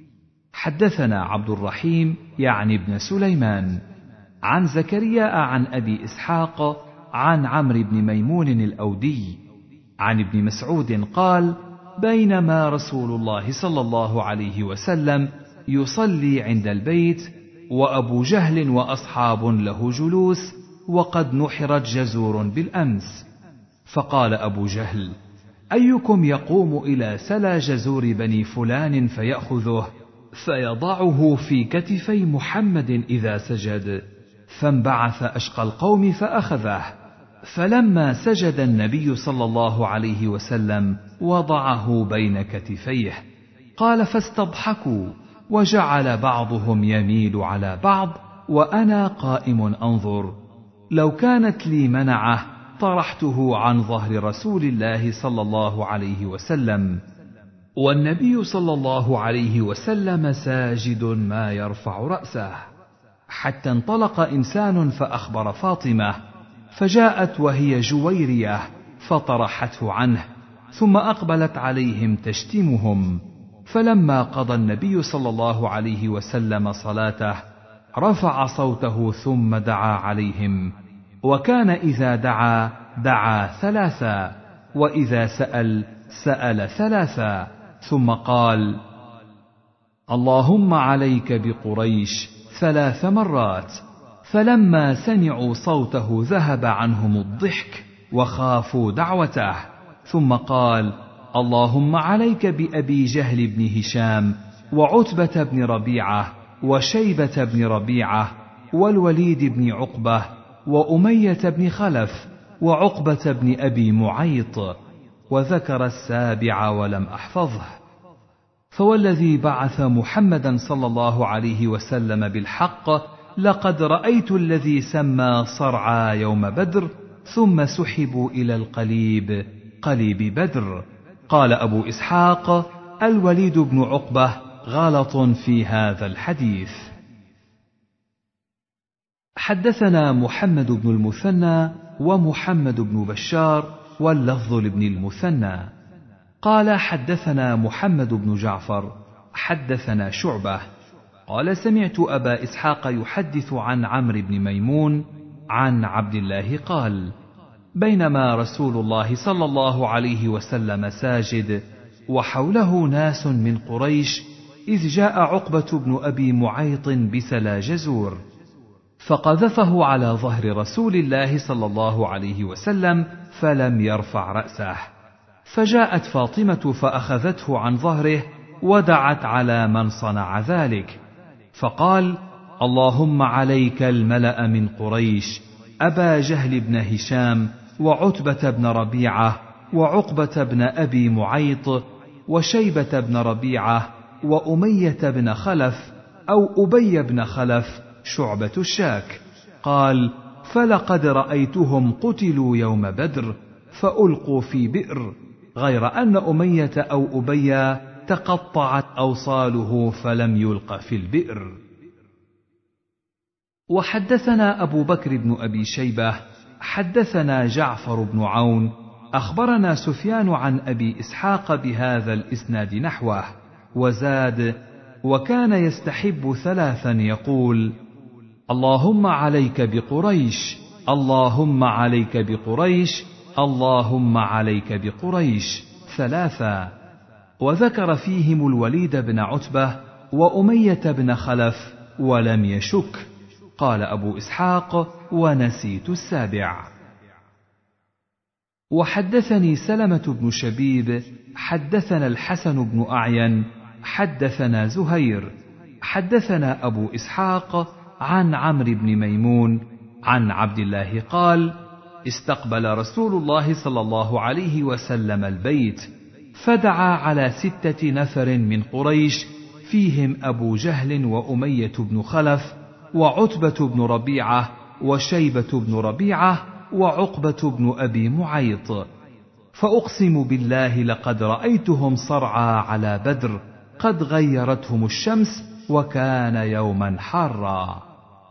حدثنا عبد الرحيم يعني ابن سليمان عن زكريا عن أبي إسحاق عن عمرو بن ميمون الأودي عن ابن مسعود قال: بينما رسول الله صلى الله عليه وسلم يصلي عند البيت وأبو جهل وأصحاب له جلوس وقد نحرت جزور بالأمس، فقال أبو جهل: أيكم يقوم إلى سلا جزور بني فلان فيأخذه فيضعه في كتفي محمد إذا سجد؟ فانبعث أشقى القوم فأخذه، فلما سجد النبي صلى الله عليه وسلم وضعه بين كتفيه. قال: فاستضحكوا، وجعل بعضهم يميل على بعض وأنا قائم أنظر، لو كانت لي منعه طرحته عن ظهر رسول الله صلى الله عليه وسلم، والنبي صلى الله عليه وسلم ساجد ما يرفع رأسه. حتى انطلق إنسان فأخبر فاطمة، فجاءت وهي جويرية فطرحته عنه، ثم أقبلت عليهم تشتمهم. فلما قضى النبي صلى الله عليه وسلم صلاته رفع صوته ثم دعا عليهم، وكان إذا دعا دعا ثلاثا، وإذا سأل سأل ثلاثا، ثم قال: اللهم عليك بقريش 3 مرات. فلما سمعوا صوته ذهب عنهم الضحك وخافوا دعوته، ثم قال: اللهم عليك بأبي جهل بن هشام وعتبة بن ربيعة وشيبة بن ربيعة والوليد بن عقبة وأمية بن خلف وعقبة بن أبي معيط، وذكر 7 ولم أحفظه. فوالذي بعث محمدا صلى الله عليه وسلم بالحق لقد رأيت الذي سمى صرعى يوم بدر، ثم سحبوا إلى القليب قليب بدر. قال أبو إسحاق: الوليد بن عقبة غلط في هذا الحديث. حدثنا محمد بن المثنى ومحمد بن بشار واللفظ لابن المثنى قال حدثنا محمد بن جعفر حدثنا شعبة قال سمعت أبا إسحاق يحدث عن عمرو بن ميمون عن عبد الله قال بينما رسول الله صلى الله عليه وسلم ساجد وحوله ناس من قريش إذ جاء عقبة بن أبي معيط بسلا جزور فقذفه على ظهر رسول الله صلى الله عليه وسلم فلم يرفع رأسه، فجاءت فاطمة فأخذته عن ظهره ودعت على من صنع ذلك، فقال اللهم عليك الملأ من قريش أبا جهل بن هشام وعتبة بن ربيعة وعقبة بن أبي معيط وشيبة بن ربيعة وأمية بن خلف أو أبي بن خلف شعبة الشاك. قال فلقد رأيتهم قتلوا يوم بدر فألقوا في بئر، غير أن أمية أو أبي تقطعت أوصاله فلم يلق في البئر. وحدثنا أبو بكر بن أبي شيبة حدثنا جعفر بن عون أخبرنا سفيان عن أبي إسحاق بهذا الإسناد نحوه، وزاد وكان يستحب ثلاثا يقول اللهم عليك بقريش اللهم عليك بقريش اللهم عليك بقريش ثلاثا، وذكر فيهم الوليد بن عتبة وأمية بن خلف ولم يشك. قال أبو إسحاق ونسيت السابع. وحدثني سلمة بن شبيب حدثنا الحسن بن أعين حدثنا زهير حدثنا أبو إسحاق عن عمرو بن ميمون عن عبد الله قال استقبل رسول الله صلى الله عليه وسلم البيت فدعا على 6 نفر من قريش فيهم أبو جهل وأمية بن خلف وعتبة بن ربيعة وشيبة بن ربيعة وعقبة بن أبي معيط، فأقسم بالله لقد رأيتهم صرعى على بدر قد غيرتهم الشمس وكان يوما حارا.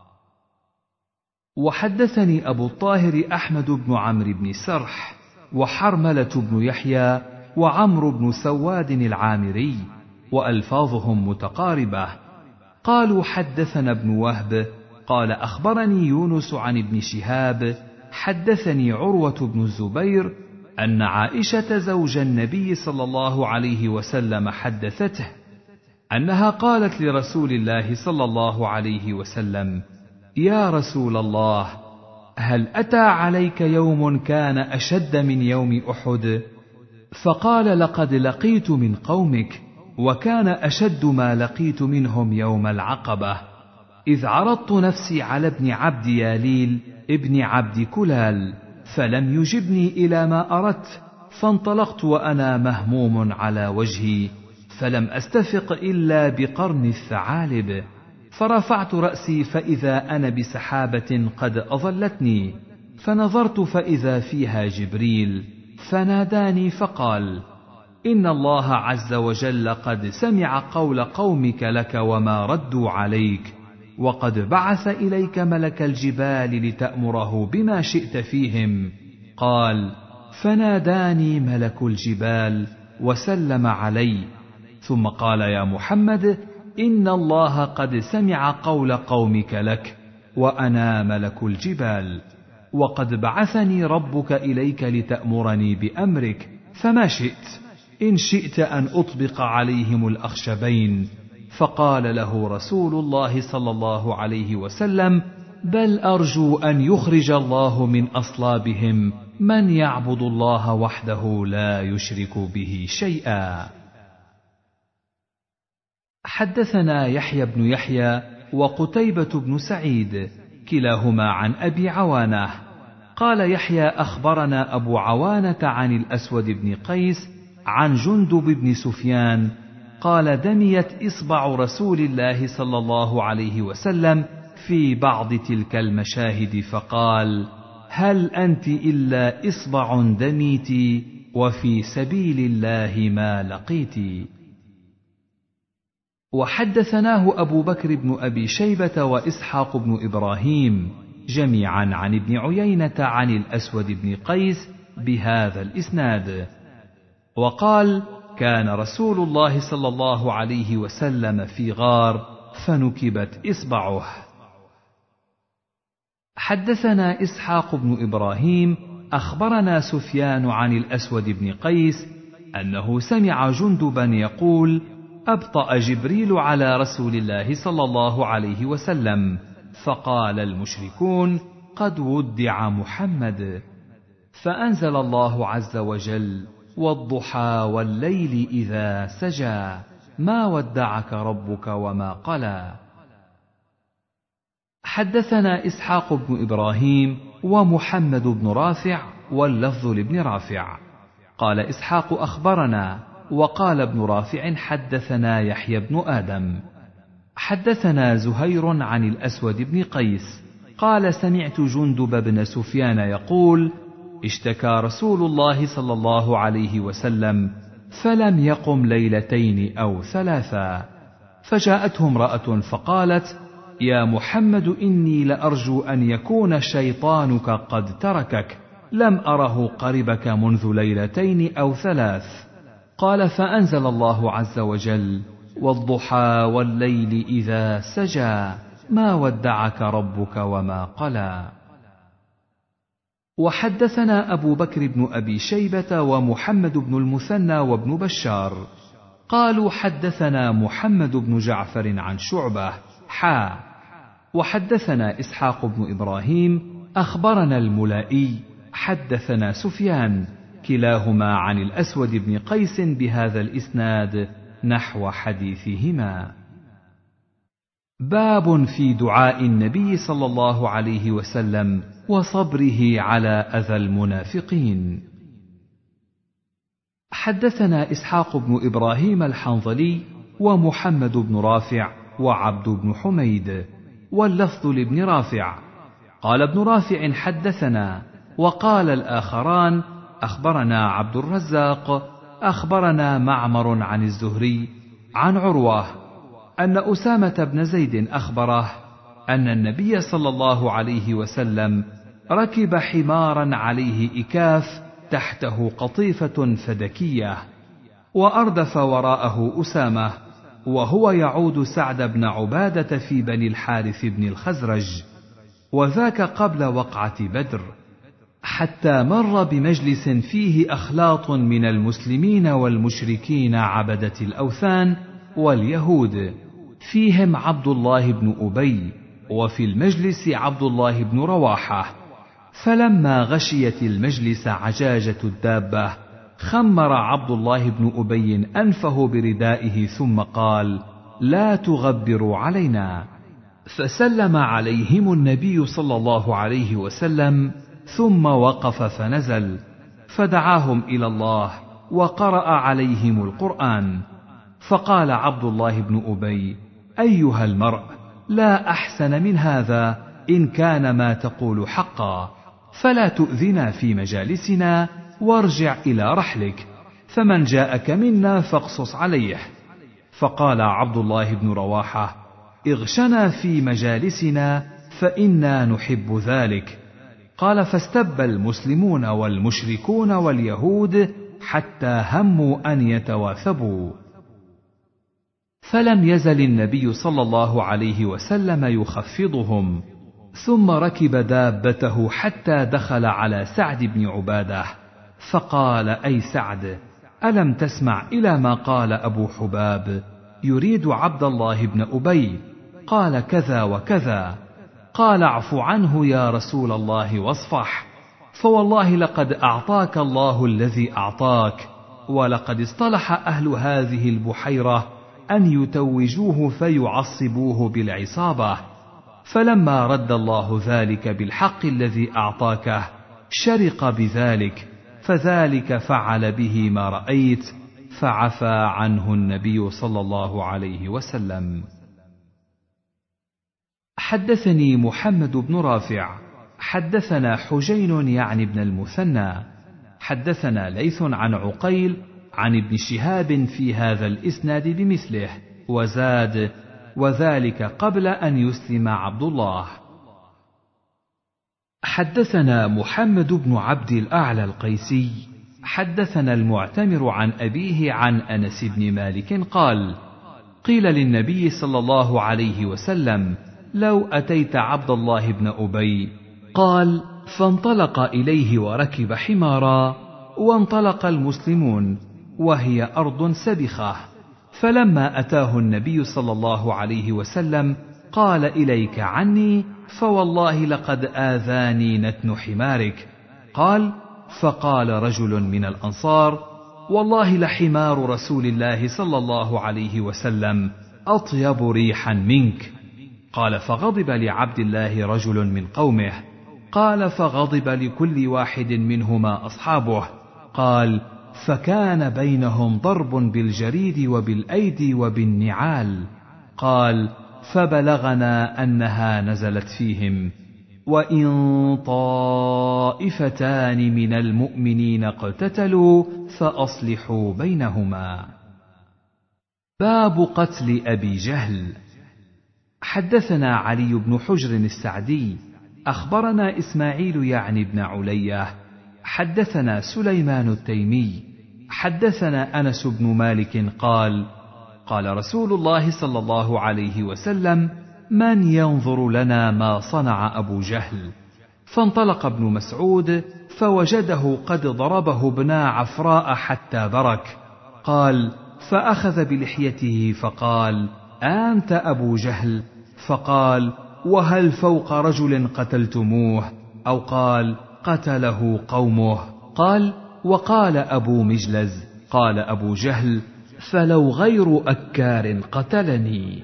وحدثني أبو الطاهر أحمد بن عمرو بن سرح وحرملة بن يحيى وعمرو بن سواد العامري وألفاظهم متقاربة قالوا حدثنا ابن وهب قال أخبرني يونس عن ابن شهاب حدثني عروة بن الزبير أن عائشة زوج النبي صلى الله عليه وسلم حدثته أنها قالت لرسول الله صلى الله عليه وسلم يا رسول الله هل أتى عليك يوم كان أشد من يوم أحد؟ فقال لقد لقيت من قومك وكان أشد ما لقيت منهم يوم العقبة، إذ عرضت نفسي على ابن عبد ياليل ابن عبد كلال فلم يجبني إلى ما أردت، فانطلقت وأنا مهموم على وجهي فلم أستفق إلا بقرن الثعالب، فرفعت رأسي فإذا أنا بسحابة قد أظلتني، فنظرت فإذا فيها جبريل فناداني فقال إن الله عز وجل قد سمع قول قومك لك وما ردوا عليك، وقد بعث إليك ملك الجبال لتأمره بما شئت فيهم. قال فناداني ملك الجبال وسلم علي، ثم قال يا محمد إن الله قد سمع قول قومك لك وأنا ملك الجبال، وقد بعثني ربك إليك لتأمرني بأمرك، فما شئت، إن شئت أن أطبق عليهم الأخشبين. فقال له رسول الله صلى الله عليه وسلم بل أرجو أن يخرج الله من أصلابهم من يعبد الله وحده لا يشرك به شيئا. حدثنا يحيى بن يحيى وقتيبة بن سعيد كلاهما عن أبي عوانة قال يحيى أخبرنا أبو عوانة عن الأسود بن قيس عن جندب بن سفيان قال دميت إصبع رسول الله صلى الله عليه وسلم في بعض تلك المشاهد فقال هل أنت إلا إصبع دميت وفي سبيل الله ما لقيت. وحدثناه أبو بكر بن أبي شيبة وإسحاق بن إبراهيم جميعا عن ابن عيينة عن الأسود بن قيس بهذا الإسناد. وقال: كان رسول الله صلى الله عليه وسلم في غار فنكبت إصبعه. حدثنا إسحاق بن إبراهيم أخبرنا سفيان عن الأسود بن قيس أنه سمع جندبا يقول: أبطأ جبريل على رسول الله صلى الله عليه وسلم، فقال المشركون: قد ودع محمد. فأنزل الله عز وجل: والضحى والليل إذا سجى ما ودعك ربك وما قلى. حدثنا إسحاق بن إبراهيم ومحمد بن رافع واللفظ لابن رافع. قال إسحاق: أخبرنا. وقال ابن رافع: حدثنا يحيى بن آدم. حدثنا زهير عن الأسود بن قيس قال: سمعت جندب بن سفيان يقول: اشتكى رسول الله صلى الله عليه وسلم فلم يقم ليلتين أو ثلاثا، فجاءته امرأة فقالت: يا محمد، إني لأرجو أن يكون شيطانك قد تركك، لم أره قربك منذ ليلتين أو ثلاث. قال: فأنزل الله عز وجل: والضحى والليل إذا سجى ما ودعك ربك وما قلى. وحدثنا أبو بكر بن أبي شيبة ومحمد بن المثنى وابن بشار قالوا: حدثنا محمد بن جعفر عن شعبة وحدثنا إسحاق بن إبراهيم أخبرنا الملائي حدثنا سفيان كلاهما عن الأسود بن قيس بهذا الإسناد نحو حديثهما. باب في دعاء النبي صلى الله عليه وسلم وصبره على أذى المنافقين. حدثنا إسحاق بن إبراهيم الحنظلي ومحمد بن رافع وعبد بن حميد واللفظ لابن رافع. قال ابن رافع: حدثنا. وقال الآخران: أخبرنا عبد الرزاق أخبرنا معمر عن الزهري عن عروة أن أسامة بن زيد أخبره أن النبي صلى الله عليه وسلم ركب حمارا عليه إكاف تحته قطيفة فدكية، وأردف وراءه أسامة وهو يعود سعد بن عبادة في بني الحارث بن الخزرج، وذاك قبل وقعة بدر، حتى مر بمجلس فيه أخلاط من المسلمين والمشركين عبدة الأوثان واليهود، فيهم عبد الله بن أبي، وفي المجلس عبد الله بن رواحة. فلما غشيت المجلس عجاجة الدابة خمر عبد الله بن أبي أنفه بردائه ثم قال: لا تغبروا علينا. فسلم عليهم النبي صلى الله عليه وسلم ثم وقف فنزل فدعاهم إلى الله وقرأ عليهم القرآن. فقال عبد الله بن أبي: أيها المرء، لا أحسن من هذا إن كان ما تقول حقا، فلا تؤذنا في مجالسنا وارجع إلى رحلك، فمن جاءك منا فاقصص عليه. فقال عبد الله بن رواحة: اغشنا في مجالسنا فإنا نحب ذلك. قال: فاستب المسلمون والمشركون واليهود حتى هموا أن يتواثبوا، فلم يزل النبي صلى الله عليه وسلم يخفضهم، ثم ركب دابته حتى دخل على سعد بن عبادة، فقال: أي سعد، ألم تسمع إلى ما قال أبو حباب يريد عبد الله بن أبي؟ قال كذا وكذا. قال: اعف عنه يا رسول الله واصفح، فوالله لقد أعطاك الله الذي أعطاك، ولقد اصطلح أهل هذه البحيرة أن يتوجوه فيعصبوه بالعصابة، فلما رد الله ذلك بالحق الذي أعطاكه شرق بذلك، فذلك فعل به ما رأيت، فعفى عنه النبي صلى الله عليه وسلم. حدثني محمد بن رافع حدثنا حجين يعني ابن المثنى حدثنا ليث عن عقيل عن ابن شهاب في هذا الإسناد بمثله، وزاد: وذلك قبل أن يسلم عبد الله. حدثنا محمد بن عبد الأعلى القيسي حدثنا المعتمر عن أبيه عن أنس بن مالك قال: قيل للنبي صلى الله عليه وسلم: لو أتيت عبد الله بن أبي. قال: فانطلق إليه وركب حمارا، وانطلق المسلمون، وهي أرض سبخة. فلما أتاه النبي صلى الله عليه وسلم قال: إليك عني، فوالله لقد آذاني نتن حمارك. قال: فقال رجل من الأنصار: والله لحمار رسول الله صلى الله عليه وسلم أطيب ريحا منك. قال: فغضب لعبد الله رجل من قومه. قال: فغضب لكل واحد منهما أصحابه. قال: فكان بينهم ضرب بالجريد وبالأيدي وبالنعال. قال: فبلغنا أنها نزلت فيهم: وإن طائفتان من المؤمنين اقتتلوا فأصلحوا بينهما. باب قتل أبي جهل. حدثنا علي بن حجر السعدي أخبرنا إسماعيل يعني بن علية حدثنا سليمان التيمي حدثنا أنس بن مالك قال: قال رسول الله صلى الله عليه وسلم: من ينظر لنا ما صنع أبو جهل؟ فانطلق ابن مسعود فوجده قد ضربه ابنا عفراء حتى برك. قال: فأخذ بلحيته فقال: أنت أبو جهل؟ فقال: وهل فوق رجل قتلتموه؟ أو قال: قتله قومه. قال: وقال أبو مجلز: قال أبو جهل: فلو غير أكار قتلني.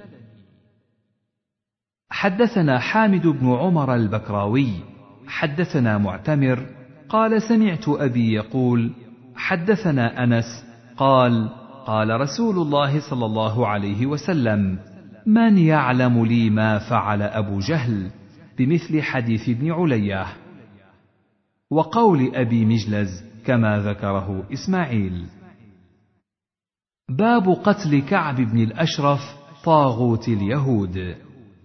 حدثنا حامد بن عمر البكراوي حدثنا معتمر قال: سمعت أبي يقول: حدثنا أنس قال: قال رسول الله صلى الله عليه وسلم: من يعلم لي ما فعل أبو جهل؟ بمثل حديث ابن علية. وقول أبي مجلز كما ذكره إسماعيل. باب قتل كعب بن الأشرف طاغوت اليهود.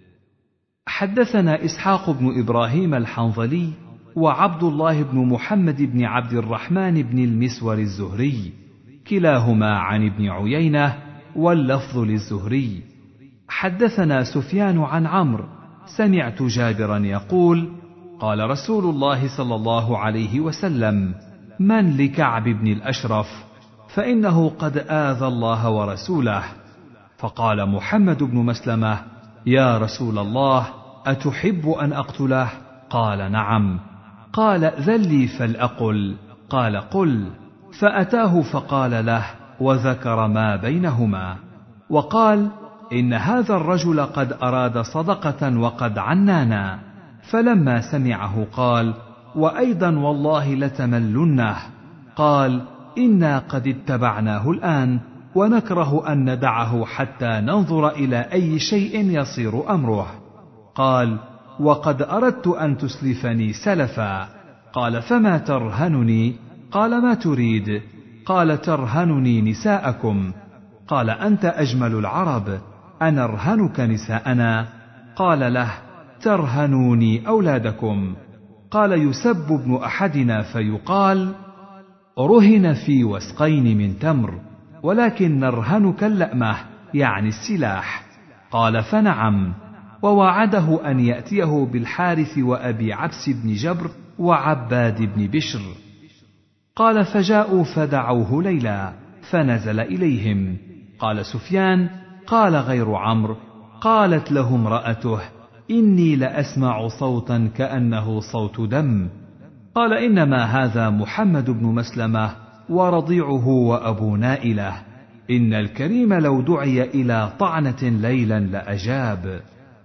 حدثنا إسحاق بن إبراهيم الحنظلي وعبد الله بن محمد بن عبد الرحمن بن المسور الزهري كلاهما عن ابن عيينة واللفظ للزهري. حدثنا سفيان عن عمرو سمعت جابرا يقول: قال رسول الله صلى الله عليه وسلم: من لكعب بن الأشرف؟ فإنه قد آذى الله ورسوله. فقال محمد بن مسلمة: يا رسول الله، أتحب أن أقتله؟ قال: نعم. قال: ائذن لي فلأقل. قال: قل. فأتاه فقال له وذكر ما بينهما، وقال: إن هذا الرجل قد أراد صدقة وقد عنانا. فلما سمعه قال: وأيضا والله لتملنه. قال: إنا قد اتبعناه الآن، ونكره أن ندعه حتى ننظر إلى أي شيء يصير أمره. قال: وقد أردت أن تسلفني سلفا. قال: فما ترهنني؟ قال: ما تريد؟ قال: ترهنني نساءكم. قال: أنت أجمل العرب، أنرهنك نساءنا؟ قال له: ترهنوني أولادكم. قال: يسب ابن أحدنا فيقال: رهن في وسقين من تمر، ولكن نرهنك اللأمة، يعني السلاح. قال: فنعم. ووعده أن يأتيه بالحارث وأبي عبس بن جبر وعباد بن بشر. قال: فجاءوا فدعوه ليلا فنزل إليهم. قال سفيان: قال غير عمرو: قالت له امرأته: إني لأسمع صوتا كأنه صوت دم. قال: إنما هذا محمد بن مسلمة ورضيعه وأبو نائلة، إن الكريم لو دعي إلى طعنة ليلا لأجاب.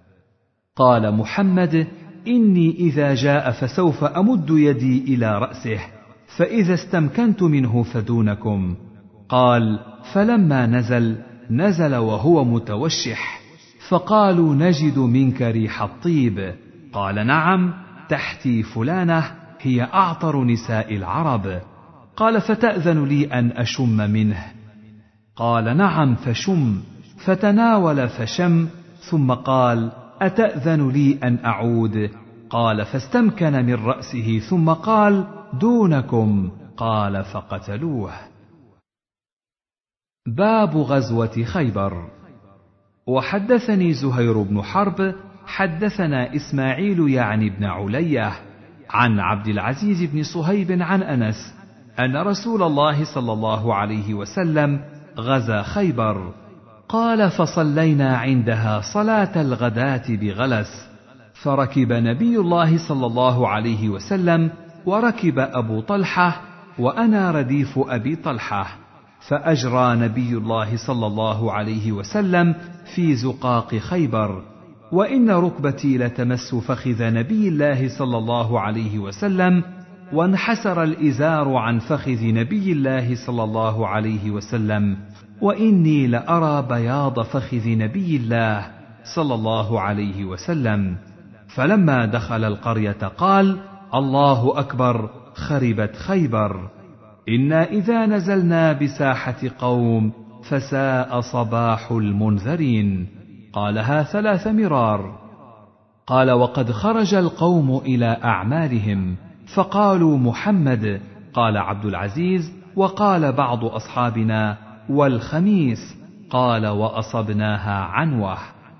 قال محمد: إني إذا جاء فسوف أمد يدي إلى رأسه، فإذا استمكنت منه فدونكم. قال: فلما نزل وهو متوشح، فقالوا: نجد منك ريح الطيب. قال: نعم، تحتي فلانة هي أعطر نساء العرب. قال: فتأذن لي أن أشم منه؟ قال: نعم، فشم. فتناول فشم، ثم قال: أتأذن لي أن أعود؟ قال: فاستمكن من رأسه ثم قال: دونكم. قال: فقتلوه. باب غزوة خيبر. وحدثني زهير بن حرب حدثنا إسماعيل يعني بن علية عن عبد العزيز بن صهيب عن أنس أن رسول الله صلى الله عليه وسلم غزا خيبر. قال: فصلينا عندها صلاة الغداة بغلس، فركب نبي الله صلى الله عليه وسلم وركب أبو طلحة وأنا رديف أبي طلحة، فأجرى نبي الله صلى الله عليه وسلم في زقاق خيبر، وإن ركبتي لتمس فخذ نبي الله صلى الله عليه وسلم، وانحسر الإزار عن فخذ نبي الله صلى الله عليه وسلم، وإني لأرى بياض فخذ نبي الله صلى الله عليه وسلم. فلما دخل القرية قال: الله أكبر، خربت خيبر، إنا إذا نزلنا بساحة قوم فساء صباح المنذرين. قالها 3 مرار. قال: وقد خرج القوم إلى أعمالهم فقالوا محمد. قال عبد العزيز: وقال بعض أصحابنا: والخميس. قال: وأصبناها عنوة.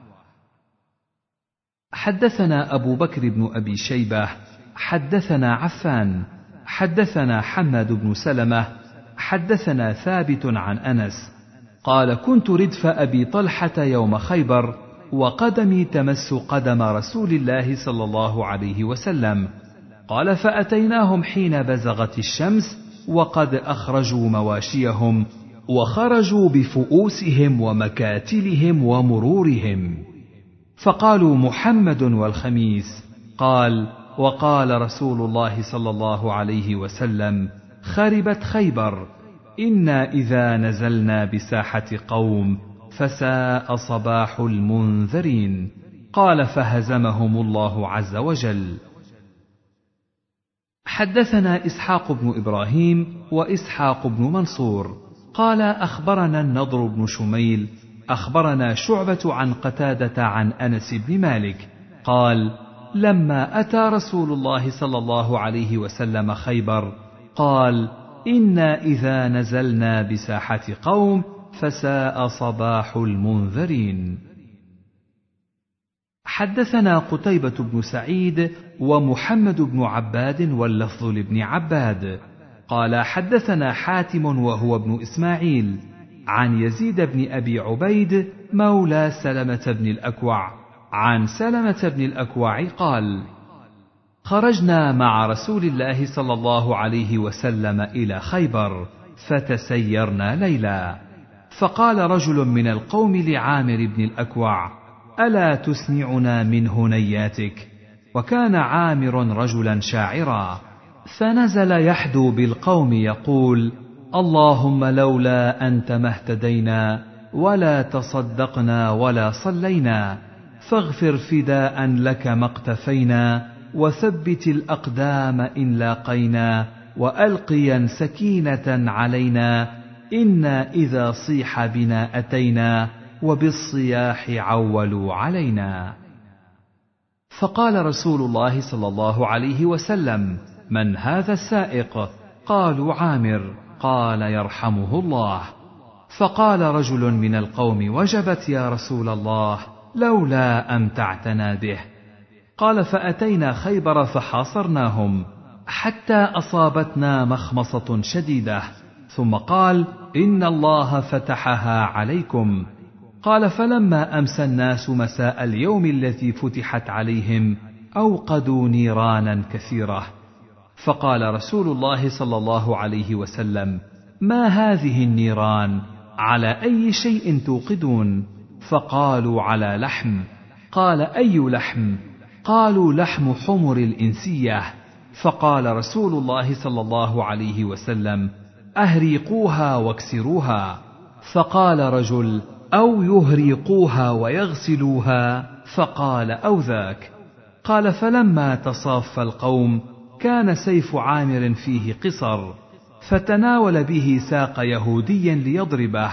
حدثنا أبو بكر بن أبي شيبة حدثنا عفان حدثنا حماد بن سلمة حدثنا ثابت عن أنس قال: كنت ردف أبي طلحة يوم خيبر، وقدمي تمس قدم رسول الله صلى الله عليه وسلم. قال: فأتيناهم حين بزغت الشمس وقد أخرجوا مواشيهم، وخرجوا بفؤوسهم ومكاتلهم ومرورهم، فقالوا: محمد والخميس. قال: وقال رسول الله صلى الله عليه وسلم: خربت خيبر، إنا إذا نزلنا بساحة قوم فساء صباح المنذرين. قال: فهزمهم الله عز وجل. حدثنا إسحاق بن إبراهيم وإسحاق بن منصور قال: أخبرنا النضر بن شميل أخبرنا شعبة عن قتادة عن أنس بن مالك قال: لما أتى رسول الله صلى الله عليه وسلم خيبر قال: إنا إذا نزلنا بساحة قوم فساء صباح المنذرين. حدثنا قتيبة بن سعيد ومحمد بن عباد واللفظ لابن عباد قال: حدثنا حاتم وهو ابن إسماعيل عن يزيد بن أبي عبيد مولى سلمة بن الأكوع عن سلمة بن الأكوع قال: خرجنا مع رسول الله صلى الله عليه وسلم إلى خيبر فتسيرنا ليلا، فقال رجل من القوم لعامر بن الأكوع: ألا تسمعنا من هنياتك؟ وكان عامر رجلا شاعرا، فنزل يحدو بالقوم يقول: اللهم لولا أنت ما اهتدينا ولا تصدقنا ولا صلينا، فاغفر فداء لك ما اقتفينا، وثبت الأقدام إن لاقينا، وألقيا سكينة علينا، إنا إذا صيح بنا أتينا، وبالصياح عولوا علينا. فقال رسول الله صلى الله عليه وسلم: من هذا السائق؟ قالوا: عامر. قال: يرحمه الله. فقال رجل من القوم: وجبت يا رسول الله، لولا أمتعتنا به. قال: فأتينا خيبر فحاصرناهم حتى أصابتنا مخمصة شديدة، ثم قال: إن الله فتحها عليكم. قال: فلما أمسى الناس مساء اليوم الذي فتحت عليهم أوقدوا نيرانا كثيرة، فقال رسول الله صلى الله عليه وسلم: ما هذه النيران؟ على أي شيء توقدون؟ فقالوا: على لحم. قال: أي لحم؟ قالوا: لحم حمر الإنسية. فقال رسول الله صلى الله عليه وسلم: أهريقوها واكسروها. فقال رجل: أو يهريقوها ويغسلوها. فقال: أو ذاك. قال: فلما تصاف القوم كان سيف عامر فيه قصر، فتناول به ساق يهودي ليضربه،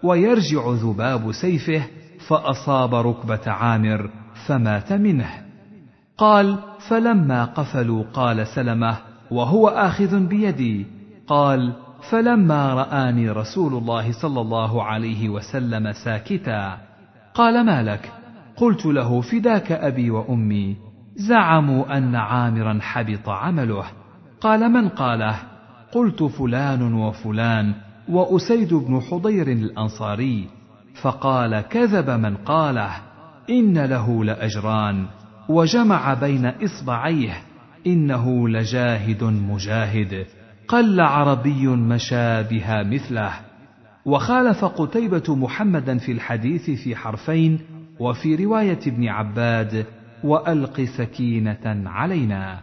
ويرجع ذباب سيفه فأصاب ركبة عامر فمات منه. قال: فلما قفلوا قال سلمة وهو آخذ بيدي، قال: فلما رآني رسول الله صلى الله عليه وسلم ساكتا قال: ما لك؟ قلت له: فداك أبي وأمي، زعموا أن عامرا حبط عمله. قال: من قاله؟ قلت: فلان وفلان وأسيد بن حضير الأنصاري. فقال: كذب من قاله، إن له لأجران، وجمع بين إصبعيه: إنه لجاهد مجاهد، قل عربي مشى بها مثله. وخالف قتيبة محمدا في الحديث في حرفين، وفي رواية ابن عباد: وألق سكينة علينا.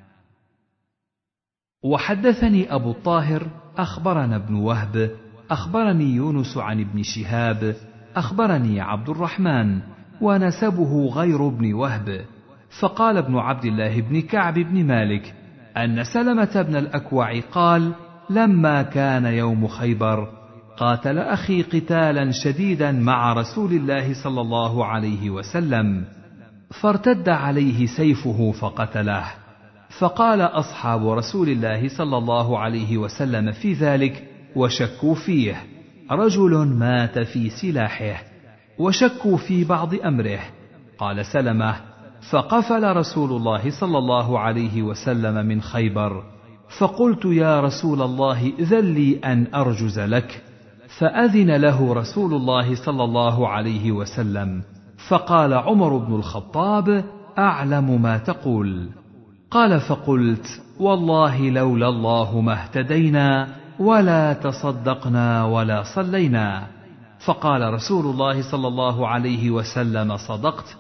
وحدثني أبو الطاهر أخبرنا ابن وهب أخبرني يونس عن ابن شهاب أخبرني عبد الرحمن، ونسبه غير ابن وهب. فقال ابن عبد الله بن كعب بن مالك أن سلمة بن الأكوع قال: لما كان يوم خيبر قاتل أخي قتالا شديدا مع رسول الله صلى الله عليه وسلم، فارتد عليه سيفه فقتله. فقال أصحاب رسول الله صلى الله عليه وسلم في ذلك وشكوا فيه: رجل مات في سلاحه، وشكوا في بعض أمره. قال سلمة: فقفل رسول الله صلى الله عليه وسلم من خيبر، فقلت: يا رسول الله إذن لي أن أرجز لك. فأذن له رسول الله صلى الله عليه وسلم. فقال عمر بن الخطاب: أعلم ما تقول. قال: فقلت: والله لولا الله ما اهتدينا ولا تصدقنا ولا صلينا. فقال رسول الله صلى الله عليه وسلم: صدقت،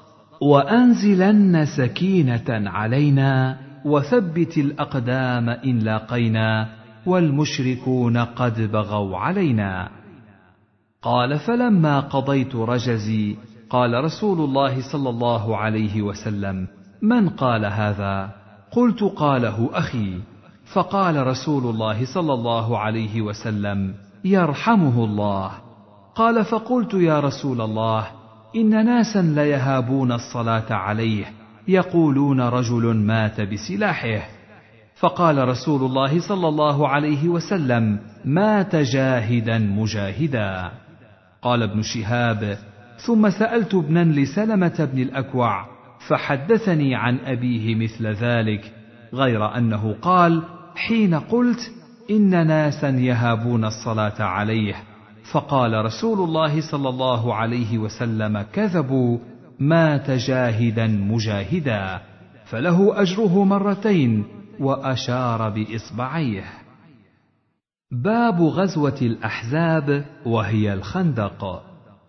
وأنزلن سكينة علينا، وثبت الأقدام إن لاقينا، والمشركون قد بغوا علينا. قال: فلما قضيت رجزي قال رسول الله صلى الله عليه وسلم: من قال هذا؟ قلت: قاله أخي. فقال رسول الله صلى الله عليه وسلم: يرحمه الله. قال: فقلت: يا رسول الله، إن ناسا ليهابون الصلاة عليه، يقولون رجل مات بسلاحه. فقال رسول الله صلى الله عليه وسلم: مات جاهدا مجاهدا. قال ابن شهاب: ثم سألت ابنا لسلمة بن الأكوع فحدثني عن أبيه مثل ذلك، غير أنه قال: حين قلت إن ناسا يهابون الصلاة عليه، فقال رسول الله صلى الله عليه وسلم: كذبوا، مات جاهدا مجاهدا، فله أجره مرتين، وأشار بإصبعيه. باب غزوة الأحزاب وهي الخندق.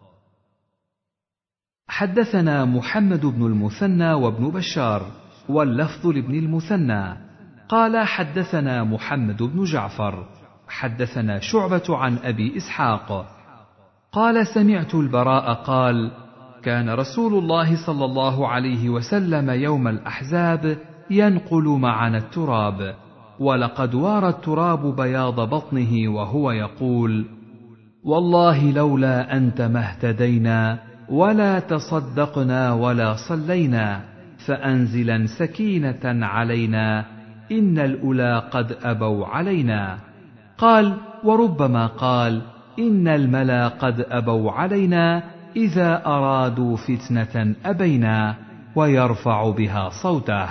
حدثنا محمد بن المثنى وابن بشار، واللفظ لابن المثنى قال: حدثنا محمد بن جعفر حدثنا شعبة عن أبي إسحاق قال: سمعت البراء قال: كان رسول الله صلى الله عليه وسلم يوم الأحزاب ينقل معنا التراب، ولقد وارى التراب بياض بطنه وهو يقول: والله لولا أنت ما اهتدينا ولا تصدقنا ولا صلينا، فأنزلا سكينة علينا، إن الأولى قد أبوا علينا. قال: وربما قال: إن الملا قد أبوا علينا، إذا أرادوا فتنة أبينا، ويرفع بها صوته.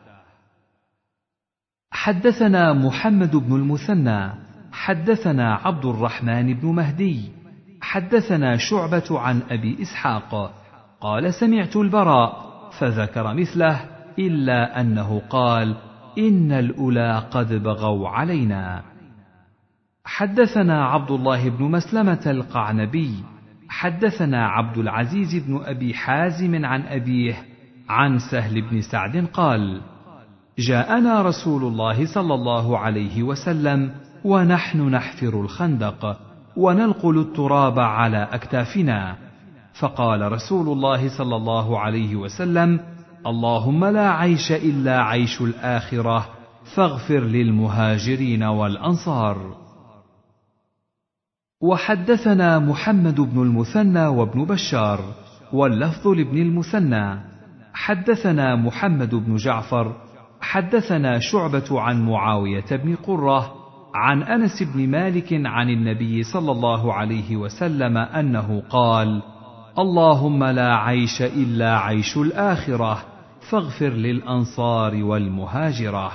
حدثنا محمد بن المثنى حدثنا عبد الرحمن بن مهدي حدثنا شعبة عن أبي إسحاق قال: سمعت البراء فذكر مثله، إلا أنه قال: إن الأولى قد بغوا علينا. حدثنا عبد الله بن مسلمة القعنبي حدثنا عبد العزيز بن أبي حازم عن أبيه عن سهل بن سعد قال: جاءنا رسول الله صلى الله عليه وسلم ونحن نحفر الخندق وننقل التراب على أكتافنا، فقال رسول الله صلى الله عليه وسلم: اللهم لا عيش إلا عيش الآخرة، فاغفر للمهاجرين والأنصار. وحدثنا محمد بن المثنى وابن بشار، واللفظ لابن المثنى. حدثنا محمد بن جعفر حدثنا شعبة عن معاوية بن قرة عن أنس بن مالك عن النبي صلى الله عليه وسلم أنه قال: اللهم لا عيش إلا عيش الآخرة فاغفر للأنصار والمهاجرة.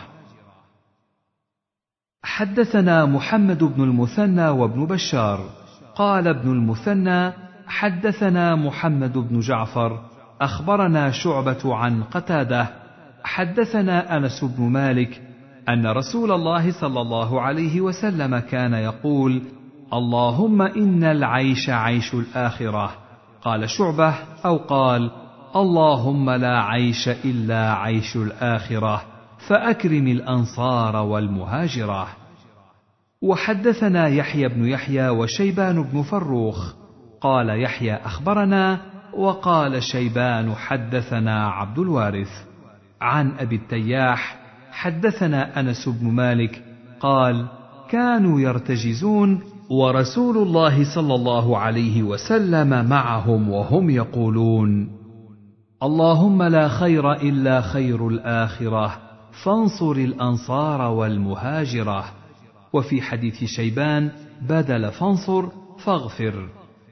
حدثنا محمد بن المثنى وابن بشار قال ابن المثنى: حدثنا محمد بن جعفر أخبرنا شعبة عن قتادة حدثنا أنس بن مالك أن رسول الله صلى الله عليه وسلم كان يقول: اللهم إن العيش عيش الآخرة. قال شعبة أو قال: اللهم لا عيش إلا عيش الآخرة فأكرم الأنصار والمهاجرة. وحدثنا يحيى بن يحيى وشيبان بن فروخ قال يحيى أخبرنا وقال شيبان حدثنا عبد الوارث عن أبي التياح حدثنا أنس بن مالك قال: كانوا يرتجزون ورسول الله صلى الله عليه وسلم معهم وهم يقولون: اللهم لا خير إلا خير الآخرة فانصر الأنصار والمهاجرة. وفي حديث شيبان بدل فانصر فاغفر.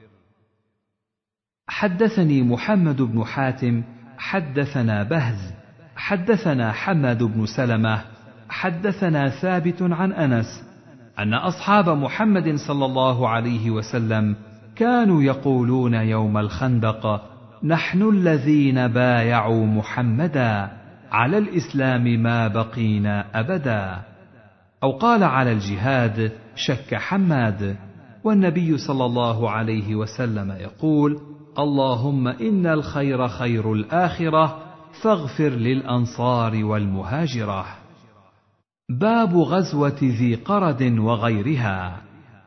حدثني محمد بن حاتم حدثنا بهز حدثنا حماد بن سلمة حدثنا ثابت عن أنس أن أصحاب محمد صلى الله عليه وسلم كانوا يقولون يوم الخندق: نحن الذين بايعوا محمدا على الإسلام ما بقينا أبدا. أو قال على الجهاد، شك حماد. والنبي صلى الله عليه وسلم يقول: اللهم إن الخير خير الآخرة فاغفر للأنصار والمهاجرة. باب غزوة ذي قرد وغيرها.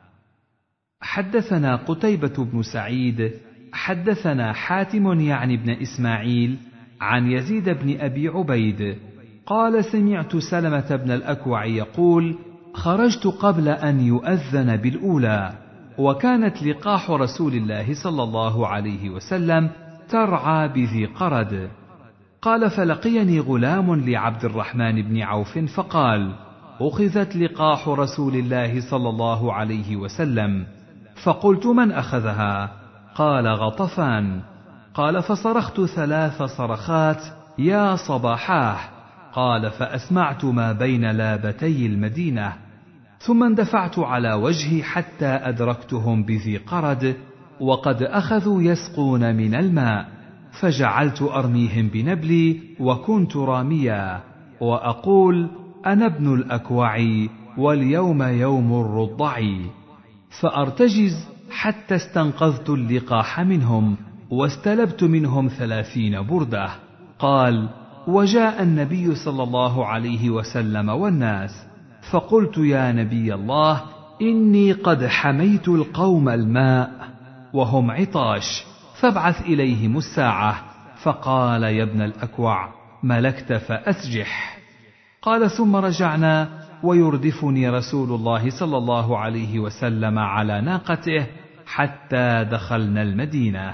حدثنا قتيبة بن سعيد حدثنا حاتم يعني بن إسماعيل عن يزيد بن أبي عبيد قال: سمعت سلمة بن الأكوع يقول: خرجت قبل أن يؤذن بالأولى، وكانت لقاح رسول الله صلى الله عليه وسلم ترعى بذي قرد. قال: فلقيني غلام لعبد الرحمن بن عوف فقال: أخذت لقاح رسول الله صلى الله عليه وسلم. فقلت: من أخذها؟ قال: غطفان. قال: فصرخت 3 صرخات: يا صباحاه. قال: فأسمعت ما بين لابتي المدينة، ثم اندفعت على وجهي حتى أدركتهم بذي قرد وقد أخذوا يسقون من الماء، فجعلت أرميهم بنبلي وكنت راميا وأقول: أنا ابن الأكوع واليوم يوم الرضع. فأرتجز حتى استنقذت اللقاح منهم واستلبت منهم 30 بردة. قال: وجاء النبي صلى الله عليه وسلم والناس، فقلت: يا نبي الله، إني قد حميت القوم الماء وهم عطاش، فابعث إليهم الساعة. فقال: يا ابن الأكوع، ملكت فأسجح. قال: ثم رجعنا ويردفني رسول الله صلى الله عليه وسلم على ناقته حتى دخلنا المدينة.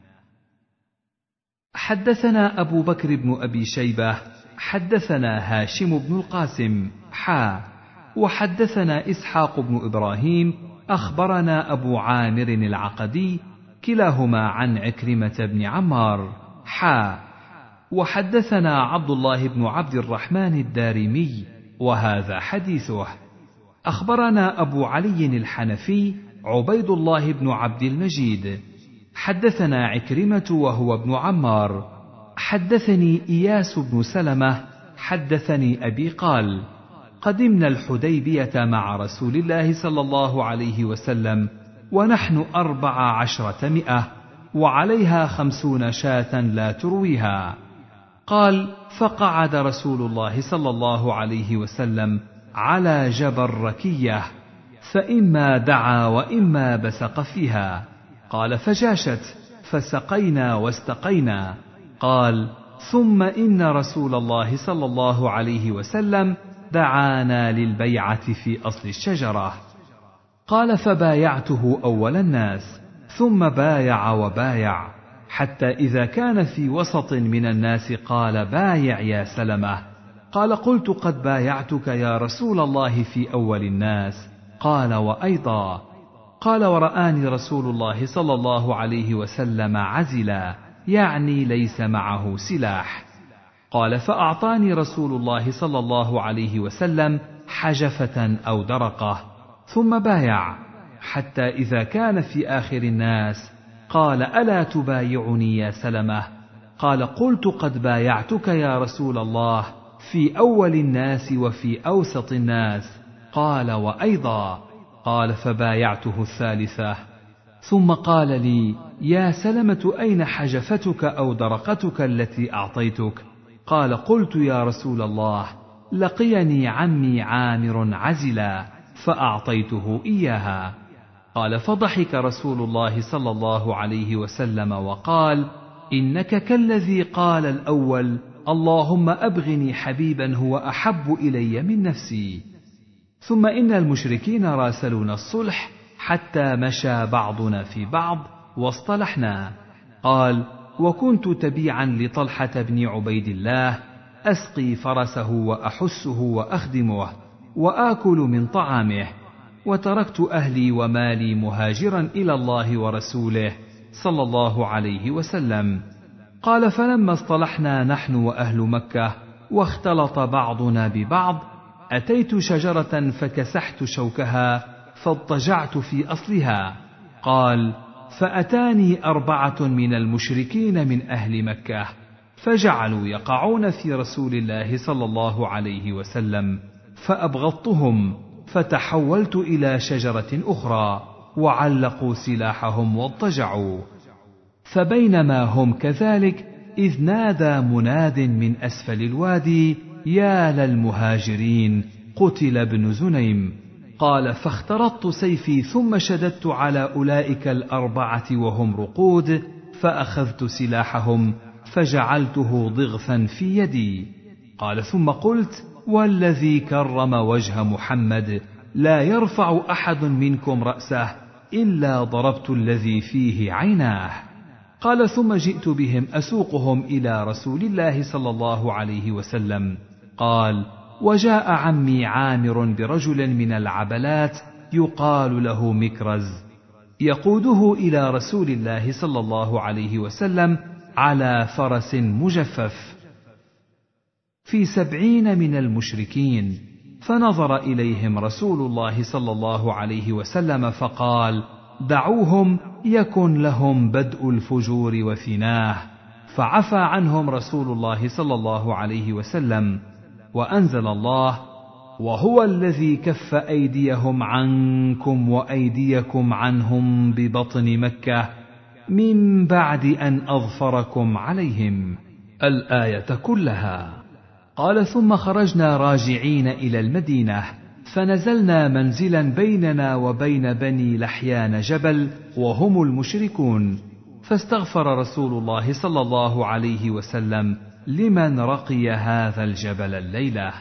حدثنا أبو بكر بن أبي شيبة حدثنا هاشم بن القاسم وحدثنا إسحاق بن إبراهيم أخبرنا أبو عامر العقدي كلاهما عن عكرمة بن عمار وحدثنا عبد الله بن عبد الرحمن الدارمي وهذا حديثه. أخبرنا أبو علي الحنفي عبيد الله بن عبد المجيد حدثنا عكرمة وهو ابن عمار حدثني إياس بن سلمة حدثني أبي قال: قدمنا الحديبية مع رسول الله صلى الله عليه وسلم ونحن 14 وعليها 50 شاة لا ترويها. قال: فقعد رسول الله صلى الله عليه وسلم على جبل ركية، فإما دعا وإما بسق فيها. قال: فجاشت فسقينا واستقينا. قال: ثم إن رسول الله صلى الله عليه وسلم دعانا للبيعة في أصل الشجرة. قال فبايعته أول الناس، ثم بايع وبايع، حتى إذا كان في وسط من الناس قال بايع يا سلمة. قال قلت قد بايعتك يا رسول الله في أول الناس. قال وأيضا. قال ورآني رسول الله صلى الله عليه وسلم عزلا، يعني ليس معه سلاح. قال فأعطاني رسول الله صلى الله عليه وسلم حجفة أو درقة، ثم بايع، حتى إذا كان في آخر الناس قال ألا تبايعني يا سلمة؟ قال قلت قد بايعتك يا رسول الله في أول الناس وفي أوسط الناس. قال وأيضا. قال فبايعته الثالثة. ثم قال لي يا سلمة أين حجفتك أو درقتك التي أعطيتك؟ قال قلت يا رسول الله لقيني عمي عامر عزلا فأعطيته إياها. قال فضحك رسول الله صلى الله عليه وسلم وقال إنك كالذي قال الأول اللهم أبغني حبيبا هو أحب إلي من نفسي. ثم إن المشركين راسلون الصلح حتى مشى بعضنا في بعض واصطلحنا. قال وكنت تبيعا لطلحة بن عبيد الله، أسقي فرسه وأحسه وأخدمه وآكل من طعامه، وتركت أهلي ومالي مهاجرا إلى الله ورسوله صلى الله عليه وسلم. قال فلما اصطلحنا نحن وأهل مكة واختلط بعضنا ببعض، أتيت شجرة فكسحت شوكها فاضطجعت في أصلها. قال فأتاني 4 من المشركين من أهل مكة فجعلوا يقعون في رسول الله صلى الله عليه وسلم، فأبغضتهم فتحولت إلى شجرة أخرى وعلقوا سلاحهم واضطجعوا. فبينما هم كذلك إذ نادى مناد من أسفل الوادي يا للمهاجرين قتل ابن زنيم. قال فاخترطت سيفي ثم شددت على أولئك 4 وهم رقود، فأخذت سلاحهم فجعلته ضغثا في يدي. قال ثم قلت والذي كرم وجه محمد لا يرفع أحد منكم رأسه إلا ضربت الذي فيه عيناه. قال ثم جئت بهم أسوقهم إلى رسول الله صلى الله عليه وسلم. قال وجاء عمي عامر برجل من العبلات يقال له مكرز يقوده إلى رسول الله صلى الله عليه وسلم على فرس مجفف في 70 من المشركين. فنظر إليهم رسول الله صلى الله عليه وسلم فقال دعوهم يكن لهم بدء الفجور وفناه. فعفى عنهم رسول الله صلى الله عليه وسلم، وأنزل الله وهو الذي كف أيديهم عنكم وأيديكم عنهم ببطن مكة من بعد أن أظفركم عليهم الآية كلها. قال ثم خرجنا راجعين إلى المدينة، فنزلنا منزلا بيننا وبين بني لحيان جبل وهم المشركون، فاستغفر رسول الله صلى الله عليه وسلم لمن رقي هذا الجبل الليلة،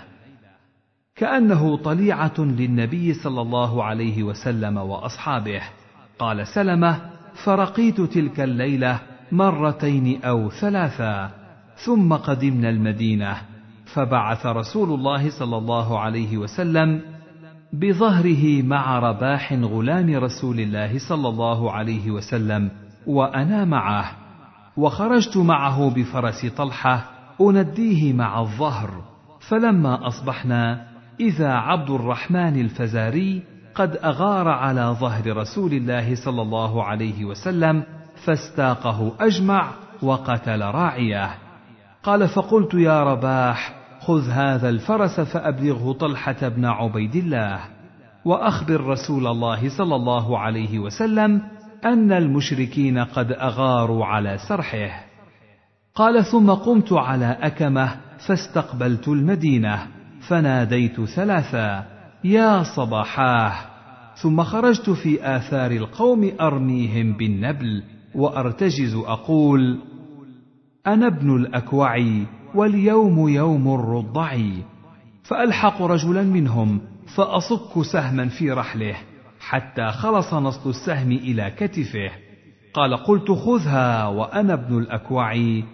كأنه طليعة للنبي صلى الله عليه وسلم وأصحابه. قال سلمة فرقيت تلك الليلة 2 أو 3، ثم قدمنا المدينة، فبعث رسول الله صلى الله عليه وسلم بظهره مع رباح غلام رسول الله صلى الله عليه وسلم وأنا معه، وخرجت معه بفرس طلحة أنديه مع الظهر. فلما أصبحنا إذا عبد الرحمن الفزاري قد أغار على ظهر رسول الله صلى الله عليه وسلم فاستاقه أجمع وقتل راعيه. قال فقلت يا رباح خذ هذا الفرس فأبلغه طلحة بن عبيد الله، وأخبر رسول الله صلى الله عليه وسلم أن المشركين قد أغاروا على سرحه. قال ثم قمت على أكمة فاستقبلت المدينة، فناديت 3 يا صباحاه، ثم خرجت في آثار القوم أرميهم بالنبل وأرتجز أقول أنا ابن الأكوع واليوم يوم الرضع، فألحق رجلا منهم فأصك سهما في رحله حتى خلص نصل السهم إلى كتفه. قال: قلت: خذها وأنا ابن الأكوع،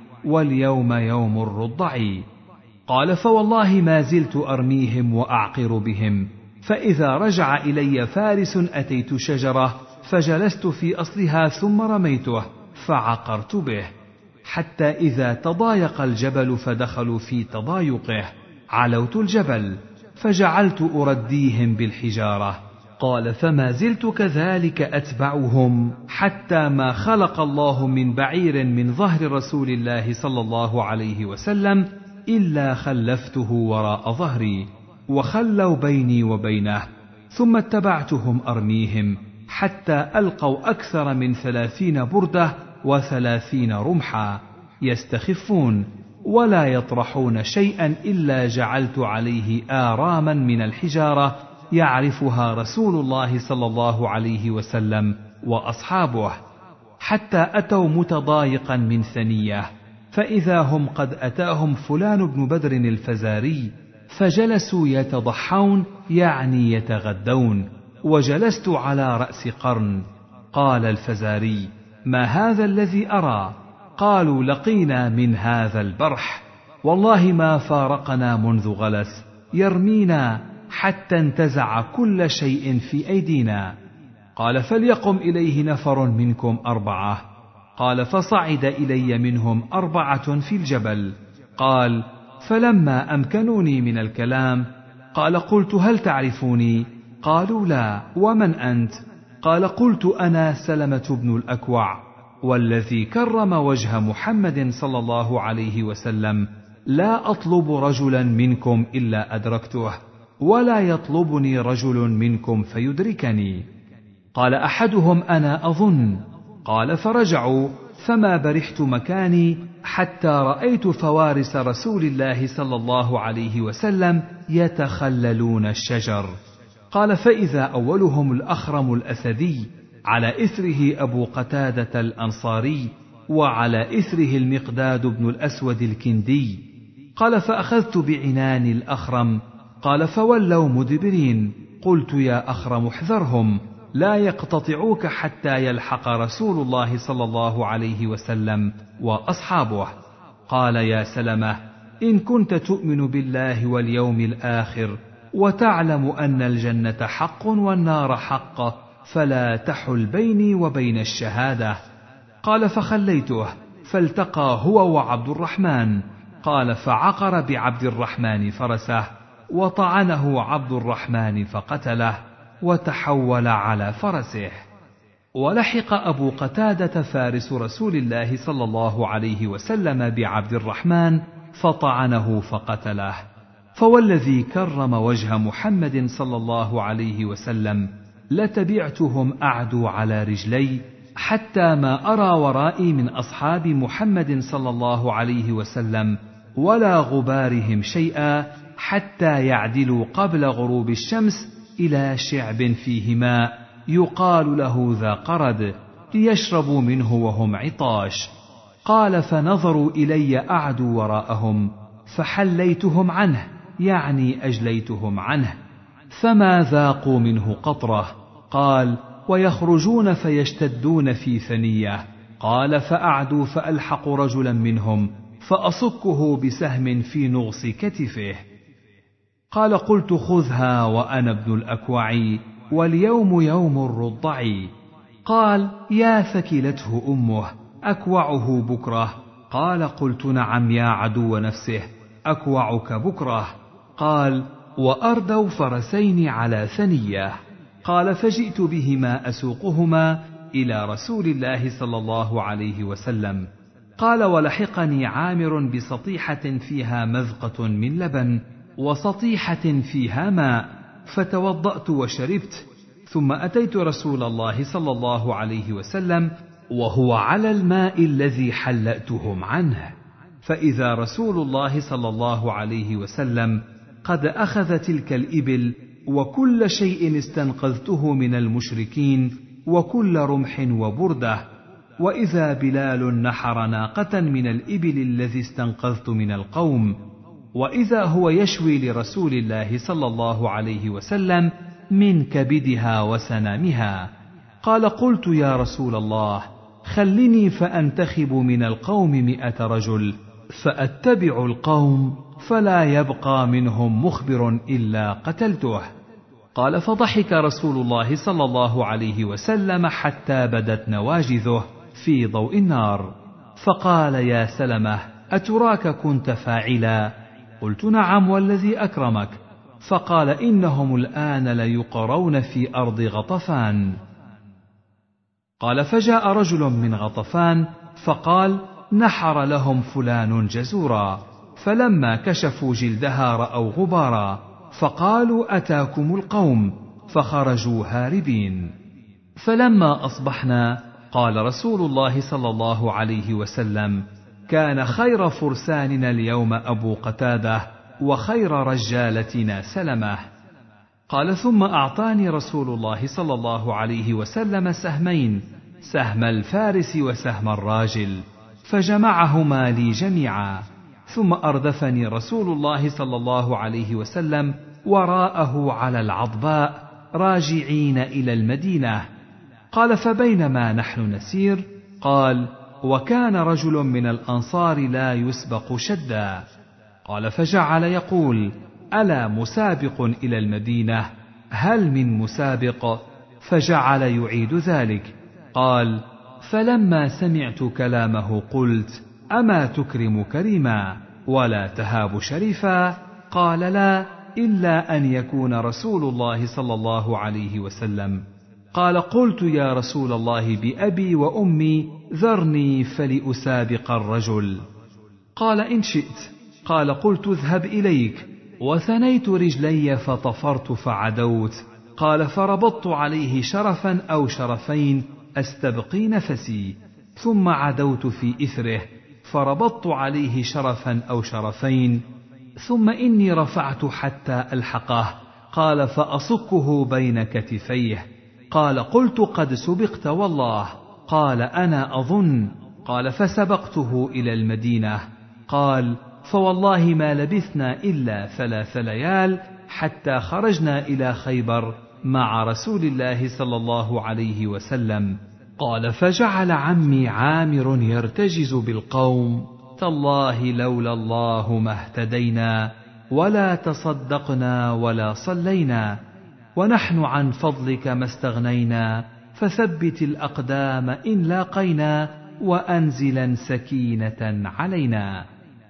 واليوم يوم الرضع. قال: فوالله ما زلت أرميهم وأعقر بهم، فإذا رجع إلي فارس أتيت شجرة فجلست في أصلها ثم رميته فعقرت به، حتى إذا تضايق الجبل فدخلوا في تضايقه علوت الجبل فجعلت أرديهم بالحجارة. قال: فما زلت كذلك أتبعهم حتى ما خلق الله من بعير من ظهر رسول الله صلى الله عليه وسلم إلا خلفته وراء ظهري، وخلوا بيني وبينه، ثم اتبعتهم أرميهم حتى ألقوا أكثر من 30 بردة و30 رمحا، يستخفون ولا يطرحون شيئا إلا جعلت عليه آراما من الحجارة يعرفها رسول الله صلى الله عليه وسلم وأصحابه، حتى أتوا متضايقا من ثنية، فإذا هم قد أتاهم فلان بن بدر الفزاري، فجلسوا يتضحون يعني يتغدون، وجلست على رأس قرن. قال الفزاري: ما هذا الذي أرى؟ قالوا: لقينا من هذا البرح، والله ما فارقنا منذ غلس، يرمينا حتى انتزع كل شيء في أيدينا. قال: فليقم إليه نفر منكم 4. قال: فصعد إلي منهم 4 في الجبل. قال: فلما أمكنوني من الكلام قال: قلت: هل تعرفوني؟ قالوا: لا. ومن أنت؟ قال: قلت: أنا سلمة بن الأكوع، والذي كرم وجه محمد صلى الله عليه وسلم لا أطلب رجلا منكم إلا أدركته، ولا يطلبني رجل منكم فيدركني. قال أحدهم: أنا أظن. قال: فرجعوا، فما برحت مكاني حتى رأيت فوارس رسول الله صلى الله عليه وسلم يتخللون الشجر. قال: فإذا أولهم الأخرم الأسدي، على إثره أبو قتادة الأنصاري، وعلى إثره المقداد بن الأسود الكندي. قال: فأخذت بعنان الأخرم. قال: فولوا مدبرين. قلت: يا أخرم احذرهم، لا يقتطعوك حتى يلحق رسول الله صلى الله عليه وسلم وأصحابه. قال: يا سلمة، إن كنت تؤمن بالله واليوم الآخر وتعلم أن الجنة حق والنار حق، فلا تحل بيني وبين الشهادة. قال: فخليته، فالتقى هو وعبد الرحمن. قال: فعقر بعبد الرحمن فرسه، وطعنه عبد الرحمن فقتله، وتحول على فرسه. ولحق أبو قتادة فارس رسول الله صلى الله عليه وسلم بعبد الرحمن فطعنه فقتله. فوالذي كرم وجه محمد صلى الله عليه وسلم لتبعتهم أعدوا على رجلي، حتى ما أرى ورائي من أصحاب محمد صلى الله عليه وسلم ولا غبارهم شيئا، حتى يعدلوا قبل غروب الشمس إلى شعب فيه ماء يقال له ذا قرد، ليشربوا منه وهم عطاش. قال: فنظروا إلي أعدوا وراءهم، فحليتهم عنه يعني أجليتهم عنه، فما ذاقوا منه قطرة. قال: ويخرجون فيشتدون في ثنية. قال: فأعدوا فألحق رجلا منهم فأصكه بسهم في نغص كتفه. قال: قلت: خذها وأنا ابن الأكوع، واليوم يوم الرضع. قال: يا ثكلته أمه، أكوعه بكرة. قال: قلت: نعم يا عدو نفسه، أكوعك بكرة. قال: وأردوا فرسين على ثنية. قال: فجئت بهما أسوقهما إلى رسول الله صلى الله عليه وسلم. قال: ولحقني عامر بسطيحة فيها مذقة من لبن، وسطيحة فيها ماء، فتوضأت وشربت، ثم أتيت رسول الله صلى الله عليه وسلم وهو على الماء الذي حلأتهم عنه، فإذا رسول الله صلى الله عليه وسلم قد أخذ تلك الإبل وكل شيء استنقذته من المشركين وكل رمح وبردة، وإذا بلال نحر ناقة من الإبل الذي استنقذت من القوم، وإذا هو يشوي لرسول الله صلى الله عليه وسلم من كبدها وسنامها. قال: قلت: يا رسول الله، خلني فأنتخب من القوم 100 رجل، فأتبع القوم فلا يبقى منهم مخبر إلا قتلته. قال: فضحك رسول الله صلى الله عليه وسلم حتى بدت نواجذه في ضوء النار، فقال: يا سلمة، أتراك كنت فاعلا؟ قلت: نعم والذي أكرمك. فقال: إنهم الآن ليقرون في أرض غطفان. قال: فجاء رجل من غطفان فقال: نحر لهم فلان جزورا، فلما كشفوا جلدها رأوا غبارا، فقالوا: أتاكم القوم، فخرجوا هاربين. فلما أصبحنا قال رسول الله صلى الله عليه وسلم: كان خير فرساننا اليوم أبو قتادة، وخير رجالتنا سلمة. قال: ثم أعطاني رسول الله صلى الله عليه وسلم سهمين، سهم الفارس وسهم الراجل، فجمعهما لي جميعا، ثم أردفني رسول الله صلى الله عليه وسلم وراءه على العضباء راجعين إلى المدينة. قال: فبينما نحن نسير، قال: وكان رجل من الأنصار لا يسبق شدا. قال: فجعل يقول: ألا مسابق إلى المدينة؟ هل من مسابق؟ فجعل يعيد ذلك. قال: فلما سمعت كلامه قلت: أما تكرم كريما ولا تهاب شريفا؟ قال: لا، إلا أن يكون رسول الله صلى الله عليه وسلم. قال: قلت: يا رسول الله بأبي وأمي ذرني فلأسابق الرجل. قال: إن شئت. قال: قلت: اذهب إليك. وثنيت رجلي فطفرت فعدوت. قال: فربطت عليه شرفا أو شرفين أستبقي نفسي، ثم عدوت في إثره فربطت عليه شرفا أو شرفين، ثم إني رفعت حتى ألحقه. قال: فأصكه بين كتفيه. قال: قلت: قد سبقت والله. قال: أنا أظن. قال: فسبقته إلى المدينة. قال: فوالله ما لبثنا إلا 3 ليال حتى خرجنا إلى خيبر مع رسول الله صلى الله عليه وسلم. قال: فجعل عمي عامر يرتجز بالقوم: تالله لولا الله ما اهتدينا ولا تصدقنا ولا صلينا، ونحن عن فضلك ما استغنينا، فثبت الأقدام إن لاقينا، وأنزلا سكينة علينا.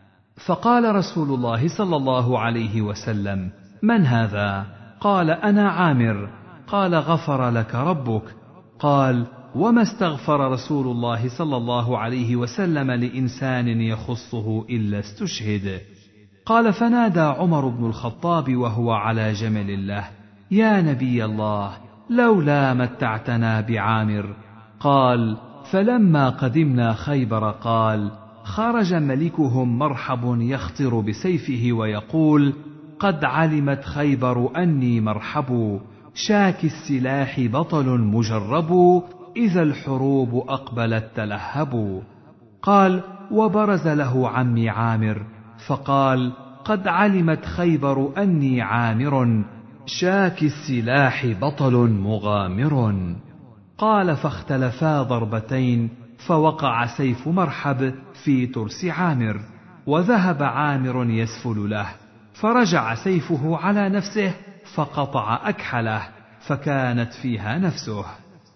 فقال رسول الله صلى الله عليه وسلم: من هذا؟ قال: أنا عامر. قال: غفر لك ربك. قال: وما استغفر رسول الله صلى الله عليه وسلم لإنسان يخصه إلا استشهد. قال: فنادى عمر بن الخطاب وهو على جمل له: يا نبي الله، لولا متعتنا بعامر. قال: فلما قدمنا خيبر قال: خرج ملكهم مرحب يخطر بسيفه ويقول: قد علمت خيبر أني مرحب، شاك السلاح بطل مجرب، إذا الحروب أقبلت تلهب. قال: وبرز له عمي عامر فقال: قد علمت خيبر أني عامر، شاك السلاح بطل مغامر. قال: فاختلفا ضربتين، فوقع سيف مرحب في ترس عامر، وذهب عامر يسفل له، فرجع سيفه على نفسه فقطع أكحله، فكانت فيها نفسه.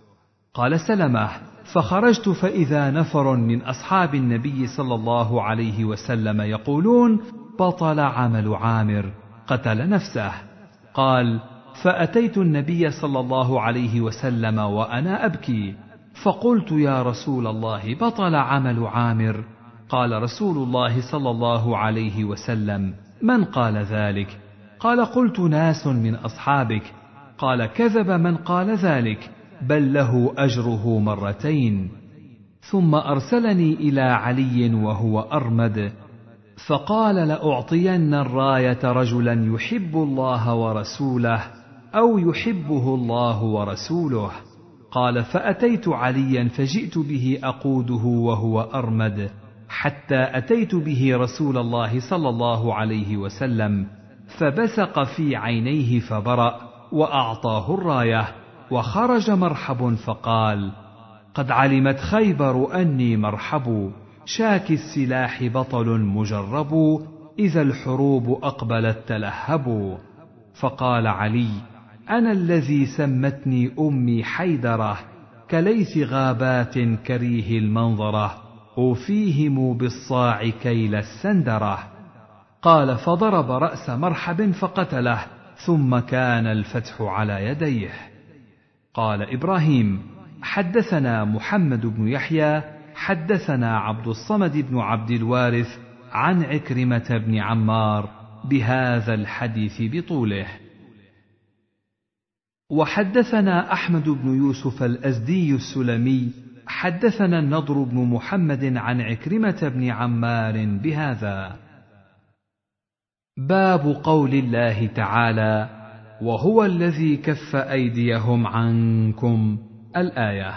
قال سلمة: فخرجت فإذا نفر من أصحاب النبي صلى الله عليه وسلم يقولون: بطل عمل عامر، قتل نفسه. قال: فأتيت النبي صلى الله عليه وسلم وأنا أبكي، فقلت: يا رسول الله، بطل عمل عامر. قال رسول الله صلى الله عليه وسلم: من قال ذلك؟ قال: قلت: ناس من أصحابك. قال: كذب من قال ذلك، بل له أجره 2 ثم أرسلني إلى علي وهو أرمد، فقال: لأعطين الراية رجلا يحب الله ورسوله، أو يحبه الله ورسوله. قال: فأتيت عليا فجئت به أقوده وهو أرمد، حتى أتيت به رسول الله صلى الله عليه وسلم، فبصق في عينيه فبرأ، وأعطاه الراية، وخرج مرحب فقال: قد علمت خيبر أني مرحب، شاك السلاح بطل مجرب، إذا الحروب أقبلت تلهب. فقال علي: أنا الذي سمتني أمي حيدرة، كليث غابات كريه المنظرة، أوفيهم بالصاع كيل السندرة. قال: فضرب رأس مرحب فقتله، ثم كان الفتح على يديه. قال إبراهيم: حدثنا محمد بن يحيى حدثنا عبد الصمد بن عبد الوارث عن عكرمة بن عمار بهذا الحديث بطوله. وحدثنا أحمد بن يوسف الأزدي السلمي حدثنا النضر بن محمد عن عكرمة بن عمار بهذا. باب قول الله تعالى: وهو الذي كف أيديهم عنكم، الآية.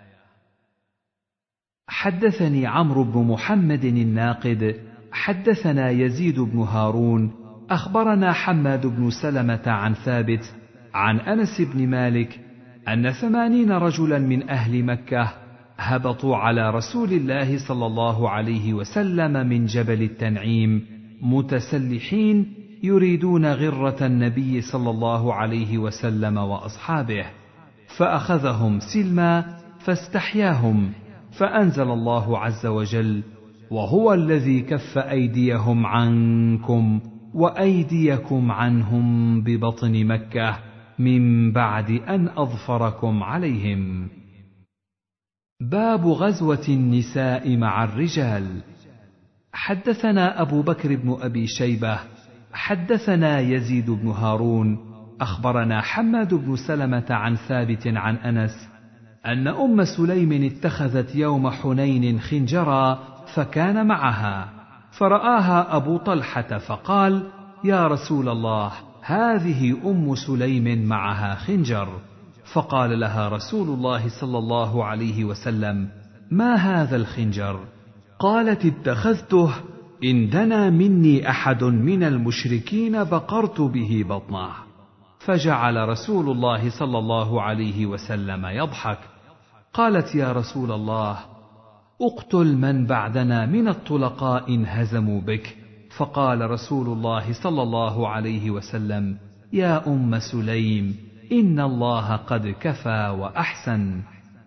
حدثني عمرو بن محمد الناقد حدثنا يزيد بن هارون أخبرنا حماد بن سلمة عن ثابت عن أنس بن مالك أن 80 رجلا من أهل مكة هبطوا على رسول الله صلى الله عليه وسلم من جبل التنعيم متسلحين يريدون غرة النبي صلى الله عليه وسلم وأصحابه، فأخذهم سلما فاستحياهم، فأنزل الله عز وجل: وهو الذي كف أيديهم عنكم وأيديكم عنهم ببطن مكة من بعد أن أظفركم عليهم. باب غزوة النساء مع الرجال. حدثنا أبو بكر بن أبي شيبة حدثنا يزيد بن هارون أخبرنا حماد بن سلمة عن ثابت عن أنس أن أم سليم اتخذت يوم حنين خنجرا فكان معها، فرآها أبو طلحة فقال: يا رسول الله، هذه أم سليم معها خنجر. فقال لها رسول الله صلى الله عليه وسلم: ما هذا الخنجر؟ قالت: اتخذته إن دنا مني أحد من المشركين بقرت به بطنه. فجعل رسول الله صلى الله عليه وسلم يضحك. قالت: يا رسول الله، اقتل من بعدنا من الطلقاء إن هزموا بك. فقال رسول الله صلى الله عليه وسلم: يا أم سليم، إن الله قد كفى وأحسن.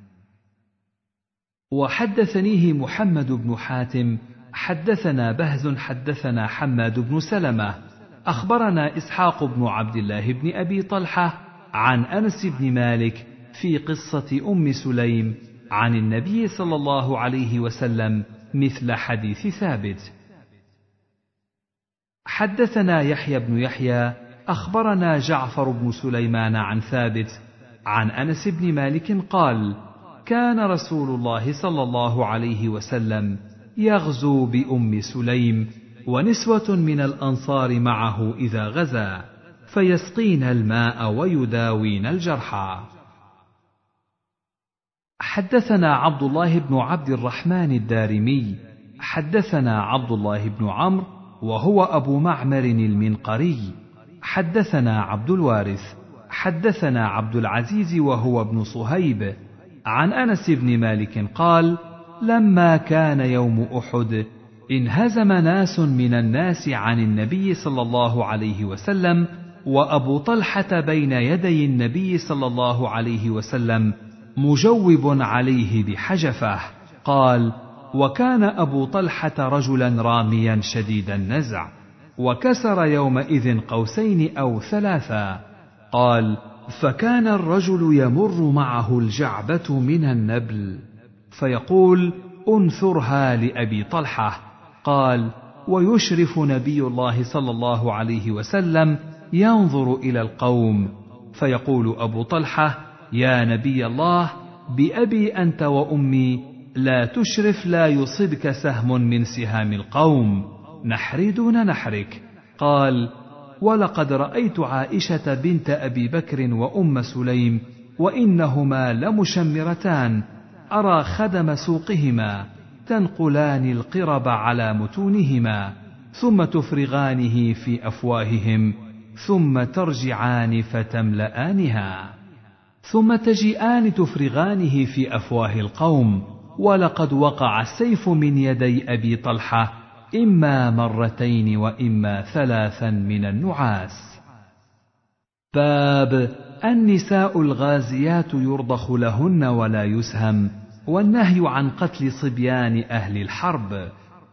وحدثنيه محمد بن حاتم حدثنا بهز حدثنا حماد بن سلمة أخبرنا إسحاق بن عبد الله بن أبي طلحة عن أنس بن مالك في قصة أم سليم عن النبي صلى الله عليه وسلم مثل حديث ثابت. حدثنا يحيى بن يحيى أخبرنا جعفر بن سليمان عن ثابت عن أنس بن مالك قال: كان رسول الله صلى الله عليه وسلم يغزو بأم سليم ونسوة من الأنصار معه إذا غزا، فيسقين الماء ويداوين الجرحى. حدثنا عبد الله بن عبد الرحمن الدارمي حدثنا عبد الله بن عمرو وهو أبو معمر المنقري حدثنا عبد الوارث حدثنا عبد العزيز وهو ابن صهيب عن أنس بن مالك قال: لما كان يوم أحد انهزم ناس من الناس عن النبي صلى الله عليه وسلم، وأبو طلحة بين يدي النبي صلى الله عليه وسلم مجوب عليه بحجفه. قال: وكان أبو طلحة رجلا راميا شديد النزع، وكسر يومئذ قوسين أو ثلاثا. قال: فكان الرجل يمر معه الجعبة من النبل فيقول: انثرها لأبي طلحة. قال: ويشرف نبي الله صلى الله عليه وسلم ينظر إلى القوم، فيقول أبو طلحة: يا نبي الله، بأبي أنت وأمي، لا تشرف لا يصبك سهم من سهام القوم، نحري دون نحرك. قال: ولقد رأيت عائشة بنت أبي بكر وأم سليم وإنهما لمشمرتان، أرى خدم سوقهما تنقلان القرب على متونهما ثم تفرغانه في أفواههم، ثم ترجعان فتملآنها، ثم تجيئان تفرغانه في أفواه القوم. ولقد وقع السيف من يدي أبي طلحة إما مرتين وإما ثلاثا من النعاس. باب النساء الغازيات يرضخ لهن ولا يسهم، والنهي عن قتل صبيان أهل الحرب.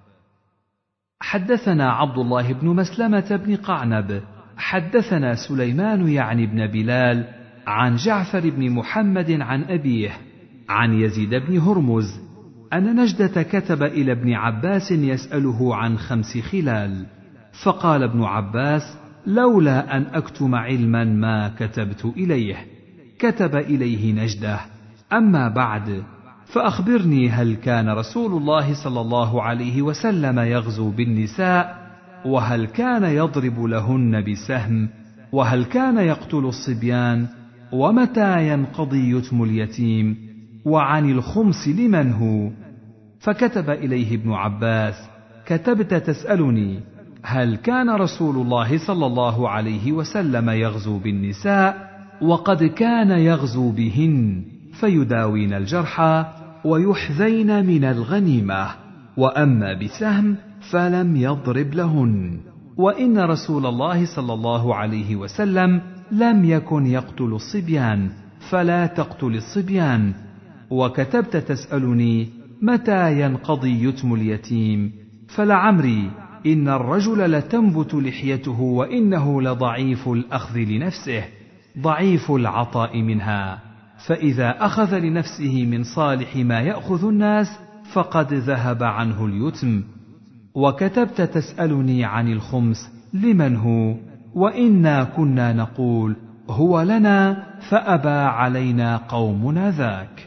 حدثنا عبد الله بن مسلمة بن قعنب حدثنا سليمان يعني بن بلال عن جعفر بن محمد عن أبيه عن يزيد بن هرمز أن نجدة كتب إلى ابن عباس يسأله عن 5 خلال، فقال ابن عباس: لولا أن أكتم علما ما كتبت إليه. كتب إليه نجدة: أما بعد، فأخبرني، هل كان رسول الله صلى الله عليه وسلم يغزو بالنساء؟ وهل كان يضرب لهن بسهم؟ وهل كان يقتل الصبيان؟ ومتى ينقضي يتم اليتيم؟ وعن الخمس لمن هو؟ فكتب إليه ابن عباس: كتبت تسألني هل كان رسول الله صلى الله عليه وسلم يغزو بالنساء؟ وقد كان يغزو بهن فيداوين الجرحى ويحذين من الغنيمة، وأما بسهم فلم يضرب لهن. وإن رسول الله صلى الله عليه وسلم لم يكن يقتل الصبيان، فلا تقتل الصبيان. وكتبت تسألني متى ينقضي يتم اليتيم؟ فلعمري إن الرجل لتنبت لحيته وإنه لضعيف الأخذ لنفسه ضعيف العطاء منها، فإذا أخذ لنفسه من صالح ما يأخذ الناس فقد ذهب عنه اليتم. وكتبت تسألني عن الخمس لمن هو؟ وإنا كنا نقول هو لنا، فأبى علينا قومنا ذاك.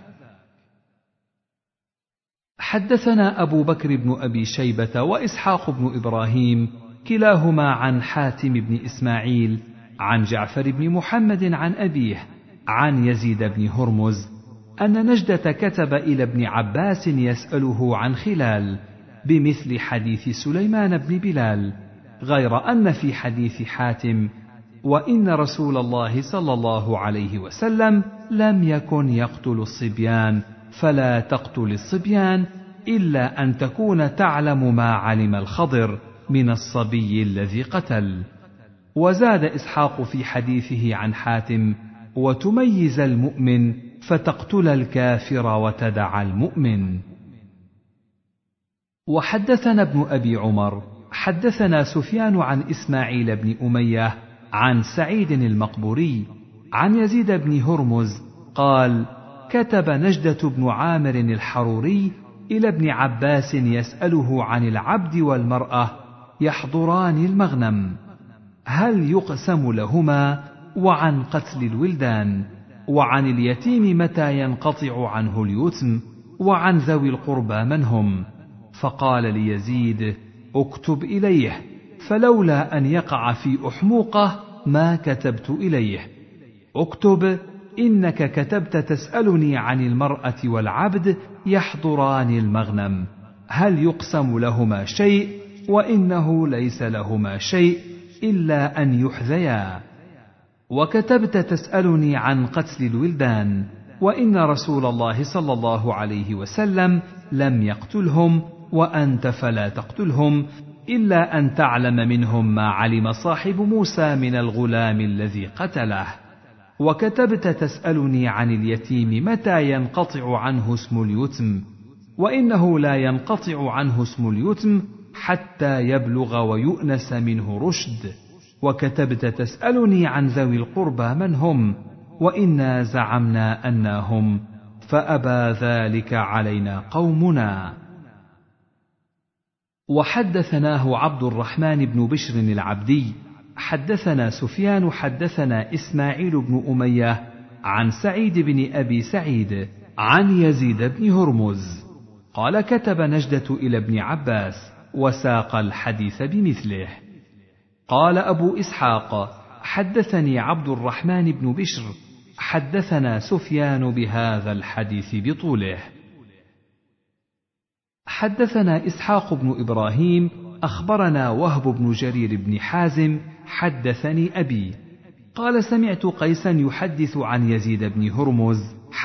حدثنا أبو بكر بن أبي شيبة وإسحاق بن إبراهيم كلاهما عن حاتم بن إسماعيل عن جعفر بن محمد عن أبيه عن يزيد بن هرمز أن نجدة كتب إلى ابن عباس يسأله عن خلال بمثل حديث سليمان بن بلال، غير أن في حديث حاتم: وإن رسول الله صلى الله عليه وسلم لم يكن يقتل الصبيان، فلا تقتل الصبيان إلا أن تكون تعلم ما علم الخضر من الصبي الذي قتل. وزاد إسحاق في حديثه عن حاتم: وتميز المؤمن فتقتل الكافر وتدع المؤمن. وحدثنا ابن أبي عمر حدثنا سفيان عن إسماعيل بن أمية عن سعيد المقبوري عن يزيد بن هرمز قال: كتب نجدة بن عامر الحروري إلى ابن عباس يسأله عن العبد والمرأة يحضران المغنم، هل يقسم لهما؟ وعن قتل الولدان، وعن اليتيم متى ينقطع عنه اليتم، وعن ذوي القربى من هم. فقال ليزيد: اكتب إليه، فلولا أن يقع في أحموقه ما كتبت إليه. اكتب: إنك كتبت تسألني عن المرأة والعبد يحضران المغنم، هل يقسم لهما شيء؟ وإنه ليس لهما شيء إلا أن يحذيا. وكتبت تسألني عن قتل الولدان، وإن رسول الله صلى الله عليه وسلم لم يقتلهم، وأنت فلا تقتلهم إلا أن تعلم منهم ما علم صاحب موسى من الغلام الذي قتله. وكتبت تسألني عن اليتيم متى ينقطع عنه اسم اليتم، وإنه لا ينقطع عنه اسم اليتم حتى يبلغ ويؤنس منه رشد. وكتبت تسألني عن ذوي القربى من هم، وإنا زعمنا أنهم، فأبى ذلك علينا قومنا. وحدثناه عبد الرحمن بن بشر العبدي حدثنا سفيان حدثنا إسماعيل بن أمية عن سعيد بن أبي سعيد عن يزيد بن هرمز قال: كتب نجدة إلى ابن عباس، وساق الحديث بمثله. قال أبو إسحاق: حدثني عبد الرحمن بن بشر حدثنا سفيان بهذا الحديث بطوله. حدثنا إسحاق بن إبراهيم أخبرنا وهب بن جرير بن حازم حدثني أبي قال سمعت قيسا يحدث عن يزيد بن هرمز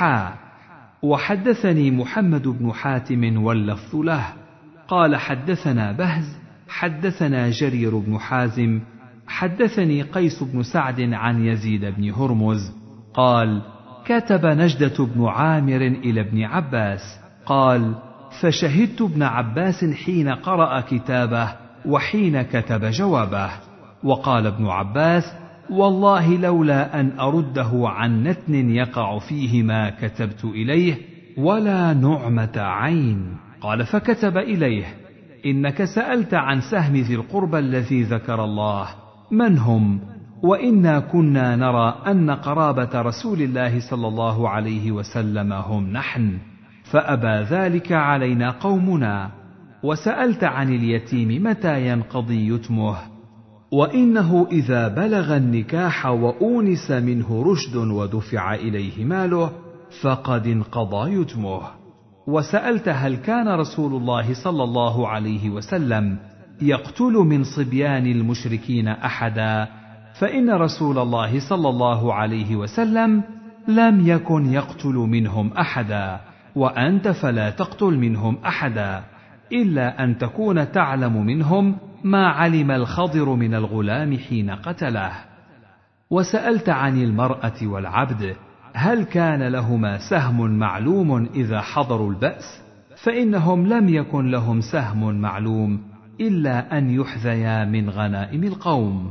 وحدثني محمد بن حاتم واللفظ له قال حدثنا بهز حدثنا جرير بن حازم حدثني قيس بن سعد عن يزيد بن هرمز قال كتب نجدة بن عامر إلى ابن عباس قال فشهدت ابن عباس حين قرأ كتابه وحين كتب جوابه. وقال ابن عباس والله لولا أن أرده عن نتن يقع فيه ما كتبت إليه ولا نعمة عين. قال فكتب إليه إنك سألت عن سهم ذي القربى الذي ذكر الله من هم، وإنا كنا نرى أن قرابة رسول الله صلى الله عليه وسلم هم نحن، فأبى ذلك علينا قومنا. وسألت عن اليتيم متى ينقضي يتمه، وإنه إذا بلغ النكاح وأونس منه رشد ودفع إليه ماله فقد انقضى يتمه. وسألت هل كان رسول الله صلى الله عليه وسلم يقتل من صبيان المشركين أحدا، فإن رسول الله صلى الله عليه وسلم لم يكن يقتل منهم أحدا، وأنت فلا تقتل منهم أحدا إلا أن تكون تعلم منهم ما علم الخضر من الغلام حين قتله. وسألت عن المرأة والعبد هل كان لهما سهم معلوم إذا حضروا البأس، فإنهم لم يكن لهم سهم معلوم إلا أن يحذيا من غنائم القوم.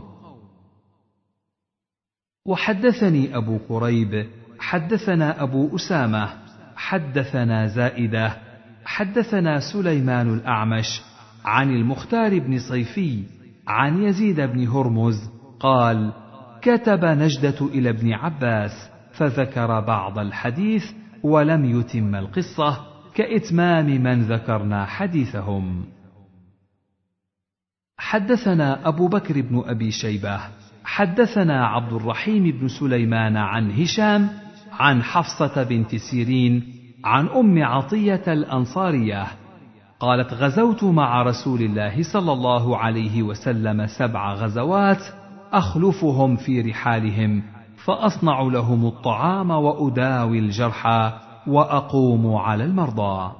وحدثني أبو كريب حدثنا أبو أسامة حدثنا زائدة حدثنا سليمان الأعمش عن المختار بن صيفي عن يزيد بن هرمز قال كتب نجدة إلى ابن عباس فذكر بعض الحديث ولم يتم القصة كإتمام من ذكرنا حديثهم. حدثنا أبو بكر بن أبي شيبة حدثنا عبد الرحيم بن سليمان عن هشام عن حفصة بنت سيرين عن أم عطية الأنصارية قالت غزوت مع رسول الله صلى الله عليه وسلم 7 غزوات أخلفهم في رحالهم، فأصنع لهم الطعام وأداوي الجرحى وأقوم على المرضى.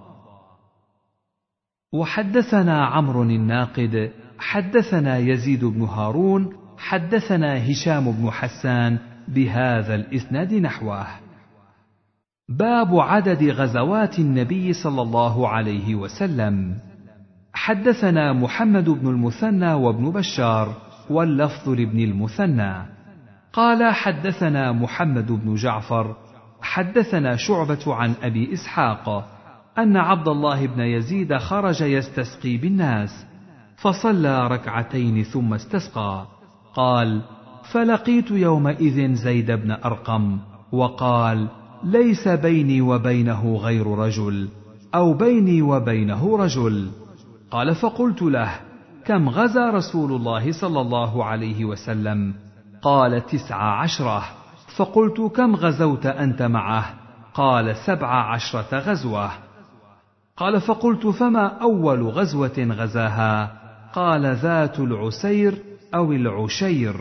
وحدثنا عمرو الناقد حدثنا يزيد بن هارون حدثنا هشام بن حسان بهذا الإسناد نحوه. باب عدد غزوات النبي صلى الله عليه وسلم. حدثنا محمد بن المثنى وابن بشار واللفظ لابن المثنى قال حدثنا محمد بن جعفر حدثنا شعبة عن أبي إسحاق أن عبد الله بن يزيد خرج يستسقي بالناس فصلى ركعتين ثم استسقى. قال فلقيت يومئذ زيد بن أرقم وقال ليس بيني وبينه غير رجل أو بيني وبينه رجل. قال فقلت له كم غزا رسول الله صلى الله عليه وسلم؟ قال 19. فقلت كم غزوت أنت معه؟ قال 17 غزوة. قال فقلت فما أول غزوة غزاها؟ قال ذات العسير أو العشير.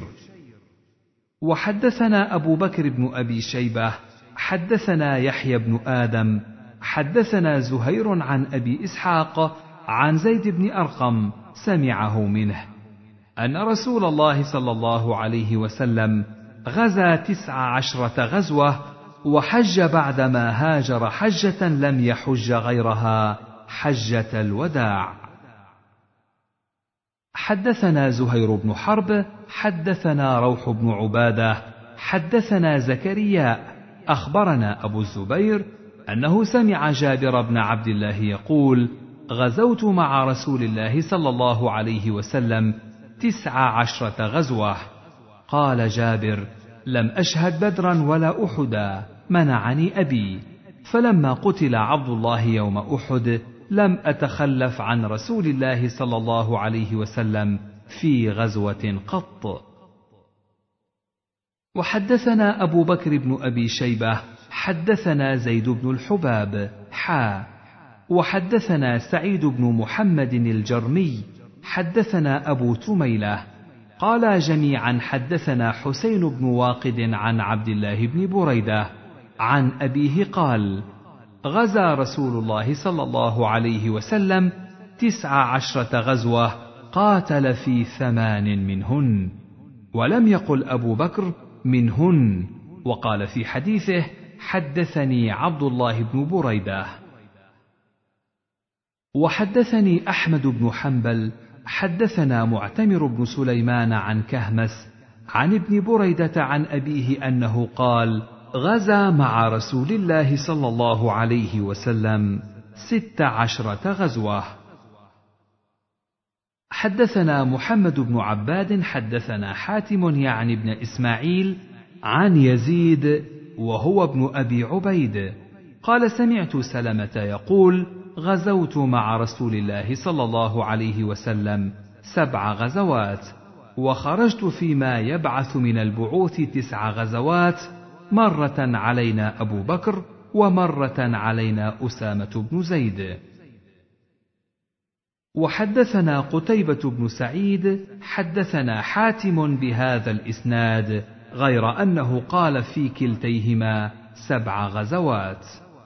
وحدثنا أبو بكر بن أبي شيبة حدثنا يحيى بن آدم حدثنا زهير عن أبي إسحاق عن زيد بن أرقم سمعه منه أن رسول الله صلى الله عليه وسلم غزا 19 غزوة وحج بعدما هاجر حجة لم يحج غيرها حجة الوداع. حدثنا زهير بن حرب حدثنا روح بن عبادة حدثنا زكريا أخبرنا أبو الزبير أنه سمع جابر بن عبد الله يقول غزوت مع رسول الله صلى الله عليه وسلم 19 غزوة. قال جابر لم أشهد بدرا ولا أحدا منعني أبي، فلما قتل عبد الله يوم أحد لم أتخلف عن رسول الله صلى الله عليه وسلم في غزوة قط. وحدثنا أبو بكر بن أبي شيبة حدثنا زيد بن الحباب وحدثنا سعيد بن محمد الجرمي حدثنا أبو تميلة قالا جميعا حدثنا حسين بن واقد عن عبد الله بن بريدة عن أبيه قال: غزا رسول الله صلى الله عليه وسلم 19 غزوة قاتل في 8 منهن، ولم يقل أبو بكر منهن، وقال في حديثه: حدثني عبد الله بن بريدة. وحدثني أحمد بن حنبل حدثنا معتمر بن سليمان عن كهمس عن ابن بريدة عن أبيه أنه قال: غزا مع رسول الله صلى الله عليه وسلم 16 غزوة. حدثنا محمد بن عباد حدثنا حاتم يعني ابن إسماعيل عن يزيد وهو ابن أبي عبيد قال: سمعت سلمة يقول: غزوت مع رسول الله صلى الله عليه وسلم 7 غزوات، وخرجت فيما يبعث من البعوث 9 غزوات، مرة علينا أبو بكر ومرة علينا أسامة بن زيد. وحدثنا قتيبة بن سعيد حدثنا حاتم بهذا الإسناد، غير أنه قال في كلتيهما 7 غزوات.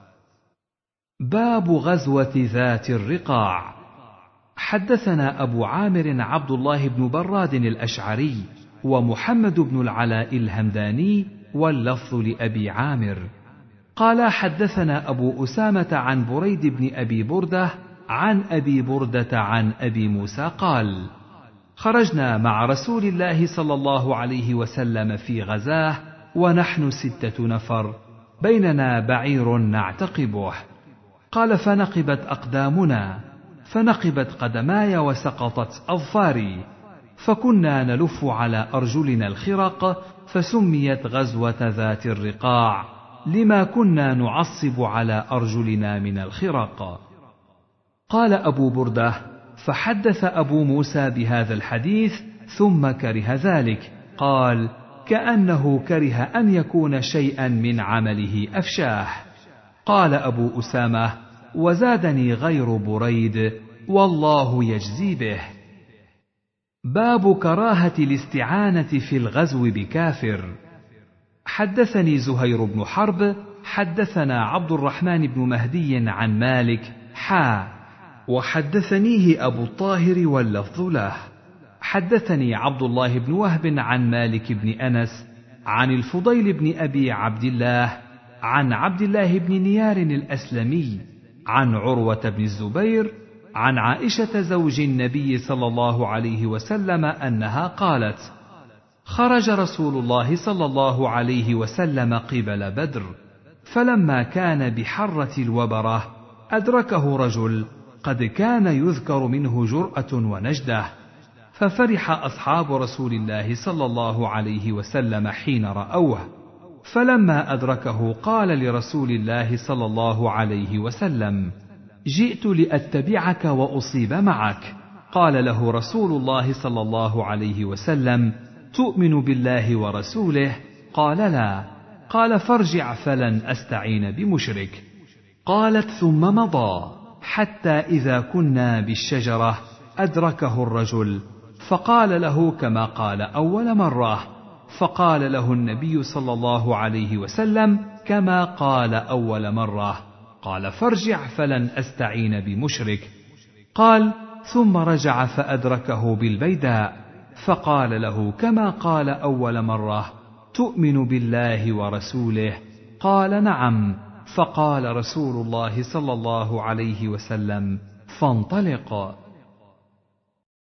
باب غزوة ذات الرقاع. حدثنا أبو عامر عبد الله بن براد الأشعري ومحمد بن العلاء الهمداني، واللفظ لأبي عامر قال: حدثنا أبو أسامة عن بريد بن أبي بردة عن أبي بردة عن أبي موسى قال: خرجنا مع رسول الله صلى الله عليه وسلم في غزاه ونحن 6 نفر، بيننا بعير نعتقبه. قال: فنقبت أقدامنا، فنقبت قدماي وسقطت أظفاري، فكنا نلف على أرجلنا الخرق، فسميت غزوة ذات الرقاع لما كنا نعصب على أرجلنا من الخرق. قال أبو بردة: فحدث أبو موسى بهذا الحديث ثم كره ذلك، قال: كأنه كره أن يكون شيئا من عمله أفشاه. قال أبو أسامة: وزادني غير بريد والله يجزي به. باب كراهة الاستعانة في الغزو بكافر. حدثني زهير بن حرب حدثنا عبد الرحمن بن مهدي عن مالك وحدثنيه أبو الطاهر واللفظ له. حدثني عبد الله بن وهب عن مالك بن أنس عن الفضيل بن أبي عبد الله عن عبد الله بن نيار الأسلمي عن عروة بن الزبير عن عائشة زوج النبي صلى الله عليه وسلم أنها قالت: خرج رسول الله صلى الله عليه وسلم قبل بدر، فلما كان بحرة الوبرة أدركه رجل قد كان يذكر منه جرأة ونجدة، ففرح أصحاب رسول الله صلى الله عليه وسلم حين رأوه، فلما أدركه قال لرسول الله صلى الله عليه وسلم: جئت لأتبعك وأصيب معك. قال له رسول الله صلى الله عليه وسلم: تؤمن بالله ورسوله؟ قال: لا. قال: فارجع فلن أستعين بمشرك. قالت: ثم مضى حتى إذا كنا بالشجرة أدركه الرجل، فقال له كما قال أول مرة، فقال له النبي صلى الله عليه وسلم كما قال أول مرة، قال: فارجع فلن أستعين بمشرك. قال: ثم رجع فأدركه بالبيداء، فقال له كما قال أول مرة: تؤمن بالله ورسوله؟ قال: نعم. فقال رسول الله صلى الله عليه وسلم: فانطلق.